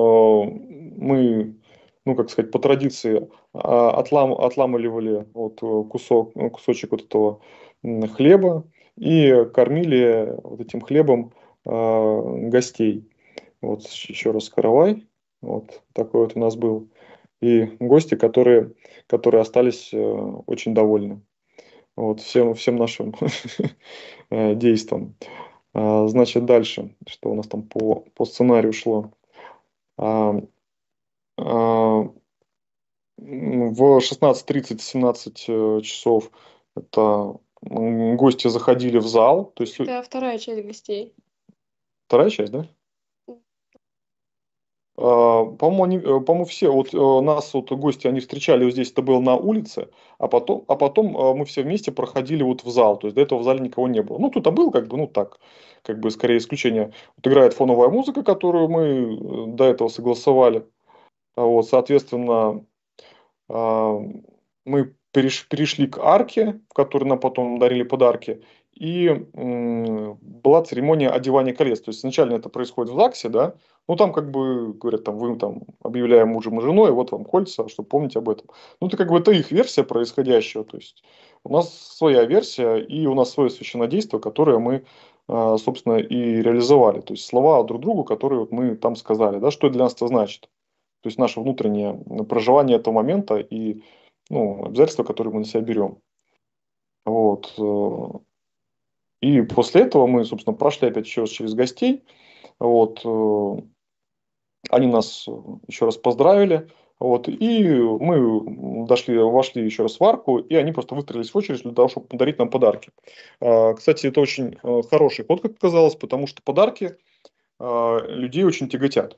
мы, ну, как сказать, по традиции а, отлам, отламывали вот э, кусок, ну, кусочек вот этого м, хлеба и кормили вот этим хлебом э, гостей. Вот еще раз каравай. Вот такой вот у нас был. И гости, которые, которые остались э, очень довольны. Вот всем, всем нашим э, действиям. А, Значит, дальше, что у нас там по, по сценарию шло. А, а, В шестнадцать тридцать семнадцать э, часов это м, гости заходили в зал. То есть лю- Это вторая часть гостей. вторая часть, да? А, По-моему, они, э, по-моему, все, вот э, нас вот гости, они встречали вот здесь, это было на улице, а потом, а потом э, мы все вместе проходили вот в зал, то есть до этого в зале никого не было. Ну, кто-то был, как бы, ну, так, как бы, скорее исключение. Вот играет фоновая музыка, которую мы э, до этого согласовали. А вот, соответственно, а, мы переш- перешли к арке, в которой нам потом дарили подарки, и м, была церемония одевания колец. То есть изначально это происходит в ЗАГСе, да, ну там как бы говорят, там вы там объявляем мужем и женой, вот вам кольца, чтобы помнить об этом. Ну это как бы это их версия происходящего, то есть у нас своя версия и у нас свое священнодействие, которое мы, а, собственно, и реализовали. То есть слова друг другу, которые вот мы там сказали, да, что для нас это значит. То есть наше внутреннее проживание этого момента и, ну, обязательства, которые мы на себя берем. Вот. э, И после этого мы, собственно, прошли опять еще раз через гостей. Вот. э, Они нас э, еще раз поздравили. Вот. И мы дошли, вошли еще раз в арку, и они просто выстроились в очередь для того, чтобы подарить нам подарки. А, Кстати, это очень э, хороший ход, как оказалось, потому что подарки а, людей очень тяготят.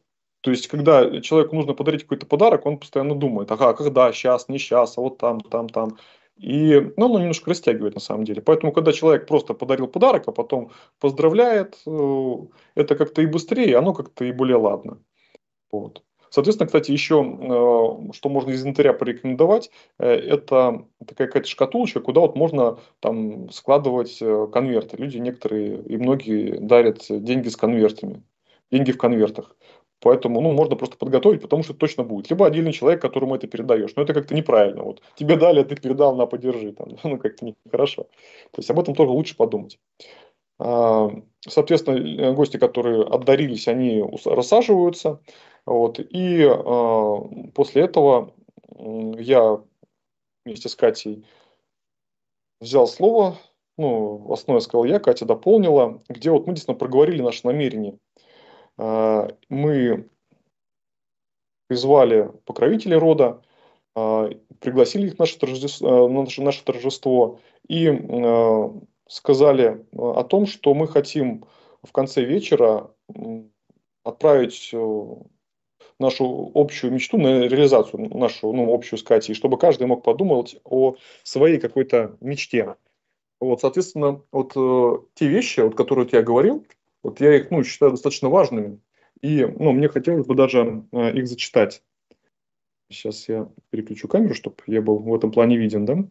То есть, когда человеку нужно подарить какой-то подарок, он постоянно думает, ага, когда, сейчас, не сейчас, а вот там, там, там. И ну, оно немножко растягивает на самом деле. Поэтому, когда человек просто подарил подарок, а потом поздравляет, э, это как-то и быстрее, оно как-то и более ладно. Вот. Соответственно, кстати, еще, э, что можно из инвентаря порекомендовать, э, это такая какая-то шкатулочка, куда вот можно там складывать э, конверты. Люди некоторые и многие дарят деньги с конвертами, деньги в конвертах. Поэтому, ну, можно просто подготовить, потому что это точно будет. Либо отдельный человек, которому это передаешь. Но это как-то неправильно. Вот тебе дали, а ты передал, на, подержи. Там. Ну, как-то нехорошо. То есть об этом тоже лучше подумать. А, Соответственно, гости, которые отдарились, они ус- рассаживаются. Вот, и а, после этого м, я вместе с Катей взял слово, ну, основное сказал я, Катя дополнила, где вот мы действительно проговорили наши намерения. А, Мы призвали покровителей рода, а, пригласили их на наше торжество, на наше, наше торжество и а, сказали а, о том, что мы хотим в конце вечера м, отправить э, нашу общую мечту на реализацию, нашу ну, общую с Катей, чтобы каждый мог подумать о своей какой-то мечте. Вот, соответственно, вот э, те вещи, вот, которые вот я говорил, вот я их ну, считаю достаточно важными. И ну, мне хотелось бы даже э, их зачитать. Сейчас я переключу камеру, чтобы я был в этом плане виден, да?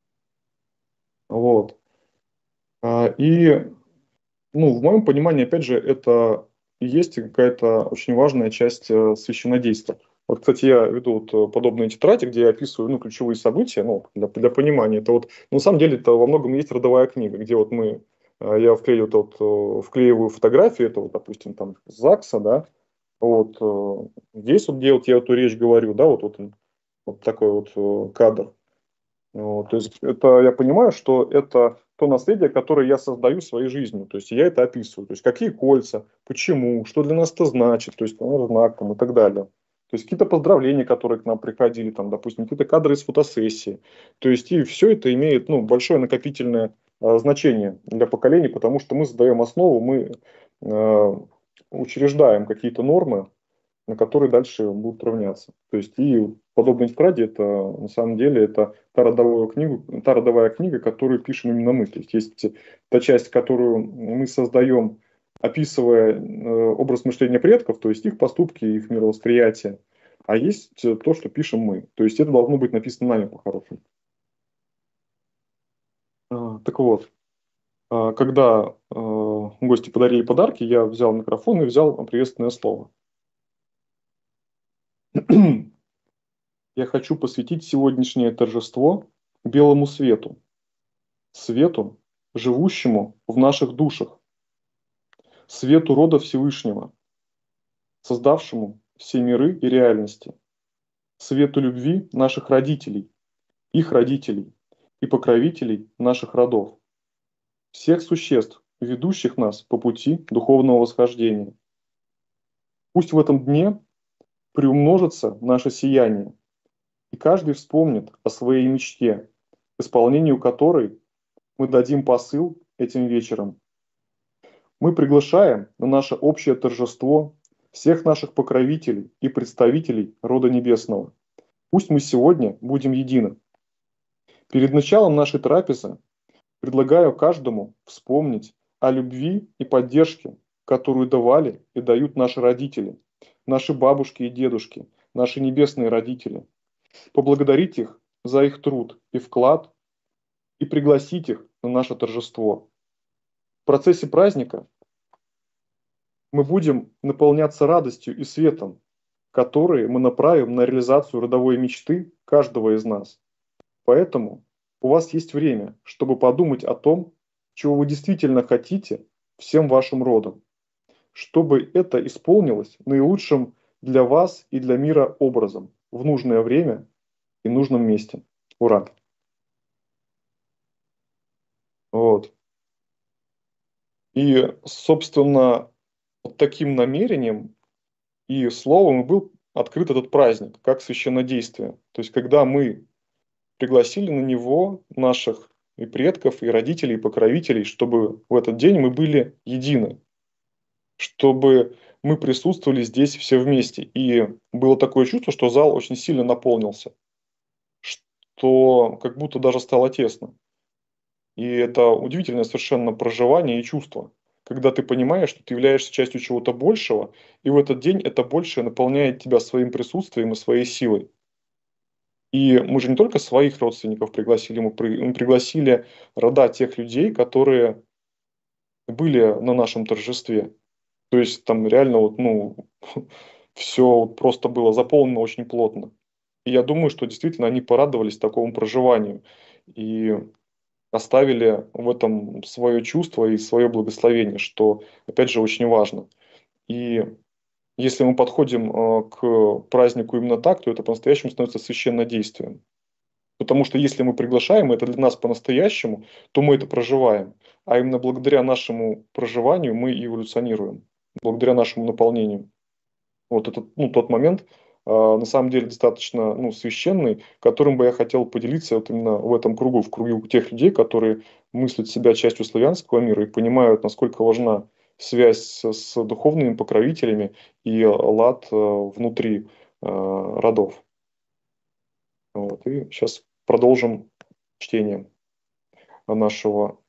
Вот. А, И, ну, в моем понимании, опять же, это и есть какая-то очень важная часть э, священнодейства. Вот, кстати, я веду вот э, подобные тетради, где я описываю ну, ключевые события, ну, для, для понимания. Это вот, ну, на самом деле, это во многом есть родовая книга, где вот мы, э, я вклею вот, э, вклеиваю фотографию, это вот, допустим, там, ЗАГСа, да, вот, э, здесь вот, где вот я эту речь говорю, да, вот, вот, он, вот такой вот э, кадр. Вот, то есть это я понимаю, что это то наследие, которое я создаю своей жизнью. То есть я это описываю. То есть какие кольца, почему, что для нас это значит, то есть ну, знак там, и так далее. То есть какие-то поздравления, которые к нам приходили, там, допустим, какие-то кадры из фотосессии. То есть и все это имеет ну, большое накопительное э, значение для поколений, потому что мы задаем основу, мы э, учреждаем какие-то нормы, на которые дальше будут равняться. То есть и подобные тетради это на самом деле это та родовая книга, та родовая книга, которую пишем именно мы. То есть есть та часть, которую мы создаем, описывая э, образ мышления предков, то есть их поступки, их мировосприятие, а есть то, что пишем мы. То есть это должно быть написано нами по-хорошему. А, Так вот, а, когда э, гости подарили подарки, я взял микрофон и взял приветственное слово. Я хочу посвятить сегодняшнее торжество белому свету, свету, живущему в наших душах, свету рода Всевышнего, создавшему все миры и реальности, свету любви наших родителей, их родителей и покровителей наших родов, всех существ, ведущих нас по пути духовного восхождения. Пусть в этом дне приумножится наше сияние, и каждый вспомнит о своей мечте, к исполнению которой мы дадим посыл этим вечером. Мы приглашаем на наше общее торжество всех наших покровителей и представителей рода небесного. Пусть мы сегодня будем едины. Перед началом нашей трапезы предлагаю каждому вспомнить о любви и поддержке, которую давали и дают наши родители, наши бабушки и дедушки, наши небесные родители. Поблагодарить их за их труд и вклад и пригласить их на наше торжество. В процессе праздника мы будем наполняться радостью и светом, которые мы направим на реализацию родовой мечты каждого из нас. Поэтому у вас есть время, чтобы подумать о том, чего вы действительно хотите всем вашим родом, чтобы это исполнилось наилучшим для вас и для мира образом в нужное время и нужном месте. Ура! Вот. И, собственно, вот таким намерением и словом и был открыт этот праздник, как священнодействие. То есть, когда мы пригласили на него наших и предков, и родителей, и покровителей, чтобы в этот день мы были едины, чтобы мы присутствовали здесь все вместе. И было такое чувство, что зал очень сильно наполнился, что как будто даже стало тесно. И это удивительное совершенно проживание и чувство, когда ты понимаешь, что ты являешься частью чего-то большего, и в этот день это большее наполняет тебя своим присутствием и своей силой. И мы же не только своих родственников пригласили, мы, при, мы пригласили рода тех людей, которые были на нашем торжестве. То есть там реально вот, ну, все просто было заполнено очень плотно. И я думаю, что действительно они порадовались такому проживанию и оставили в этом свое чувство и свое благословение, что, опять же, очень важно. И если мы подходим э, к празднику именно так, то это по-настоящему становится священнодействием. Потому что если мы приглашаем это для нас по-настоящему, то мы это проживаем. А именно благодаря нашему проживанию мы эволюционируем, благодаря нашему наполнению. Вот это, ну, тот момент, э, на самом деле, достаточно, ну, священный, которым бы я хотел поделиться вот именно в этом кругу, в кругу тех людей, которые мыслят себя частью славянского мира и понимают, насколько важна связь с, с духовными покровителями и лад э, внутри э, родов. Вот. И сейчас продолжим чтение нашего.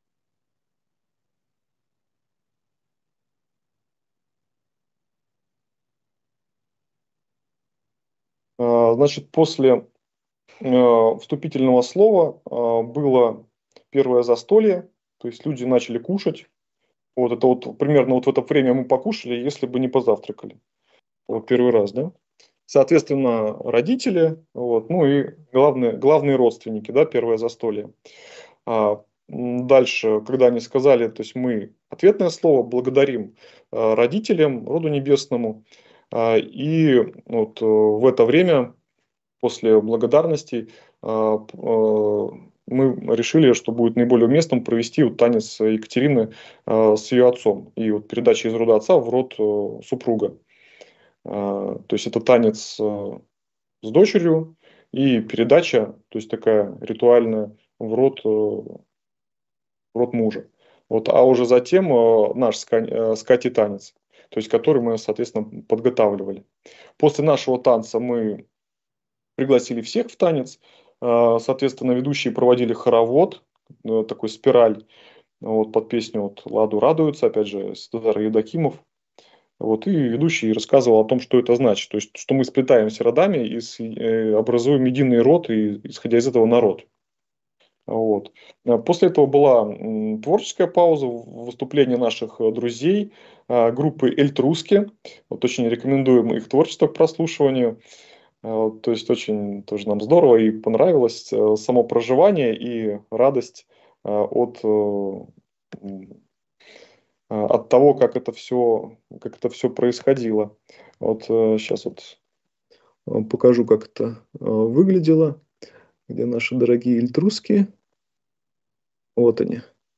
Э, Значит, после э, вступительного слова э, было первое застолье, то есть люди начали кушать. Вот это вот примерно вот в это время мы покушали, если бы не позавтракали. Вот первый раз, да? Соответственно, родители, вот, ну и главные, главные родственники, да, первое застолье. А, м, дальше, когда они сказали, то есть мы ответное слово благодарим а, родителям, роду небесному, а, и вот э, в это время после благодарности а, п- а, мы решили, что будет наиболее уместным провести вот танец Екатерины а, с ее отцом и вот передача из рода отца в род э, супруга. А, То есть это танец э, с дочерью и передача, то есть такая ритуальная в род, э, в род мужа. Вот, а уже затем э, наш с Кань- э, с Катей танец, то есть который мы, соответственно, подготавливали. После нашего танца мы пригласили всех в танец. Э, Соответственно, ведущие проводили хоровод, э, такой спираль, вот, под песню вот, «Ладу радуются», опять же, Святозар Евдокимов. Вот, и ведущий рассказывал о том, что это значит. То есть, что мы сплетаемся родами и с- э, образуем единый род, и исходя из этого народ. Вот. А После этого была м, творческая пауза, в- выступление наших э, друзей, а, группы Эльтруски. Вот очень рекомендуем их творчество к прослушиванию. А, вот, то есть очень тоже нам здорово и понравилось э, само проживание и радость а, от, э, м, а, от того, как это все, как это все происходило. Вот сейчас вот э, покажу, как это э, выглядело, где наши дорогие эльтруски. Вот они.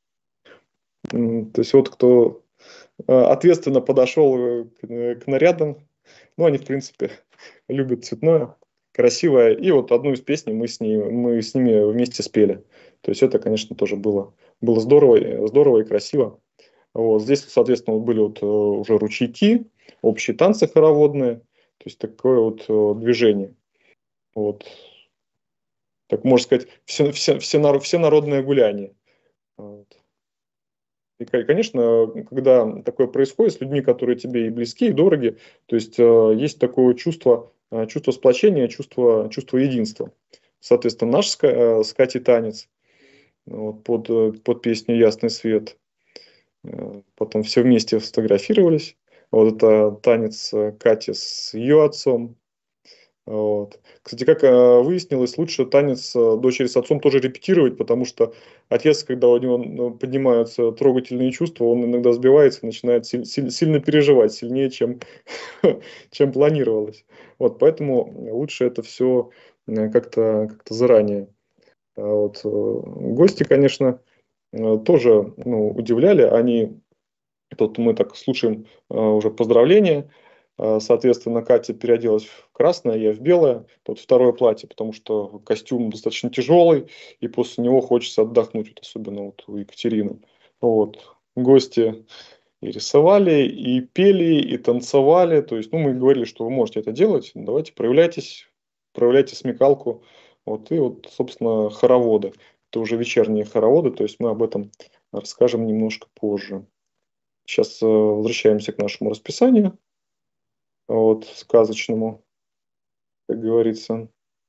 М, То есть вот кто э, ответственно подошел э, к, э, к нарядам, ну, они, в принципе, любят цветное, красивое. И вот одну из песней мы с, ней, мы с ними вместе спели. То есть это, конечно, тоже было, было здорово, и- здорово и красиво. Вот. Здесь, соответственно, вот были вот э, уже ручейки, общие танцы хороводные, то есть такое вот э, движение. Вот. Так можно сказать, все, все, все, нар- все народное гуляние. Вот. И, ко- конечно, когда такое происходит с людьми, которые тебе и близки, и дороги, то есть э, есть такое чувство, э, чувство сплочения, чувство, чувство единства. Соответственно, наш с, Ка- э, с Катей танец вот, под, э, под песню «Ясный свет». Э, Потом все вместе сфотографировались. Вот это танец э, Кати с ее отцом. Вот. Кстати, как э, выяснилось, лучше танец э, дочери с отцом тоже репетировать, потому что отец, когда у него ну, поднимаются трогательные чувства, он иногда сбивается и начинает силь- силь- сильно переживать, сильнее, чем, чем планировалось. Вот, поэтому лучше это все как-то как заранее. А вот, э, гости, конечно, э, тоже ну, удивляли. Они Тут мы так слушаем э, уже поздравления. Э, Соответственно, Катя переоделась в красное, я в белое. Тут второе платье, потому что костюм достаточно тяжелый, и после него хочется отдохнуть, вот особенно вот у Екатерины. Вот. Гости и рисовали, и пели, и танцевали. То есть, ну, мы говорили, что вы можете это делать, давайте проявляйтесь, проявляйте смекалку. Вот, и вот, собственно, хороводы. Это уже вечерние хороводы, то есть мы об этом расскажем немножко позже. Сейчас э, возвращаемся к нашему расписанию, вот, сказочному, как говорится.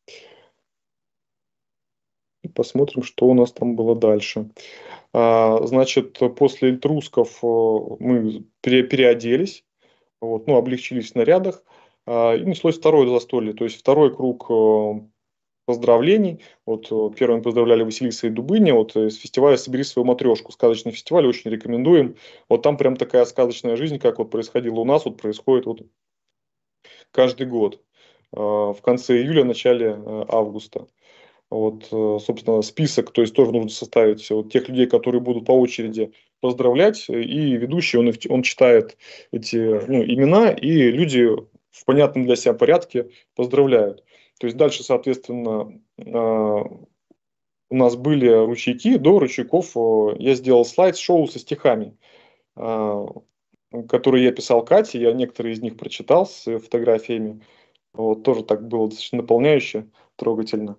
И посмотрим, что у нас там было дальше. А, значит, после эльтрусков э, мы пере- переоделись, вот, ну, облегчились в нарядах, а, и началось второе застолье, то есть второй круг э, поздравлений. Вот э, первым поздравляли Василиса и Дубыня вот э, с фестиваля «Собери свою матрешку». Сказочный фестиваль, очень рекомендуем. Вот там прям такая сказочная жизнь, как вот происходила у нас, вот происходит вот каждый год. э, В конце июля, начале э, августа. Вот, э, собственно, список, то есть тоже нужно составить вот тех людей, которые будут по очереди поздравлять, и ведущий, он, их, он читает эти ну, имена, и люди в понятном для себя порядке поздравляют. То есть дальше, соответственно, э, у нас были ручейки, до ручейков э, я сделал слайд-шоу со стихами, э, которые я писал Кате, я некоторые из них прочитал с фотографиями, вот, тоже так было достаточно наполняюще, трогательно.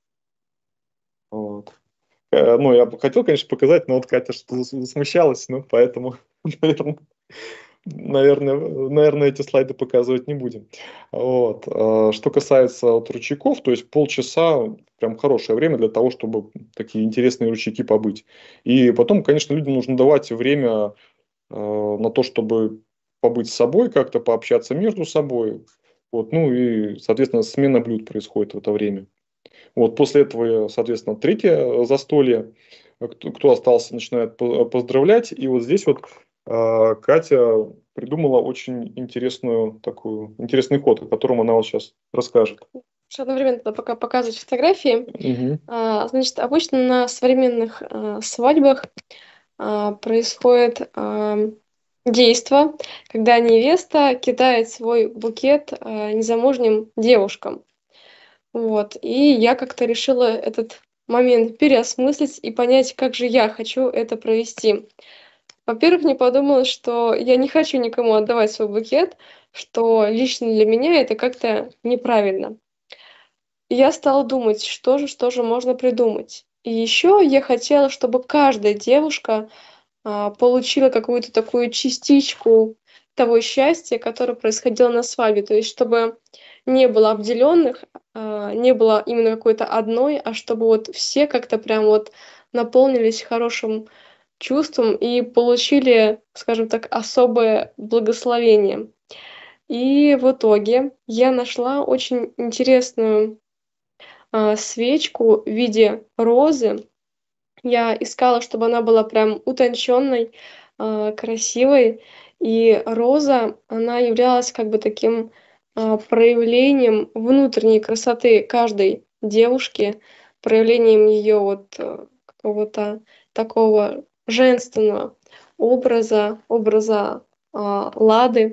Вот. Э, Ну, я бы хотел, конечно, показать, но вот Катя что смущалась, ну, поэтому, наверное, наверное, наверное, эти слайды показывать не будем. Вот. А что касается вот ручейков, то есть полчаса прям хорошее время для того, чтобы такие интересные ручейки побыть. И потом, конечно, людям нужно давать время э, на то, чтобы побыть с собой, как-то пообщаться между собой. Вот. Ну и, соответственно, смена блюд происходит в это время. Вот после этого, соответственно, третье застолье. Кто, кто остался, начинает поздравлять. И вот здесь вот э, Катя придумала очень интересную такую, интересный ход, о котором она вот сейчас расскажет. Одновременно тогда пока показывать фотографии. Угу. А, значит, обычно на современных а, свадьбах а, происходит а, действо, когда невеста кидает свой букет а, незамужним девушкам. Вот. И я как-то решила этот момент переосмыслить и понять, как же я хочу это провести. Во-первых, мне подумалось, что я не хочу никому отдавать свой букет, что лично для меня это как-то неправильно. И я стала думать, что же, что же можно придумать. И еще я хотела, чтобы каждая девушка а, получила какую-то такую частичку того счастья, которое происходило на свадьбе. То есть, чтобы не было обделенных, а, не было именно какой-то одной, а чтобы вот все как-то прям вот наполнились хорошим чувством и получили, скажем так, особое благословение. И в итоге я нашла очень интересную а, свечку в виде розы. Я искала, чтобы она была прям утонченной, а, красивой. И роза, она являлась как бы таким а, проявлением внутренней красоты каждой девушки, проявлением ее вот э, какого-то такого женственного образа, образа а, Лады.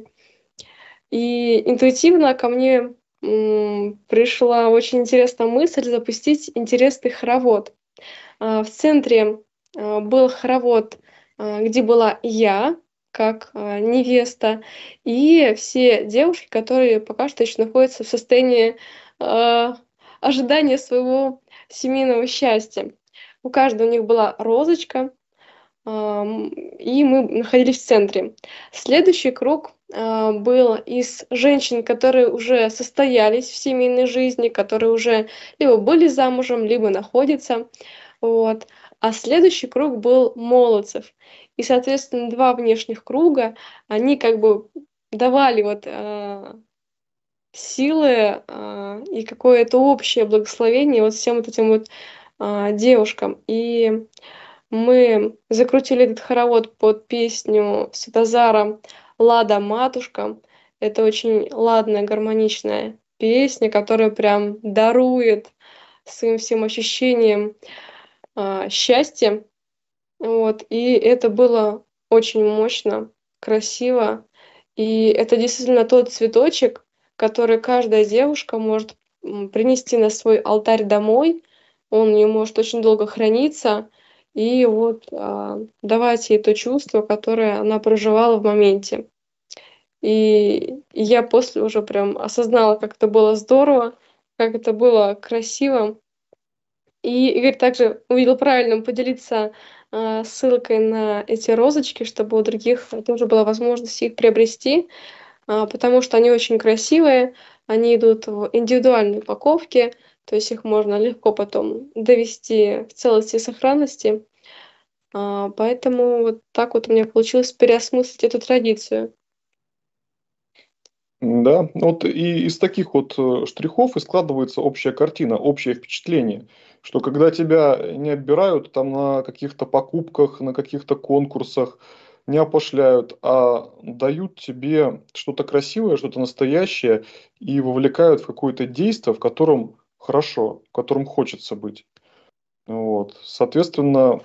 И интуитивно ко мне м, пришла очень интересная мысль запустить интересный хоровод. А, В центре а, был хоровод, а, где была я, как а, невеста, и все девушки, которые пока что еще находятся в состоянии а, ожидания своего семейного счастья. У каждой у них была розочка, ам, и мы находились в центре. Следующий круг а, был из женщин, которые уже состоялись в семейной жизни, которые уже либо были замужем, либо находятся. Вот. А следующий круг был молодцев. И, соответственно, два внешних круга, они как бы давали вот а, силы а, и какое-то общее благословение вот всем вот этим вот а, девушкам. И мы закрутили этот хоровод под песню Святозара «Лада, матушка». Это очень ладная, гармоничная песня, которая прям дарует своим всем ощущениям а, счастья. Вот. И это было очень мощно, красиво. И это действительно тот цветочек, который каждая девушка может м, принести на свой алтарь домой. Он у нее может очень долго храниться. и вот а, давать ей то чувство, которое она проживала в моменте. И я после уже прям осознала, как это было здорово, как это было красиво. И Игорь также увидел правильным поделиться а, ссылкой на эти розочки, чтобы у других тоже была возможность их приобрести, а, потому что они очень красивые, они идут в индивидуальной упаковке, то есть их можно легко потом довести в целости и сохранности. А, поэтому вот так вот у меня получилось переосмыслить эту традицию. Да, вот и из таких вот э, штрихов и складывается общая картина, общее впечатление, что когда тебя не отбирают там на каких-то покупках, на каких-то конкурсах, не опошляют, а дают тебе что-то красивое, что-то настоящее и вовлекают в какое-то действие, в котором хорошо, в котором хочется быть. Вот. Соответственно,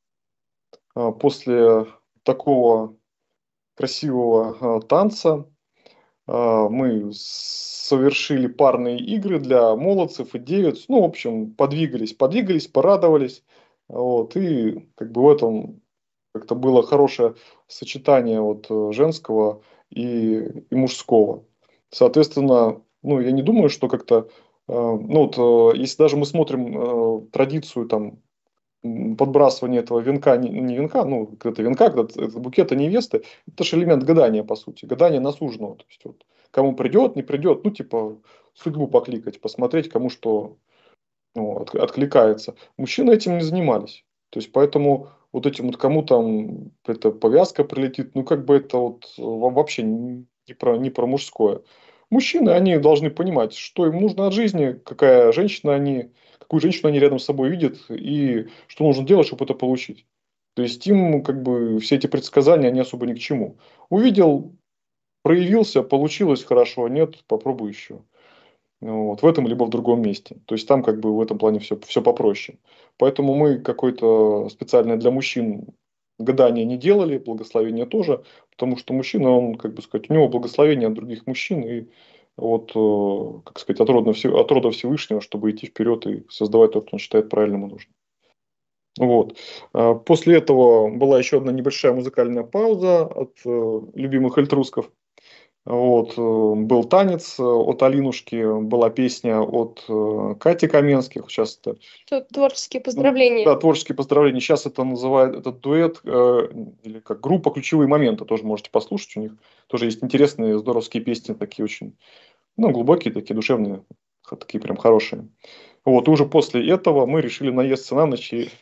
а, после такого красивого а, танца а, мы совершили парные игры для молодцев и девиц. Ну, в общем, подвигались, подвигались, порадовались. Вот, и как бы в этом как-то было хорошее сочетание вот э, женского и, и мужского. Соответственно, ну, я не думаю, что как-то, э, ну, вот, э, если даже мы смотрим э, традицию там м, подбрасывание этого венка, не, не венка, ну, это венка, когда это букета невесты, это же элемент гадания, по сути, гадание на суженого. То есть, вот, кому придет, не придет, ну, типа, судьбу покликать, посмотреть, кому что ну, от- откликается. Мужчины этим не занимались. То есть, поэтому вот этим вот кому там эта повязка прилетит, ну, как бы это вот э, во- вообще не про, не про мужское. Мужчины, они должны понимать, что им нужно от жизни, какая женщина они, какую женщину они рядом с собой видят, и что нужно делать, чтобы это получить. То есть, им как бы все эти предсказания, они особо ни к чему. Увидел, проявился, получилось хорошо, нет, попробуй еще. Ну, вот в этом либо в другом месте. То есть там как бы в этом плане все, все попроще. Поэтому мы какое-то специальное для мужчин гадание не делали, благословение тоже, потому что мужчина, он, как бы сказать, у него благословение от других мужчин и от, э, как сказать, от рода, от рода Всевышнего, чтобы идти вперед и создавать то, что он считает правильным и нужным. Вот. А после этого была еще одна небольшая музыкальная пауза от э, любимых эльтрусков. Вот, э, был танец э, от Алинушки, была песня от э, Кати Каменских. Сейчас это, Тут творческие ну, поздравления. да, творческие поздравления. Сейчас это называют этот дуэт э, или как группа «Ключевые моменты». Тоже можете послушать у них. Тоже есть интересные, здоровские песни, такие очень, ну, глубокие, такие душевные, х- такие прям хорошие. Вот, и уже после этого мы решили наесться на ночь и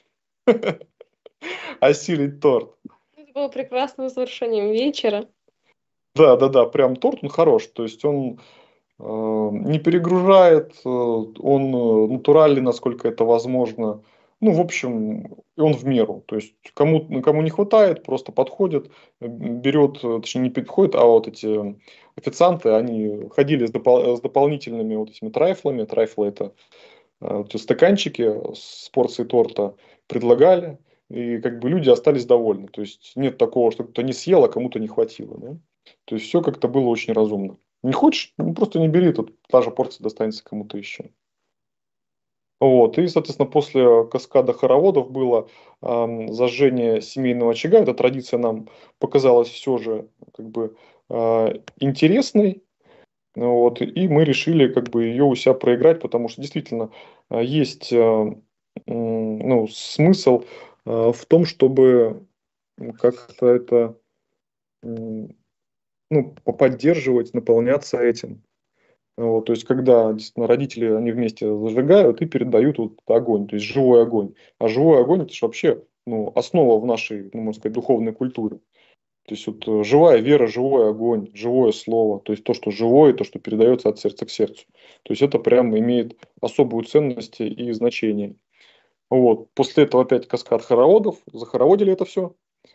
осилить торт. Это было прекрасным завершением вечера. Да, да, да, прям торт он хорош. То есть он э, не перегружает, э, он э, натуральный, насколько это возможно. Ну, в общем, и он в меру. То есть кому, ну, кому не хватает, просто подходит, э, берет, э, точнее не подходит, а вот эти официанты, они ходили с, допол- с дополнительными вот этими трайфлами. Трайфлы это э, вот эти стаканчики с порцией торта предлагали. И как бы люди остались довольны. То есть нет такого, что кто-то не съел, а кому-то не хватило. Да? То есть все как-то было очень разумно. Не хочешь, ну, просто не бери, тут та же порция достанется кому-то еще. Вот. И, соответственно, после каскада хороводов было ам, зажжение семейного очага. Эта традиция нам показалась все же как бы а, интересной. Вот. И мы решили как бы ее у себя проиграть, потому что действительно а, есть а, м, ну, смысл а, в том, чтобы как-то это м, ну, поддерживать, наполняться этим. Вот, то есть, когда действительно родители, они вместе зажигают и передают вот огонь, то есть живой огонь. А живой огонь это же вообще ну, основа в нашей, ну, можно сказать, духовной культуре. То есть вот э, живая вера, живой огонь, живое слово, то есть то, что живое, то, что передается от сердца к сердцу. То есть это прямо имеет особую ценность и значение. Вот. После этого опять каскад хороводов, захороводили это все,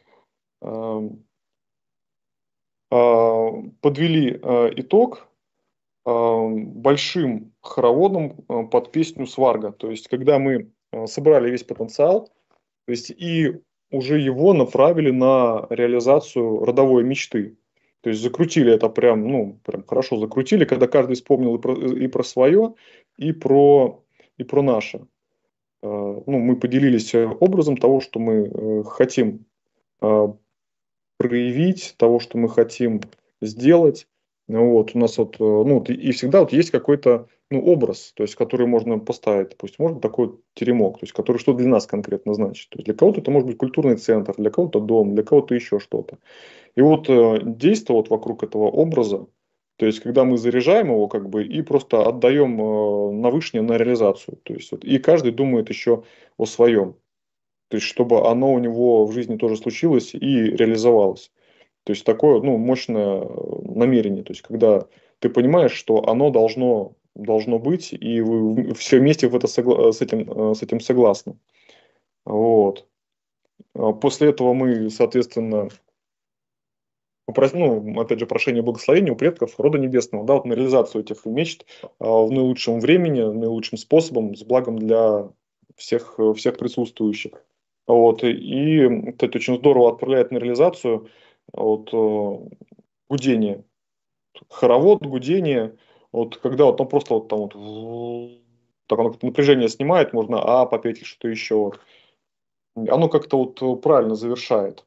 подвели э, итог э, большим хороводом э, под песню «Сварга». То есть, когда мы э, собрали весь потенциал, то есть и уже его направили на реализацию родовой мечты. То есть закрутили это прям, ну, прям хорошо закрутили, когда каждый вспомнил и про, и про свое, и про, и про наше. ну, мы поделились образом того, что мы хотим проявить, того, что мы хотим сделать. Вот, у нас вот, ну, и всегда вот есть какой-то, ну, образ, то есть, который можно поставить, допустим, может быть такой вот теремок, то есть, который что для нас конкретно значит. То есть, для кого-то это может быть культурный центр, для кого-то дом, для кого-то еще что-то. И вот э, действие вот вокруг этого образа, то есть, когда мы заряжаем его как бы и просто отдаем э, на вышнее, на реализацию. То есть, вот, и каждый думает еще о своем. То есть, чтобы оно у него в жизни тоже случилось и реализовалось. То есть, такое, ну, мощное намерение. То есть, когда ты понимаешь, что оно должно, должно быть, и вы все вместе в это согла- с, этим, с этим согласны. Вот. После этого мы, соответственно, попросим, ну, опять же, прошение благословения у предков рода небесного, да, вот на реализацию этих мечт в наилучшем времени, наилучшим способом, с благом для всех, всех присутствующих. Вот. И, кстати, очень здорово отправляет на реализацию вот, гудение. Хоровод, гудение. Вот когда вот, ну, просто вот там вот, так оно напряжение снимает, можно а попеть или что-то еще. Вот. Оно как-то вот правильно завершает.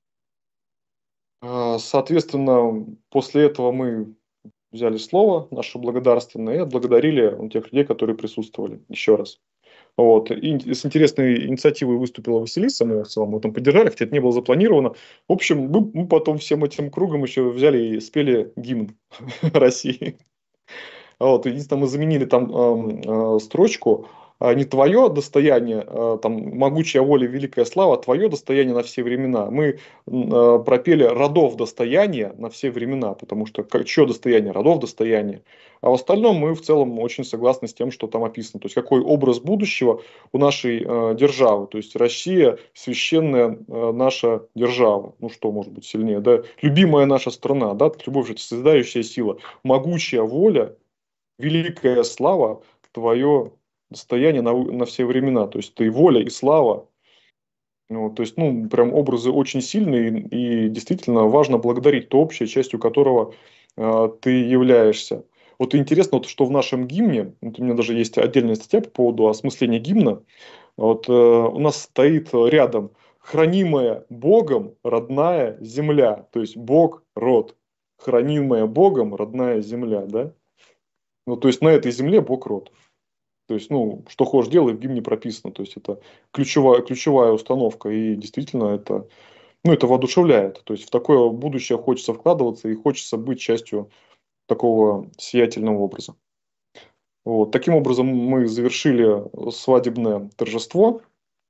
Соответственно, после этого мы взяли слово наше благодарственное и отблагодарили тех людей, которые присутствовали еще раз. Вот. И с интересной инициативой выступила Василиса, мы в целом этом поддержали, хотя это не было запланировано. В общем, мы, мы потом всем этим кругом еще взяли и спели гимн России. Вот. Единственное, мы заменили там э, э, строчку не твое достояние, там, могучая воля, великая слава, твое достояние на все времена. Мы э, пропели родов достояние на все времена, потому что чье достояние? Родов достояние. А в остальном мы в целом очень согласны с тем, что там описано. То есть, какой образ будущего у нашей э, державы. То есть, Россия священная э, наша держава. Ну, что может быть сильнее, да? Любимая наша страна, да? Любовь же это созидающая сила. Могучая воля, великая слава, твое достояние на, на все времена. То есть, ты воля и слава. Ну, то есть, ну, прям образы очень сильные, и, и действительно важно благодарить то общее, частью которого э, ты являешься. Вот интересно, вот, что в нашем гимне, вот у меня даже есть отдельная статья по поводу осмысления гимна, вот, э, у нас стоит рядом хранимая Богом родная земля, то есть Бог род, хранимая Богом родная земля, да? Ну, то есть на этой земле Бог род. То есть, ну, что хочешь делай, в гимне прописано. То есть, это ключевая, ключевая установка. И действительно, это, ну, это воодушевляет. То есть, в такое будущее хочется вкладываться и хочется быть частью такого сиятельного образа. Вот. Таким образом, мы завершили свадебное торжество.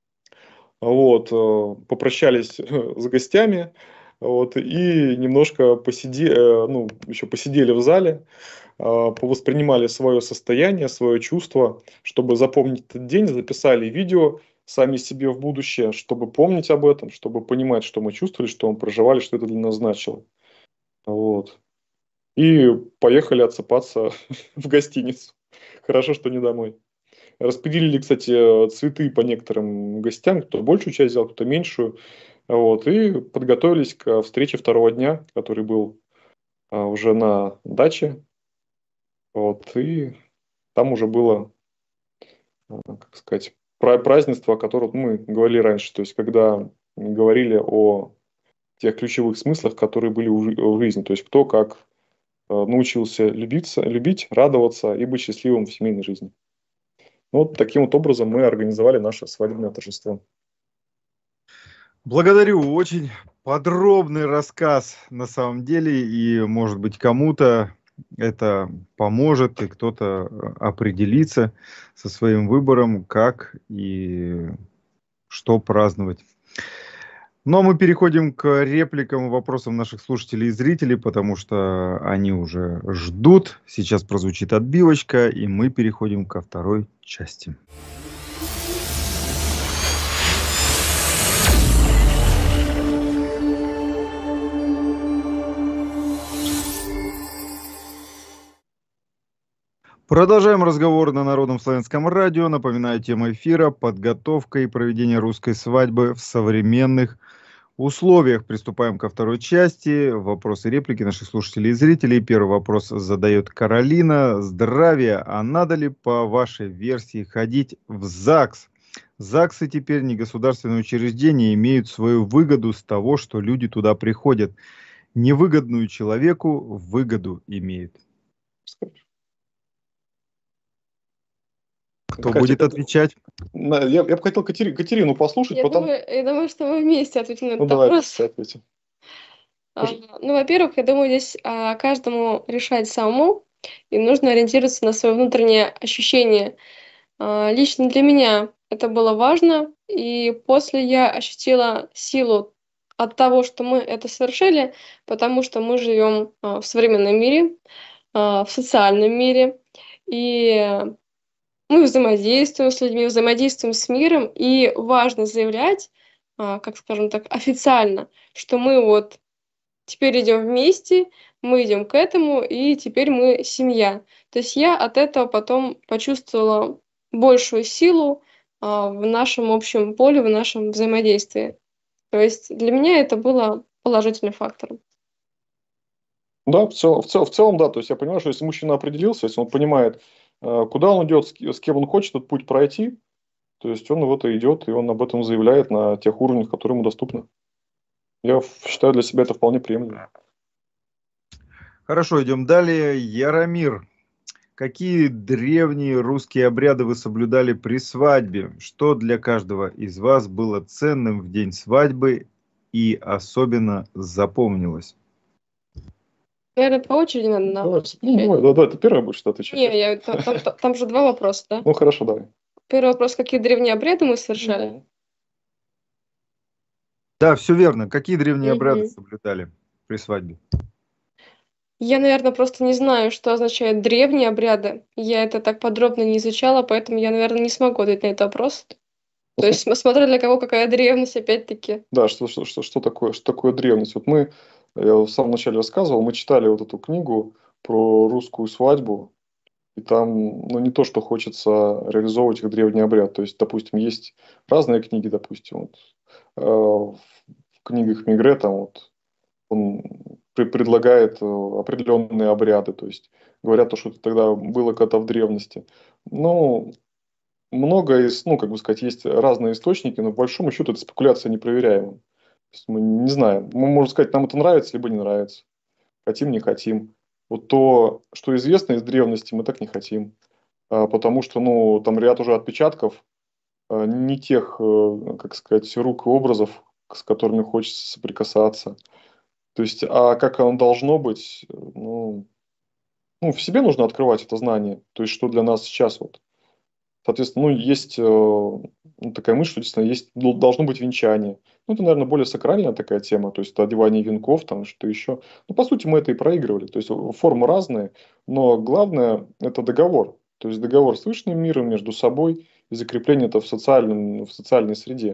Вот. Попрощались с гостями. Вот. И немножко посиди, ну, еще посидели в зале. Повоспринимали свое состояние, свое чувство, чтобы запомнить этот день, записали видео сами себе в будущее, чтобы помнить об этом, чтобы понимать, что мы чувствовали, что мы проживали, что это для нас значило. Вот. И поехали отсыпаться в гостиницу. Хорошо, что не домой. Распределили, кстати, цветы по некоторым гостям, кто большую часть взял, кто меньшую. Вот. И подготовились к встрече второго дня, который был уже на даче. Вот, и там уже было, как сказать, празднество, о котором мы говорили раньше. То есть, когда говорили о тех ключевых смыслах, которые были в жизни. То есть, кто как научился любиться, любить, радоваться и быть счастливым в семейной жизни. Вот таким вот образом мы организовали наше свадебное торжество. Благодарю. Очень подробный рассказ на самом деле. И, может быть, кому-то это поможет, и кто-то определится со своим выбором, как и что праздновать. Ну, а мы переходим к репликам и вопросам наших слушателей и зрителей, потому что они уже ждут. Сейчас прозвучит отбивочка, и мы переходим ко второй части. Продолжаем разговор на Народном славянском радио. Напоминаю, тема эфира — подготовка и проведение русской свадьбы в современных условиях. Приступаем ко второй части. Вопросы и реплики наших слушателей и зрителей. Первый вопрос задает Каролина. Здравия. А надо ли, по вашей версии, ходить в ЗАГС? ЗАГСы теперь, негосударственные учреждения, имеют свою выгоду с того, что люди туда приходят. Невыгодную человеку выгоду имеет. Кто Катя, будет это- отвечать? на- я, я бы хотел Катери- Катерину послушать, Я потом... думаю, я думаю, что мы вместе ответим на Ну, этот давай, вопрос. ты ответим. А, Ну, во-первых, я думаю, здесь а, каждому решать самому, и нужно ориентироваться на свое внутреннее ощущение. А, Лично для меня это было важно, и после я ощутила силу от того, что мы это совершили, потому что мы живем а, в современном мире, а, в социальном мире, и мы взаимодействуем с людьми, взаимодействуем с миром, и важно заявлять, а, как скажем так, официально, что мы вот теперь идем вместе, мы идем к этому, и теперь мы семья. То есть я от этого потом почувствовала большую силу а, в нашем общем поле, в нашем взаимодействии. То есть для меня это было положительным фактором. Да, в целом, в цел- в целом, да. То есть я понимаю, что если мужчина определился, если он понимает, э, куда он идет, с ки- с кем он хочет этот путь пройти, то есть он в это идет, и он об этом заявляет на тех уровнях, которые ему доступны. Я в- считаю для себя это вполне приемлемо. Хорошо, идем далее. Яромир. Какие древние русские обряды вы соблюдали при свадьбе? Что для каждого из вас было ценным в день свадьбы и особенно запомнилось? Наверное, по очереди надо на Давай, вопрос ну, отвечать. давай, да, да, ты первый будешь отвечать. Не, я, та- там, та- там же два вопроса, да? Ну, хорошо, давай. Первый вопрос, какие древние обряды мы совершали? Да, все верно. Какие древние обряды Мгм. соблюдали при свадьбе? Я, наверное, просто не знаю, что означают древние обряды. Я это так подробно не изучала, поэтому я, наверное, не смогу ответить на этот вопрос. То есть, см- смотря для кого какая древность, опять-таки. Да, что, что, что, что такое, что такое древность? Вот мы, я в самом начале рассказывал, мы читали вот эту книгу про русскую свадьбу, и там, ну, не то, что хочется реализовывать как древний обряд. То есть, допустим, есть разные книги, допустим, вот, э, в в книгах Мегре там вот он пре- предлагает э, определенные обряды, то есть говорят то, что это тогда было когда-то в древности. Ну, много из, ну, как бы сказать, есть разные источники, но по большому счету это спекуляция непроверяемая. То есть мы не знаем. Мы можем сказать, нам это нравится, либо не нравится. Хотим, не хотим. Вот то, что известно из древности, мы так не хотим. А, потому что, ну, там ряд уже отпечатков а, не тех, э, как сказать, рук и образов, с которыми хочется соприкасаться. То есть, а как оно должно быть, э, ну, ну, в себе нужно открывать это знание. То есть, что для нас сейчас вот. Соответственно, ну, есть э, ну, такая мысль, что действительно есть, дол- должно быть венчание. Ну, это, наверное, более сакральная такая тема, то есть это одевание венков, там что еще. Ну, по сути, мы это и проигрывали. То есть э, формы разные, но главное– это договор. То есть договор с высшим миром между собой и закрепление это в, социальном, в социальной среде.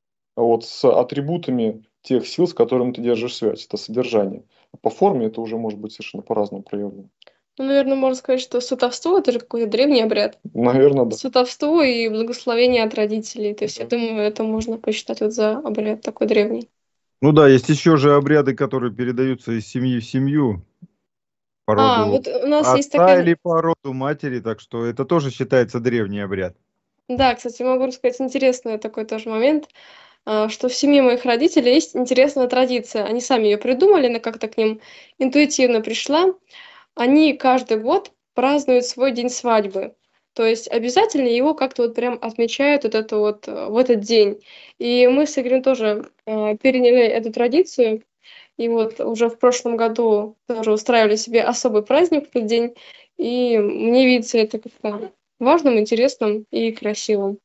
А вот с атрибутами тех сил, с которыми ты держишь связь, это содержание. А по форме это уже может быть совершенно по-разному проявлено. Ну, наверное, можно сказать, что сутовство — это же какой-то древний обряд. Наверное, да. Сутовство и благословение от родителей. То есть, я думаю, это можно посчитать вот за обряд такой древний. Ну да, есть еще же обряды, которые передаются из семьи в семью по А, роду вот у нас есть отца такая... или по роду матери, так что это тоже считается древний обряд. Да, кстати, могу рассказать интересный такой тоже момент, а, что в семье моих родителей есть интересная традиция. Они сами ее придумали, она как-то к ним интуитивно пришла. Они каждый год празднуют свой день свадьбы. То есть обязательно его как-то вот прям отмечают вот это вот э, в этот день. И мы с Игорем тоже э, переняли эту традицию. И вот уже в прошлом году тоже устраивали себе особый праздник в этот день. И мне видится это как-то важным, интересным и красивым.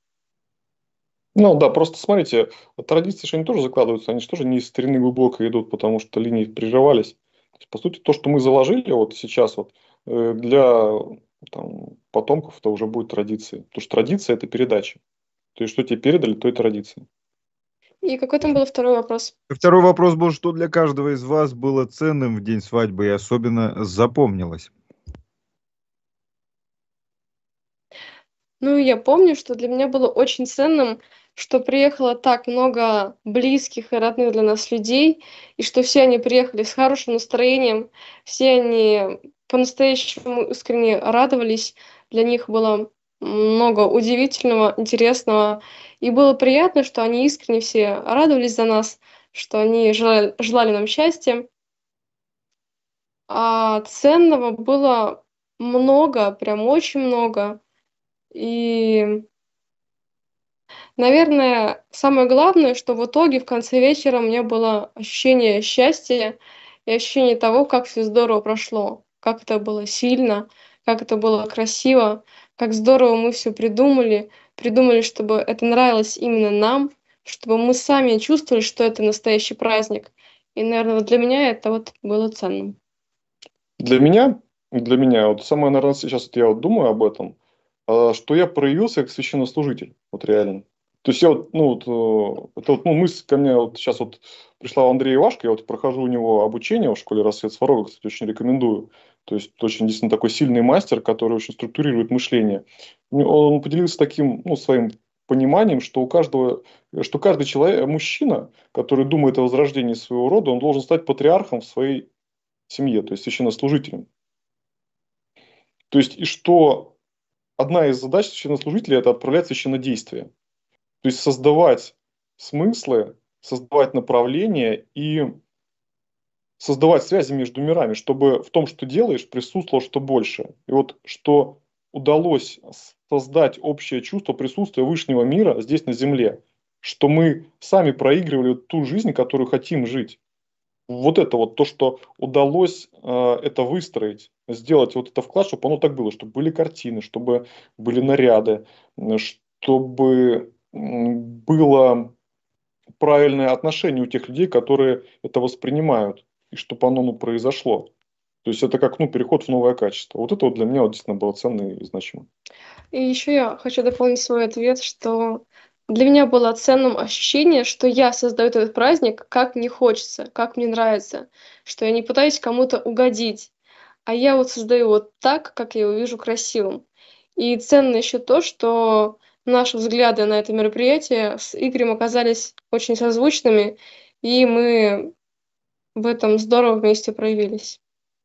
Ну да, просто смотрите, традиции же они тоже закладываются, они же тоже не из старины глубоко идут, потому что линии приживались. То есть, по сути, то, что мы заложили вот сейчас вот э, для там, потомков, это уже будет традицией. Потому что традиция– это передача. То есть, что тебе передали, то и традиция. И какой там был второй вопрос? Второй вопрос был, что для каждого из вас было ценным в день свадьбы и особенно запомнилось. Ну, я помню, что для меня было очень ценным, что приехало так много близких и родных для нас людей, и что все они приехали с хорошим настроением, все они по-настоящему искренне радовались, для них было много удивительного, интересного, И было приятно, что они искренне все радовались за нас, что они желали, желали нам счастья. А ценного было много, прям очень много. И, наверное, самое главное, что в итоге в конце вечера у меня было ощущение счастья и ощущение того, как все здорово прошло, как это было сильно, как это было красиво, как здорово мы все придумали, придумали, чтобы это нравилось именно нам, чтобы мы сами чувствовали, что это настоящий праздник. И, наверное, вот для меня это вот было ценным. Для меня, для меня, вот самое, наверное, сейчас вот я вот думаю об этом, а, что я проявился как священнослужитель, вот реально. То есть я вот, ну, вот, э, это вот, ну, мысль ко мне вот сейчас вот пришла у Андрея Ивашко, я вот прохожу у него обучение в школе «Рассвет Сварога», кстати, очень рекомендую. То есть очень действительно такой сильный мастер, который очень структурирует мышление. Он поделился таким, ну, своим пониманием, что у каждого, что каждый человек, мужчина, который думает о возрождении своего рода, он должен стать патриархом в своей семье, то есть священнослужителем. То есть, и что одна из задач священнослужителя – это отправлять священнодействие. То есть, создавать смыслы, создавать направления и создавать связи между мирами, чтобы в том, что делаешь, присутствовало что больше. И вот что удалось создать общее чувство присутствия Вышнего мира здесь на Земле, что мы сами проигрывали ту жизнь, которую хотим жить. Вот это вот то, что удалось э, это выстроить, сделать вот это вклад, чтобы оно так было, чтобы были картины, чтобы были наряды, э, чтобы м, было правильное отношение у тех людей, которые это воспринимают, и чтобы оно ну, произошло. То есть это как ну, переход в новое качество. Вот это вот для меня вот, действительно было ценно и значимо. И еще я хочу дополнить свой ответ, что для меня было ценным ощущение, что я создаю этот праздник, как мне хочется, как мне нравится, что я не пытаюсь кому-то угодить, а я вот создаю вот так, как я его вижу красивым. И ценно еще то, что наши взгляды на это мероприятие с Игорем оказались очень созвучными, и мы в этом здорово вместе проявились.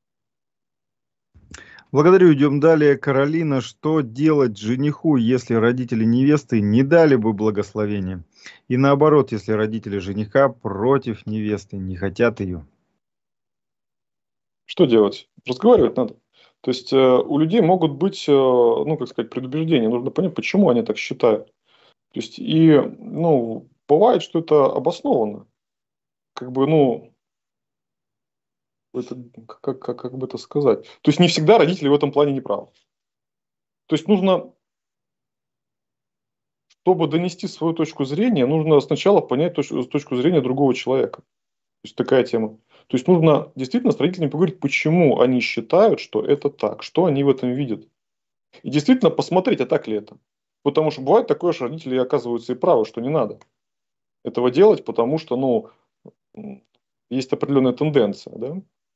Благодарю. Идем далее. Каролина, что делать жениху, если родители невесты не дали бы благословения? И наоборот, если родители жениха против невесты, не хотят ее. Что делать? Разговаривать надо. То есть э, у людей могут быть, э, ну, как сказать, предубеждения. Нужно понять, почему они так считают. То есть, и, ну, бывает, что это обоснованно. Как бы, ну, это, как, как, как бы это сказать. То есть, не всегда родители в этом плане не правы. То есть, нужно, чтобы донести свою точку зрения, нужно сначала понять точ, точку зрения другого человека. То есть, такая тема. То есть, нужно действительно с родителями поговорить, почему они считают, что это так, что они в этом видят. И действительно посмотреть, а так ли это. Потому что бывает такое, что родители оказываются и правы, что не надо этого делать, потому что, ну, есть определенная тенденция, да.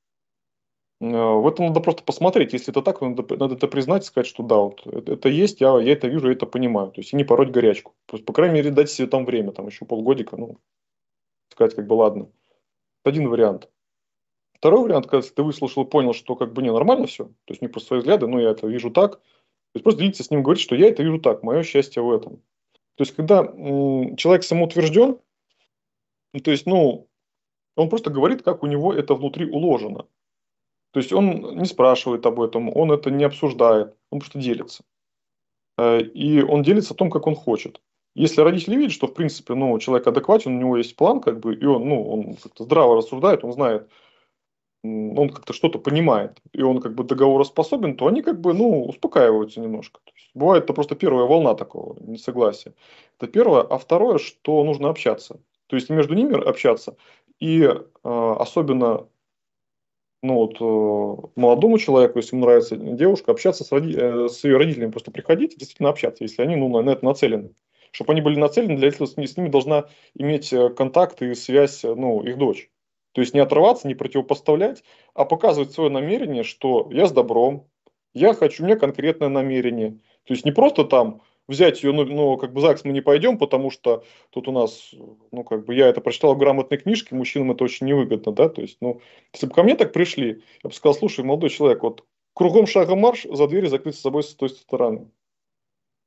В этом надо просто посмотреть. Если это так, надо, надо это признать и сказать, что да, вот это, это есть, я, я это вижу, я это понимаю. То есть и не пороть горячку. То есть, по крайней мере, дать себе там время, там еще полгодика, ну, сказать, как бы ладно. Один вариант. Второй вариант, когда ты выслушал и понял, что как бы не нормально все, то есть не по свои взгляды, но я это вижу так. То есть просто делиться с ним, говорить, что я это вижу так, мое счастье в этом. То есть когда м, человек самоутвержден, то есть, ну, он просто говорит, как у него это внутри уложено. То есть он не спрашивает об этом, он это не обсуждает, он просто делится. И он делится о том, как он хочет. Если родители видят, что в принципе ну, человек адекватен, у него есть план, как бы, и он, ну, он как-то здраво рассуждает, он знает, он как-то что-то понимает, и он как бы договороспособен, то они как бы ну, успокаиваются немножко. То есть, бывает это просто первая волна такого несогласия. Это первое. А второе, что нужно общаться. То есть между ними общаться. И э, особенно ну, вот, э, молодому человеку, если ему нравится девушка, общаться с, роди... э, с ее родителями, просто приходить и действительно общаться, если они ну, на это нацелены. Чтобы они были нацелены, для этого с ними должна иметь контакт и связь ну, их дочь. То есть не отрываться, не противопоставлять, а показывать свое намерение, что я с добром, я хочу, у меня конкретное намерение. То есть не просто там взять ее, ну, ну как бы в ЗАГС мы не пойдем, потому что тут у нас, ну, как бы я это прочитал в грамотной книжке, мужчинам это очень невыгодно, да, то есть, ну, если бы ко мне так пришли, я бы сказал, слушай, молодой человек, вот кругом шагом марш, за дверью закрыть с собой с той стороны.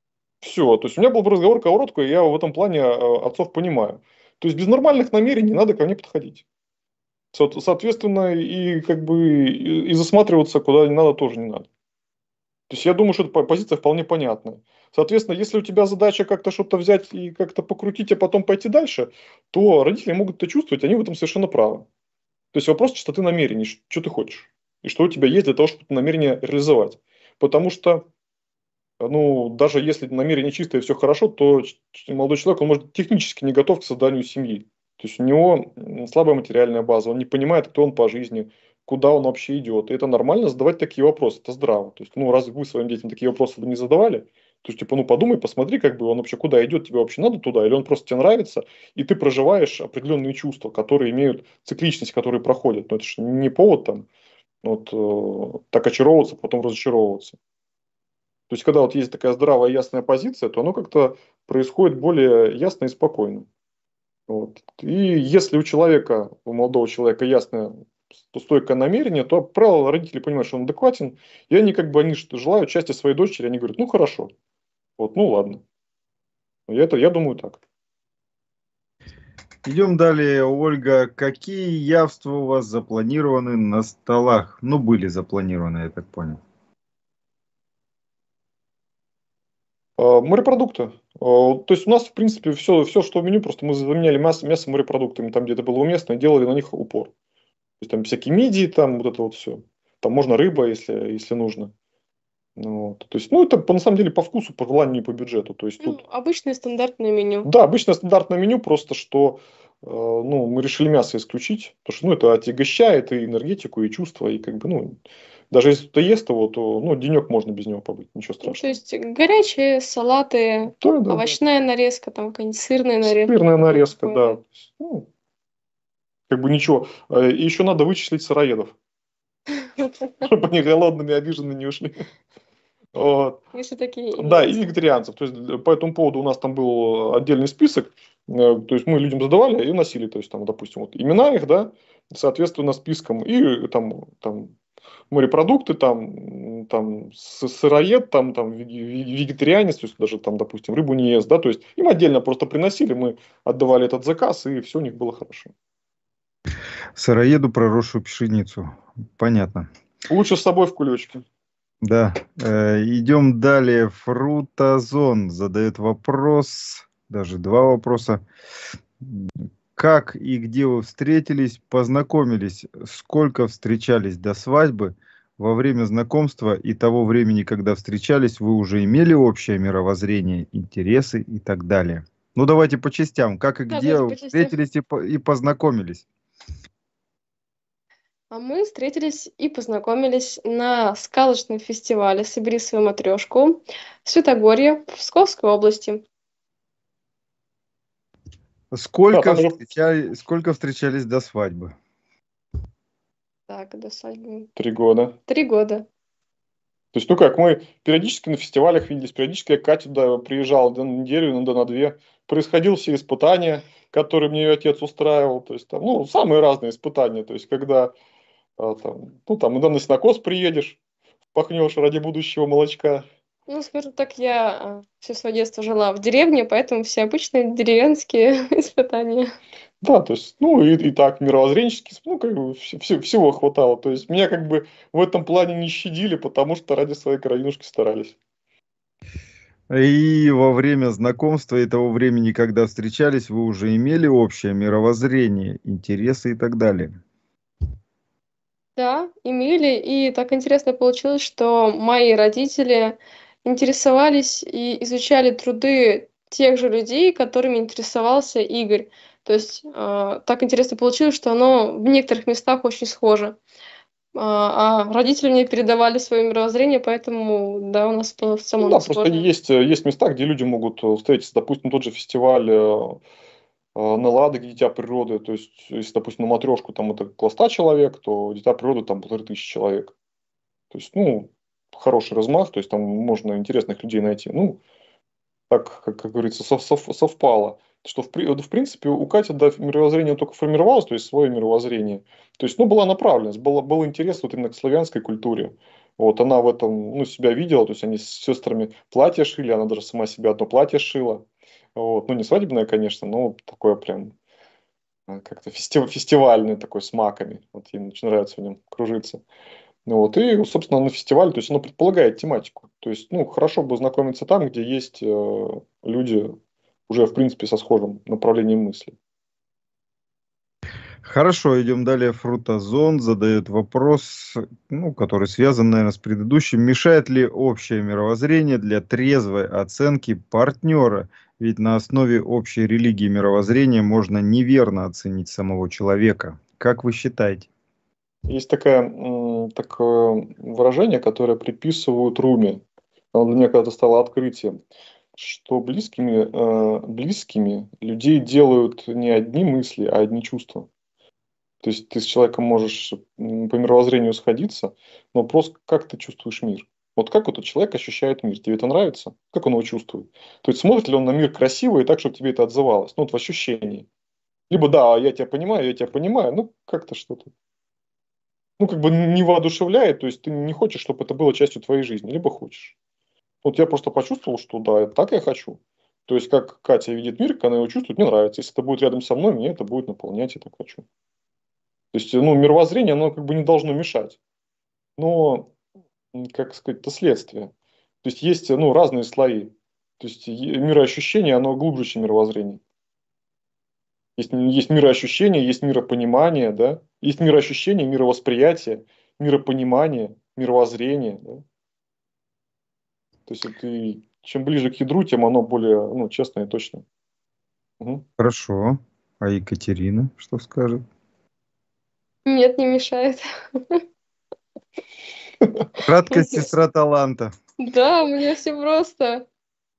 Все. То есть у меня был бы разговор короткий, и я в этом плане э, отцов понимаю. То есть без нормальных намерений надо ко мне подходить. Со- Соответственно, и как бы и, и засматриваться куда не надо тоже не надо. То есть я думаю, что эта по- позиция вполне понятная. Соответственно, если у тебя задача как-то что-то взять и как-то покрутить, а потом пойти дальше, то родители могут это чувствовать, они в этом совершенно правы. То есть вопрос чистоты намерений, ш- что ты хочешь, и что у тебя есть для того, чтобы это намерение реализовать. Потому что, ну, даже если намерение чистое и все хорошо, то ч- ч- молодой человек, он может технически не готов к созданию семьи. То есть у него м, слабая материальная база, он не понимает, кто он по жизни, куда он вообще идет. И это нормально задавать такие вопросы, это здраво. То есть, ну, разве вы своим детям такие вопросы не задавали? То есть, типа, ну, подумай, посмотри, как бы он вообще куда идет, тебе вообще надо туда, или он просто тебе нравится, и ты проживаешь определенные чувства, которые имеют цикличность, которые проходят. Но это же не повод там вот, э, так очаровываться, потом разочаровываться. То есть, когда вот есть такая здравая, ясная позиция, то оно как-то происходит более ясно и спокойно. Вот. И если у человека, у молодого человека ясное стойкое намерение, то, как правило, родители понимают, что он адекватен, и они как бы они что, желают счастья своей дочери, они говорят, ну хорошо, вот, ну ладно. Я, это, я думаю так. Идем далее, Ольга. Какие явства у вас запланированы на столах? Ну, были запланированы, я так понял. А, Морепродукты. А, То есть у нас, в принципе, все, все, что в меню, просто мы заменяли мясо, мясо морепродуктами, там, где это было уместно, и делали на них упор. То есть там всякие мидии, там вот это вот все. Там можно рыба, если, если нужно. Ну, вот. То есть, ну, это по- на самом деле по вкусу, по желанию и по бюджету. То есть Ну, тут, обычное стандартное меню. да, обычно стандартное меню, просто что э, ну, мы решили мясо исключить, потому что ну, это отягощает и энергетику, и чувства, и как бы, ну, даже если кто ест его, то ну, денек можно без него побыть, ничего Ну, то страшного. есть горячие салаты, Да, да, да. овощная нарезка, там какая-нибудь сырная нарезка. Сырная что-то нарезка, такое, да. Ну, как бы ничего. Э, И еще надо вычислить сыроедов, да. чтобы они голодными, обиженными не ушли. Вот. Если такие Да, и имеются. вегетарианцев. То есть э, по этому поводу у нас там был отдельный список. Э, То есть мы людям задавали и носили, то есть там, допустим, вот имена их, да, соответственно, списком. И там, там морепродукты, там, м, там с- сыроед, там, там веги- веги- вегетарианец, то есть даже там, допустим, рыбу не ест, да, то есть им отдельно просто приносили, мы отдавали этот заказ, и все у них было хорошо. Сыроеду проросшую пшеницу. Понятно. Лучше с собой в кулечке. Да. Э, идем далее. Фрутозон задает вопрос, даже два вопроса. Как и где вы встретились, познакомились, сколько встречались до свадьбы, во время знакомства и того времени, когда встречались, вы уже имели общее мировоззрение, интересы и так далее. Ну, давайте по частям. Как и Да, где давайте вы по частям. встретились и, по- и познакомились? А мы встретились и познакомились на сказочном фестивале «Собери свою матрешку» в Святогорье, в Псковской области. Да, Сколько там уже встречали- сколько встречались до свадьбы? Так, до свадьбы. три года. Три года. То есть, ну как, мы периодически на фестивалях виделись, периодически я к Кате туда приезжал да, на неделю, иногда на две. Происходили все испытания, которые мне ее отец устраивал. То есть, там, ну, самые разные испытания. То есть, когда, а, там, ну, там, иногда на сенокос приедешь, пахнешь ради будущего молочка. Ну, скажем так, я все свое детство жила в деревне, поэтому все обычные деревенские испытания. Да, то есть, ну, и, и так, мировоззренчески, ну, как бы, вс- вс- всего хватало. То есть, меня как бы в этом плане не щадили, потому что ради своей кровинушки старались. И во время знакомства и того времени, когда встречались, вы уже имели общее мировоззрение, интересы и так далее. Да, имели, и так интересно получилось, что мои родители интересовались и изучали труды тех же людей, которыми интересовался Игорь. То есть а, так интересно получилось, что оно в некоторых местах очень схоже. А, а родители мне передавали свое мировоззрение, поэтому, да, у нас было в Ну целом да, просто схоже. есть, э, есть места, где люди могут э, встретиться. Допустим, тот же фестиваль э, э, на Ладоге «Дитя природы». То есть, если, допустим, на матрешку там это около ста человек, то «Дитя природы» там полторы тысячи человек. То есть, ну, хороший размах, то есть там можно интересных людей найти. Ну, так, как, как говорится, сов- сов- совпало. Что, в, при- в принципе, у Кати, да, мировоззрение только формировалось, то есть свое мировоззрение. То есть, ну, была направленность, было, был интерес вот именно к славянской культуре. Вот она в этом, ну, себя видела, то есть они с сестрами платье шили, она даже сама себе одно платье шила. Вот. Ну, не свадебное, конечно, но такое прям а, как-то фестив- фестивальный такой с маками. Вот ей очень нравится в нем кружиться. Ну вот, и, собственно, на фестивале, то есть оно предполагает тематику. То есть, ну, хорошо бы знакомиться там, где есть э, люди уже, в принципе, со схожим направлением мысли. Хорошо, идем далее. Фрутозон задает вопрос, ну, который связан, наверное, с предыдущим. Мешает ли общее мировоззрение для трезвой оценки партнера? Ведь на основе общей религии и мировоззрения можно неверно оценить самого человека. Как вы считаете? Есть такая, м, такое выражение, которое приписывают Руми. Оно для меня когда-то стало открытием, что близкими, э, близкими людей делают не одни мысли, а одни чувства. То есть ты с человеком можешь м, по мировоззрению сходиться, но просто как ты чувствуешь мир? Вот как этот человек ощущает мир? Тебе это нравится? Как он его чувствует? То есть смотрит ли он на мир красиво и так, чтобы тебе это отзывалось? Ну, вот в ощущении. Либо да, я тебя понимаю, я тебя понимаю, ну, как-то что-то. Ну, как бы не воодушевляет, то есть ты не хочешь, чтобы это было частью твоей жизни, либо хочешь. Вот я просто почувствовал, что да, так я хочу. То есть, как Катя видит мир, как она его чувствует, мне нравится. Если это будет рядом со мной, мне это будет наполнять, я так хочу. То есть, ну, мировоззрение, оно как бы не должно мешать. Но, м, как сказать, это следствие. То есть, есть, ну, разные слои. То есть, е- мироощущение, оно глубже, чем мировоззрение. Есть, есть мироощущение, есть миропонимание, да? Есть мироощущение, мировосприятие, миропонимание, мировоззрение, да? То есть, это и чем ближе к ядру, тем оно более, ну, честное и точное. Мгм. Хорошо. А Екатерина что скажет? Нет, не мешает. Краткость сестра таланта. Да, у меня все просто.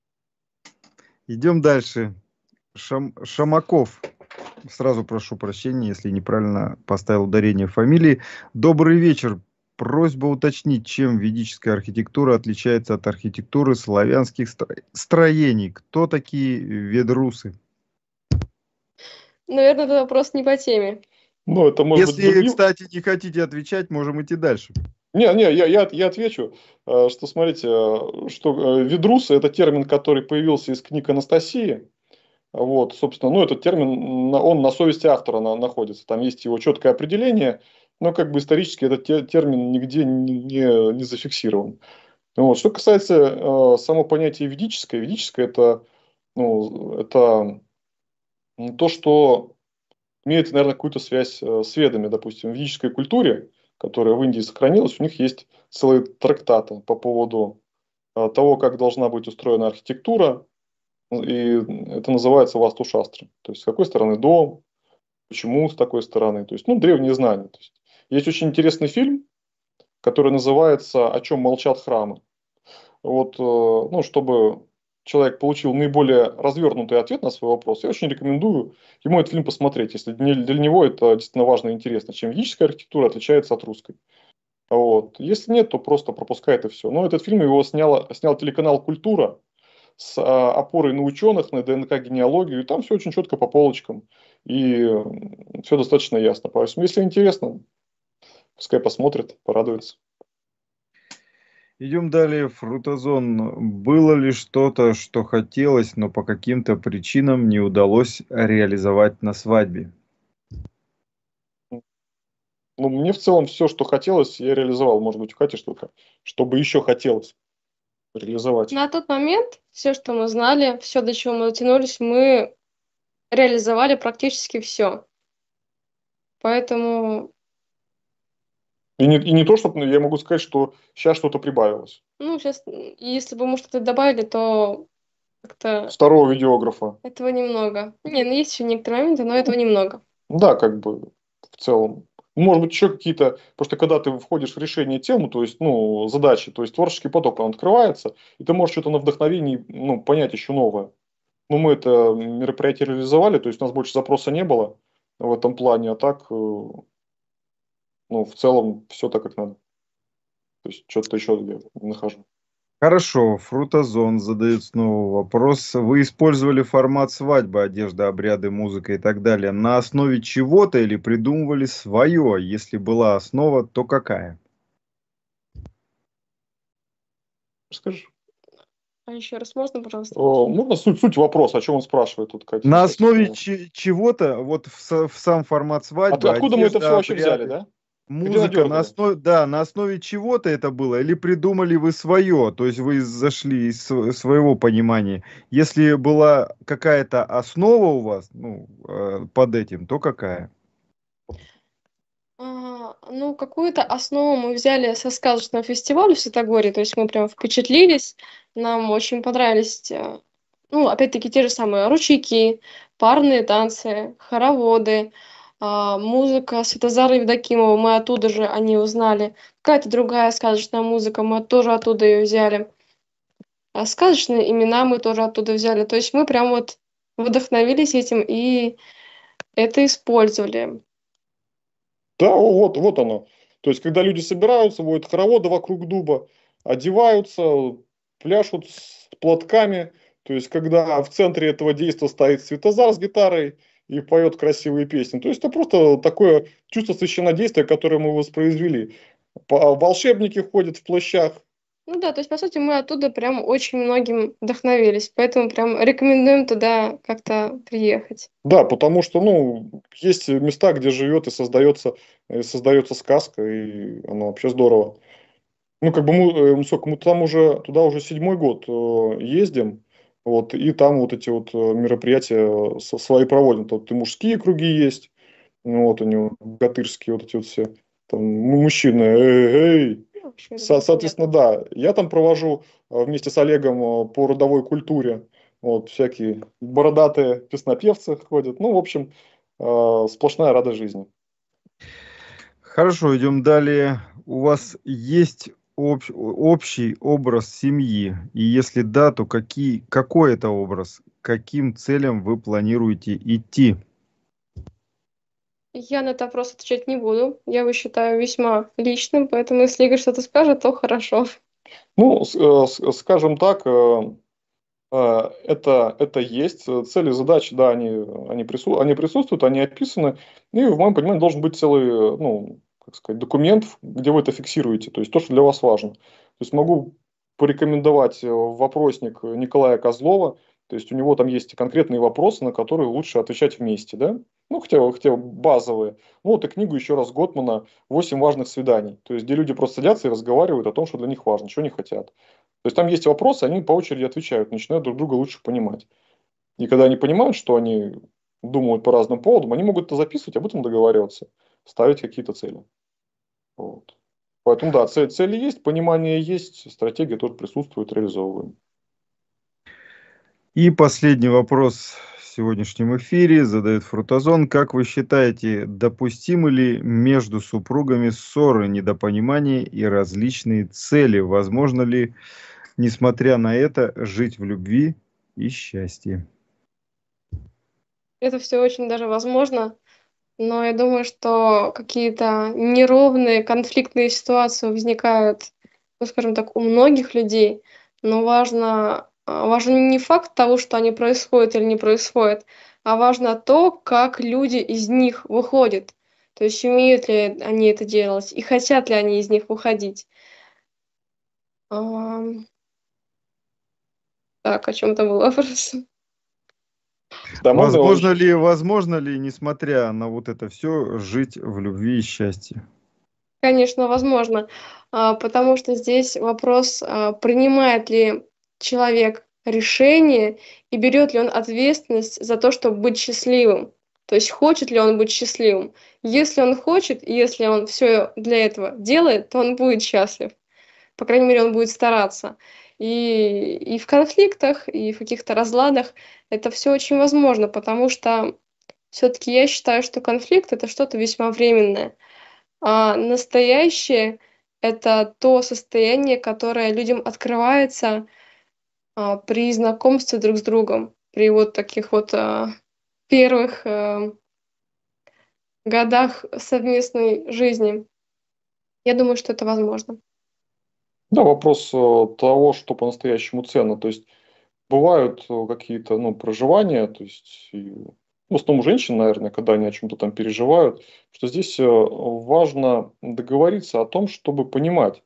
Идем дальше. Шам- Шамаков. Сразу прошу прощения, если неправильно поставил ударение в фамилии. Добрый вечер. Просьба уточнить, чем ведическая архитектура отличается от архитектуры славянских стро- строений. Кто такие ведрусы? Наверное, это вопрос не по теме. Ну, это может быть Если, другим. кстати, не хотите отвечать, можем идти дальше. Не, не, я, я, я отвечу, э, что, смотрите, э, что э, ведрусы – это термин, который появился из книг Анастасии. Вот, собственно, ну, этот термин, на- он на совести автора на- находится. Там есть его четкое определение, но как бы исторически этот те- термин нигде не, не, не зафиксирован. Вот. Что касается э, само понятия ведическое, ведическое – это, ну, это то, что имеет, наверное, какую-то связь э, с ведами. Допустим, в ведической культуре, которая в Индии сохранилась, у них есть целые трактаты по поводу э, того, как должна быть устроена архитектура, и это называется васту-шастры. То есть, с какой стороны дом, почему с такой стороны. То есть, ну, древние знания. То есть, есть очень интересный фильм, который называется «О чем молчат храмы». Вот, э, ну, чтобы человек получил наиболее развернутый ответ на свой вопрос, я очень рекомендую ему этот фильм посмотреть, если для для него это действительно важно и интересно, чем ведическая архитектура отличается от русской. Вот. Если нет, то просто пропускай это все. Но этот фильм его снял, снял телеканал «Культура» с а, опорой на ученых, на ДНК-генеалогию, и там все очень четко по полочкам, и все достаточно ясно. Поэтому, если интересно, пускай посмотрит, порадуется. Идем далее. Фрутозон. Было ли что-то, что хотелось, но по каким-то причинам не удалось реализовать на свадьбе? Ну, мне в целом все, что хотелось, я реализовал. Может быть, у Кати что-то, что бы еще хотелось реализовать. На тот момент все, что мы знали, все, до чего мы дотянулись, мы реализовали практически все. Поэтому, И не, и не то, чтобы я могу сказать, что сейчас что-то прибавилось. ну, сейчас, если бы мы что-то добавили, то как-то Второго видеографа. этого немного. Не, ну есть еще некоторые моменты, но этого немного. Да, как бы в целом. Может быть, еще какие-то, потому что когда ты входишь в решение темы, то есть, ну, задачи, то есть творческий поток, он открывается, и ты можешь что-то на вдохновении, ну, понять еще новое. Ну, мы это мероприятие реализовали, то есть у нас больше запроса не было в этом плане, а так, э, ну, в целом, все так, как надо. То есть, что-то еще я не нахожу. Хорошо. Фрутозон задает снова вопрос. Вы использовали формат свадьбы, одежда, обряды, музыка и так далее на основе чего-то или придумывали свое? Если была основа, то какая? Скажи. А еще раз можно, пожалуйста? О, можно суть, суть вопроса, о чем он спрашивает тут, Катя? На Собственно. основе че- чего-то, вот в, са- в сам формат От- свадьбы, откуда мы это все одежда, вообще взяли, обряды, да? Или музыка, на надергали? основе, да, на основе чего-то это было, или придумали вы свое, то есть вы зашли из св- своего понимания. Если была какая-то основа у вас, ну, э, под этим, то какая? А, ну, какую-то основу мы взяли со сказочного фестиваля в Святогоре, то есть мы прям впечатлились, нам очень понравились, э, ну, опять-таки, те же самые ручейки, парные танцы, хороводы, а, музыка Святозара Евдокимова, мы оттуда же они узнали. Какая-то другая сказочная музыка, мы тоже оттуда ее взяли. А сказочные имена мы тоже оттуда взяли. То есть мы прям вот вдохновились этим и это использовали. Да, о, вот, вот оно. То есть, когда люди собираются, водят хороводы вокруг дуба, одеваются, пляшут с платками. То есть, когда в центре этого действия стоит Светозар с гитарой и поет красивые песни. То есть, это просто такое чувство священнодействия, которое мы воспроизвели. По- Волшебники ходят в плащах. Ну да, то есть, по сути, мы оттуда прям очень многим вдохновились, поэтому прям рекомендуем туда как-то приехать. Да, потому что, ну, есть места, где живет и создается, и создается сказка, и оно вообще здорово. Ну, как бы мы, э, сколько, мы там уже, туда уже седьмой год э, ездим, вот, и там вот эти вот э, мероприятия э, со- свои проводим. Тут и мужские круги есть, ну, вот у него гатырские вот эти вот все, там, му- мужчины, эй, эй. Ну, вообще, это Со- было Соответственно, понятно. да, я там провожу э, вместе с Олегом э, по родовой культуре, вот, всякие бородатые песнопевцы ходят, ну, в общем, э, сплошная радость жизни. Хорошо, идем далее. У вас есть общ- общий образ семьи? И если да, то какие, какой это образ? К каким целям вы планируете идти? Я на этот вопрос отвечать не буду. Я его считаю весьма личным, поэтому если Игорь что-то скажет, то хорошо. Ну, с- э, с- скажем так, э, э, это, это есть. Э, Цели, задачи, да, они, они, прису- они присутствуют, они описаны. И в моем понимании должен быть целый, э, ну, как сказать, документ, где вы это фиксируете. То есть то, что для вас важно. То есть могу порекомендовать э, вопросник Николая Козлова. То есть у него там есть конкретные вопросы, на которые лучше отвечать вместе, да? Ну, хотя, бы- хотя бы базовые. Ну, вот и книгу еще раз Готмана «Восемь важных свиданий». То есть где люди просто садятся и разговаривают о том, что для них важно, чего они хотят. То есть там есть вопросы, они по очереди отвечают, начинают друг друга лучше понимать. И когда они понимают, что они думают по разным поводам, они могут это записывать, об этом договариваться, ставить какие-то цели. Вот. Поэтому да, цель, цели есть, понимание есть, стратегия тоже присутствует, реализовываем. И последний вопрос в сегодняшнем эфире задает Фрутозон. Как вы считаете, допустимы ли между супругами ссоры, недопонимания и различные цели? Возможно ли, несмотря на это, жить в любви и счастье? Это все очень даже возможно, но я думаю, что какие-то неровные конфликтные ситуации возникают, ну, скажем так, у многих людей, но важно, а, важен не факт того, что они происходят или не происходят, а важно то, как люди из них выходят. То есть умеют ли они это делать и хотят ли они из них выходить. Ам, так, о чем там был вопрос? Да, можно Возможно очень- ли, возможно ли, несмотря на вот это все, жить в любви и счастье? Конечно, возможно, а, потому что здесь вопрос, а, принимает ли человек решение и берет ли он ответственность за то, чтобы быть счастливым. То есть хочет ли он быть счастливым. Если он хочет, и если он все для этого делает, то он будет счастлив. По крайней мере, он будет стараться. И, и в конфликтах, и в каких-то разладах это все очень возможно, потому что все-таки я считаю, что конфликт это что-то весьма временное. А настоящее- это то состояние, которое людям открывается, а, при знакомстве друг с другом, при вот таких вот, а, первых, э, годах совместной жизни. Я думаю, что это возможно. Да, вопрос э, того, что по-настоящему ценно. То есть бывают э, какие-то, ну, проживания, то есть, и, ну, в основном женщин, наверное, когда они о чем-то там переживают, что здесь э, важно договориться о том, чтобы понимать,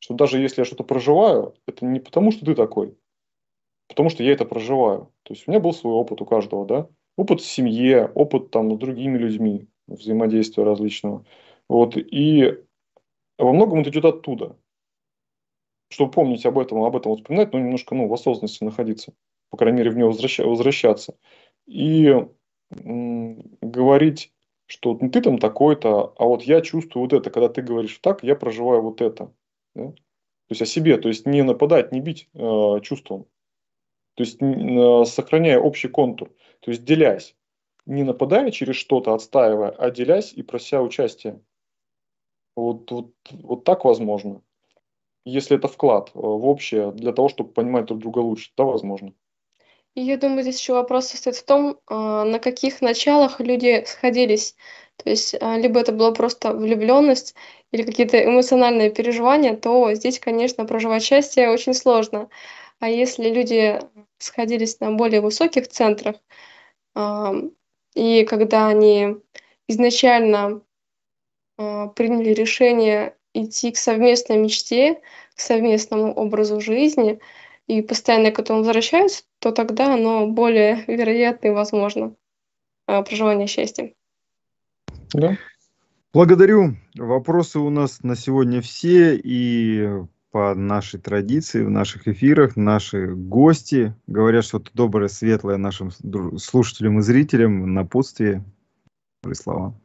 Что даже если я что-то проживаю, это не потому, что ты такой, потому что я это проживаю. То есть у меня был свой опыт у каждого, да? Опыт в семье, опыт там с другими людьми, взаимодействия различного. Вот, и во многом это идет оттуда. Чтобы помнить об этом, об этом вспоминать, но немножко ну, в осознанности находиться, по крайней мере, в нее возвраща- возвращаться. И м, говорить, что ну, ты там такой-то, а вот я чувствую вот это. Когда ты говоришь так, я проживаю вот это. Да? То есть о себе, то есть не нападать, не бить э, чувством. То есть э, сохраняя общий контур, то есть делясь. Не нападая через что-то, отстаивая, а делясь и прося участия. Вот, вот, вот так возможно. Если это вклад э, в общее, для того, чтобы понимать друг друга лучше, да, возможно. И я думаю, здесь еще вопрос состоит в том, а, на каких началах люди сходились. То есть, а, либо это была просто влюбленность или какие-то эмоциональные переживания, то здесь, конечно, проживать счастье очень сложно. А если люди сходились на более высоких центрах, ам, и когда они изначально а, приняли решение идти к совместной мечте, к совместному образу жизни и постоянно к этому возвращаются, то тогда оно более вероятно и возможно, а, проживание счастья. Да. Благодарю. Вопросы у нас на сегодня все. И по нашей традиции в наших эфирах наши гости говорят что-то доброе, светлое нашим дру- слушателям и зрителям, напутствие. Добрые слова.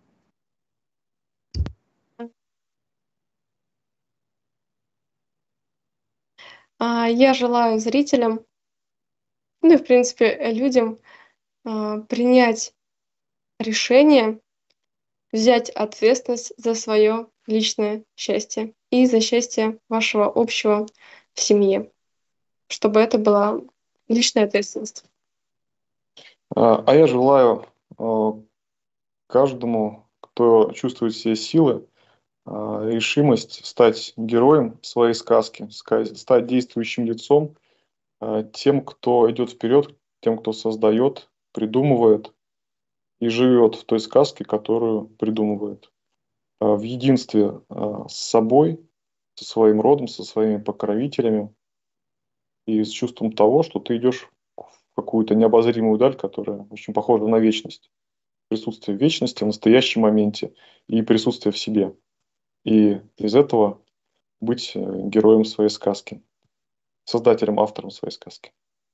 А, Я желаю зрителям, ну и в принципе э, людям а, принять решение, взять ответственность за свое личное счастье и за счастье вашего общего в семье, чтобы это была личная ответственность. А а я желаю э, каждому, кто чувствует в себе силы, э, решимость стать героем своей сказки, ска- стать действующим лицом, э, тем, кто идет вперед, тем, кто создает, придумывает и живет в той сказке, которую придумывает. Э, В единстве э, с собой, со своим родом, со своими покровителями и с чувством того, что ты идешь в какую-то необозримую даль, которая очень похожа на вечность. Присутствие в вечности, в настоящем моменте и присутствие в себе. И из этого быть э, героем своей сказки, создателем, автором своей сказки.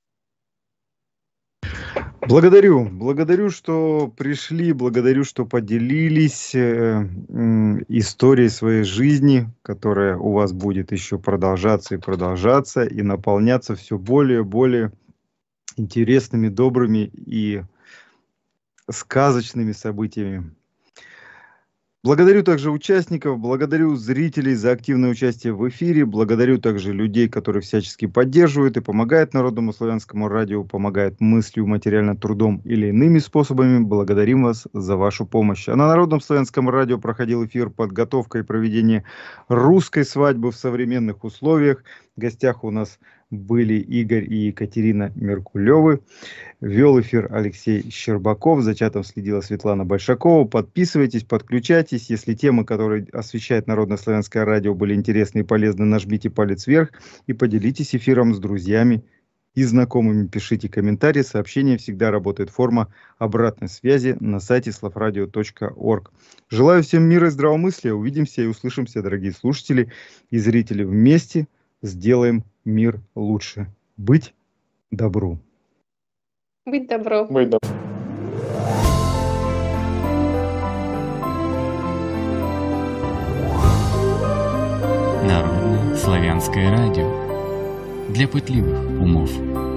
Благодарю, благодарю, что пришли, благодарю, что поделились э, м, историей своей жизни, которая у вас будет еще продолжаться и продолжаться, и наполняться все более и более интересными, добрыми и сказочными событиями. Благодарю также участников, благодарю зрителей за активное участие в эфире, благодарю также людей, которые всячески поддерживают и помогают Народному славянскому радио, помогают мыслью, материально трудом или иными способами. Благодарим вас за вашу помощь. А на Народном славянском радио проходил эфир «Подготовка и проведение русской свадьбы в современных условиях». В гостях у нас были Игорь и Екатерина Меркулевы. Вел эфир Алексей Щербаков, за чатом следила Светлана Большакова. Подписывайтесь, подключайтесь. Если темы, которые освещает Народно-славянское радио, были интересны и полезны, нажмите палец вверх и поделитесь эфиром с друзьями и знакомыми. Пишите комментарии, сообщения. Всегда работает форма обратной связи на сайте славрадио точка орг. Желаю всем мира и здравомыслия. Увидимся и услышимся, дорогие слушатели и зрители. Вместе сделаем мир лучше. Быть добру. Быть добро. Быть добрым. Народное славянское радио. Для пытливых умов.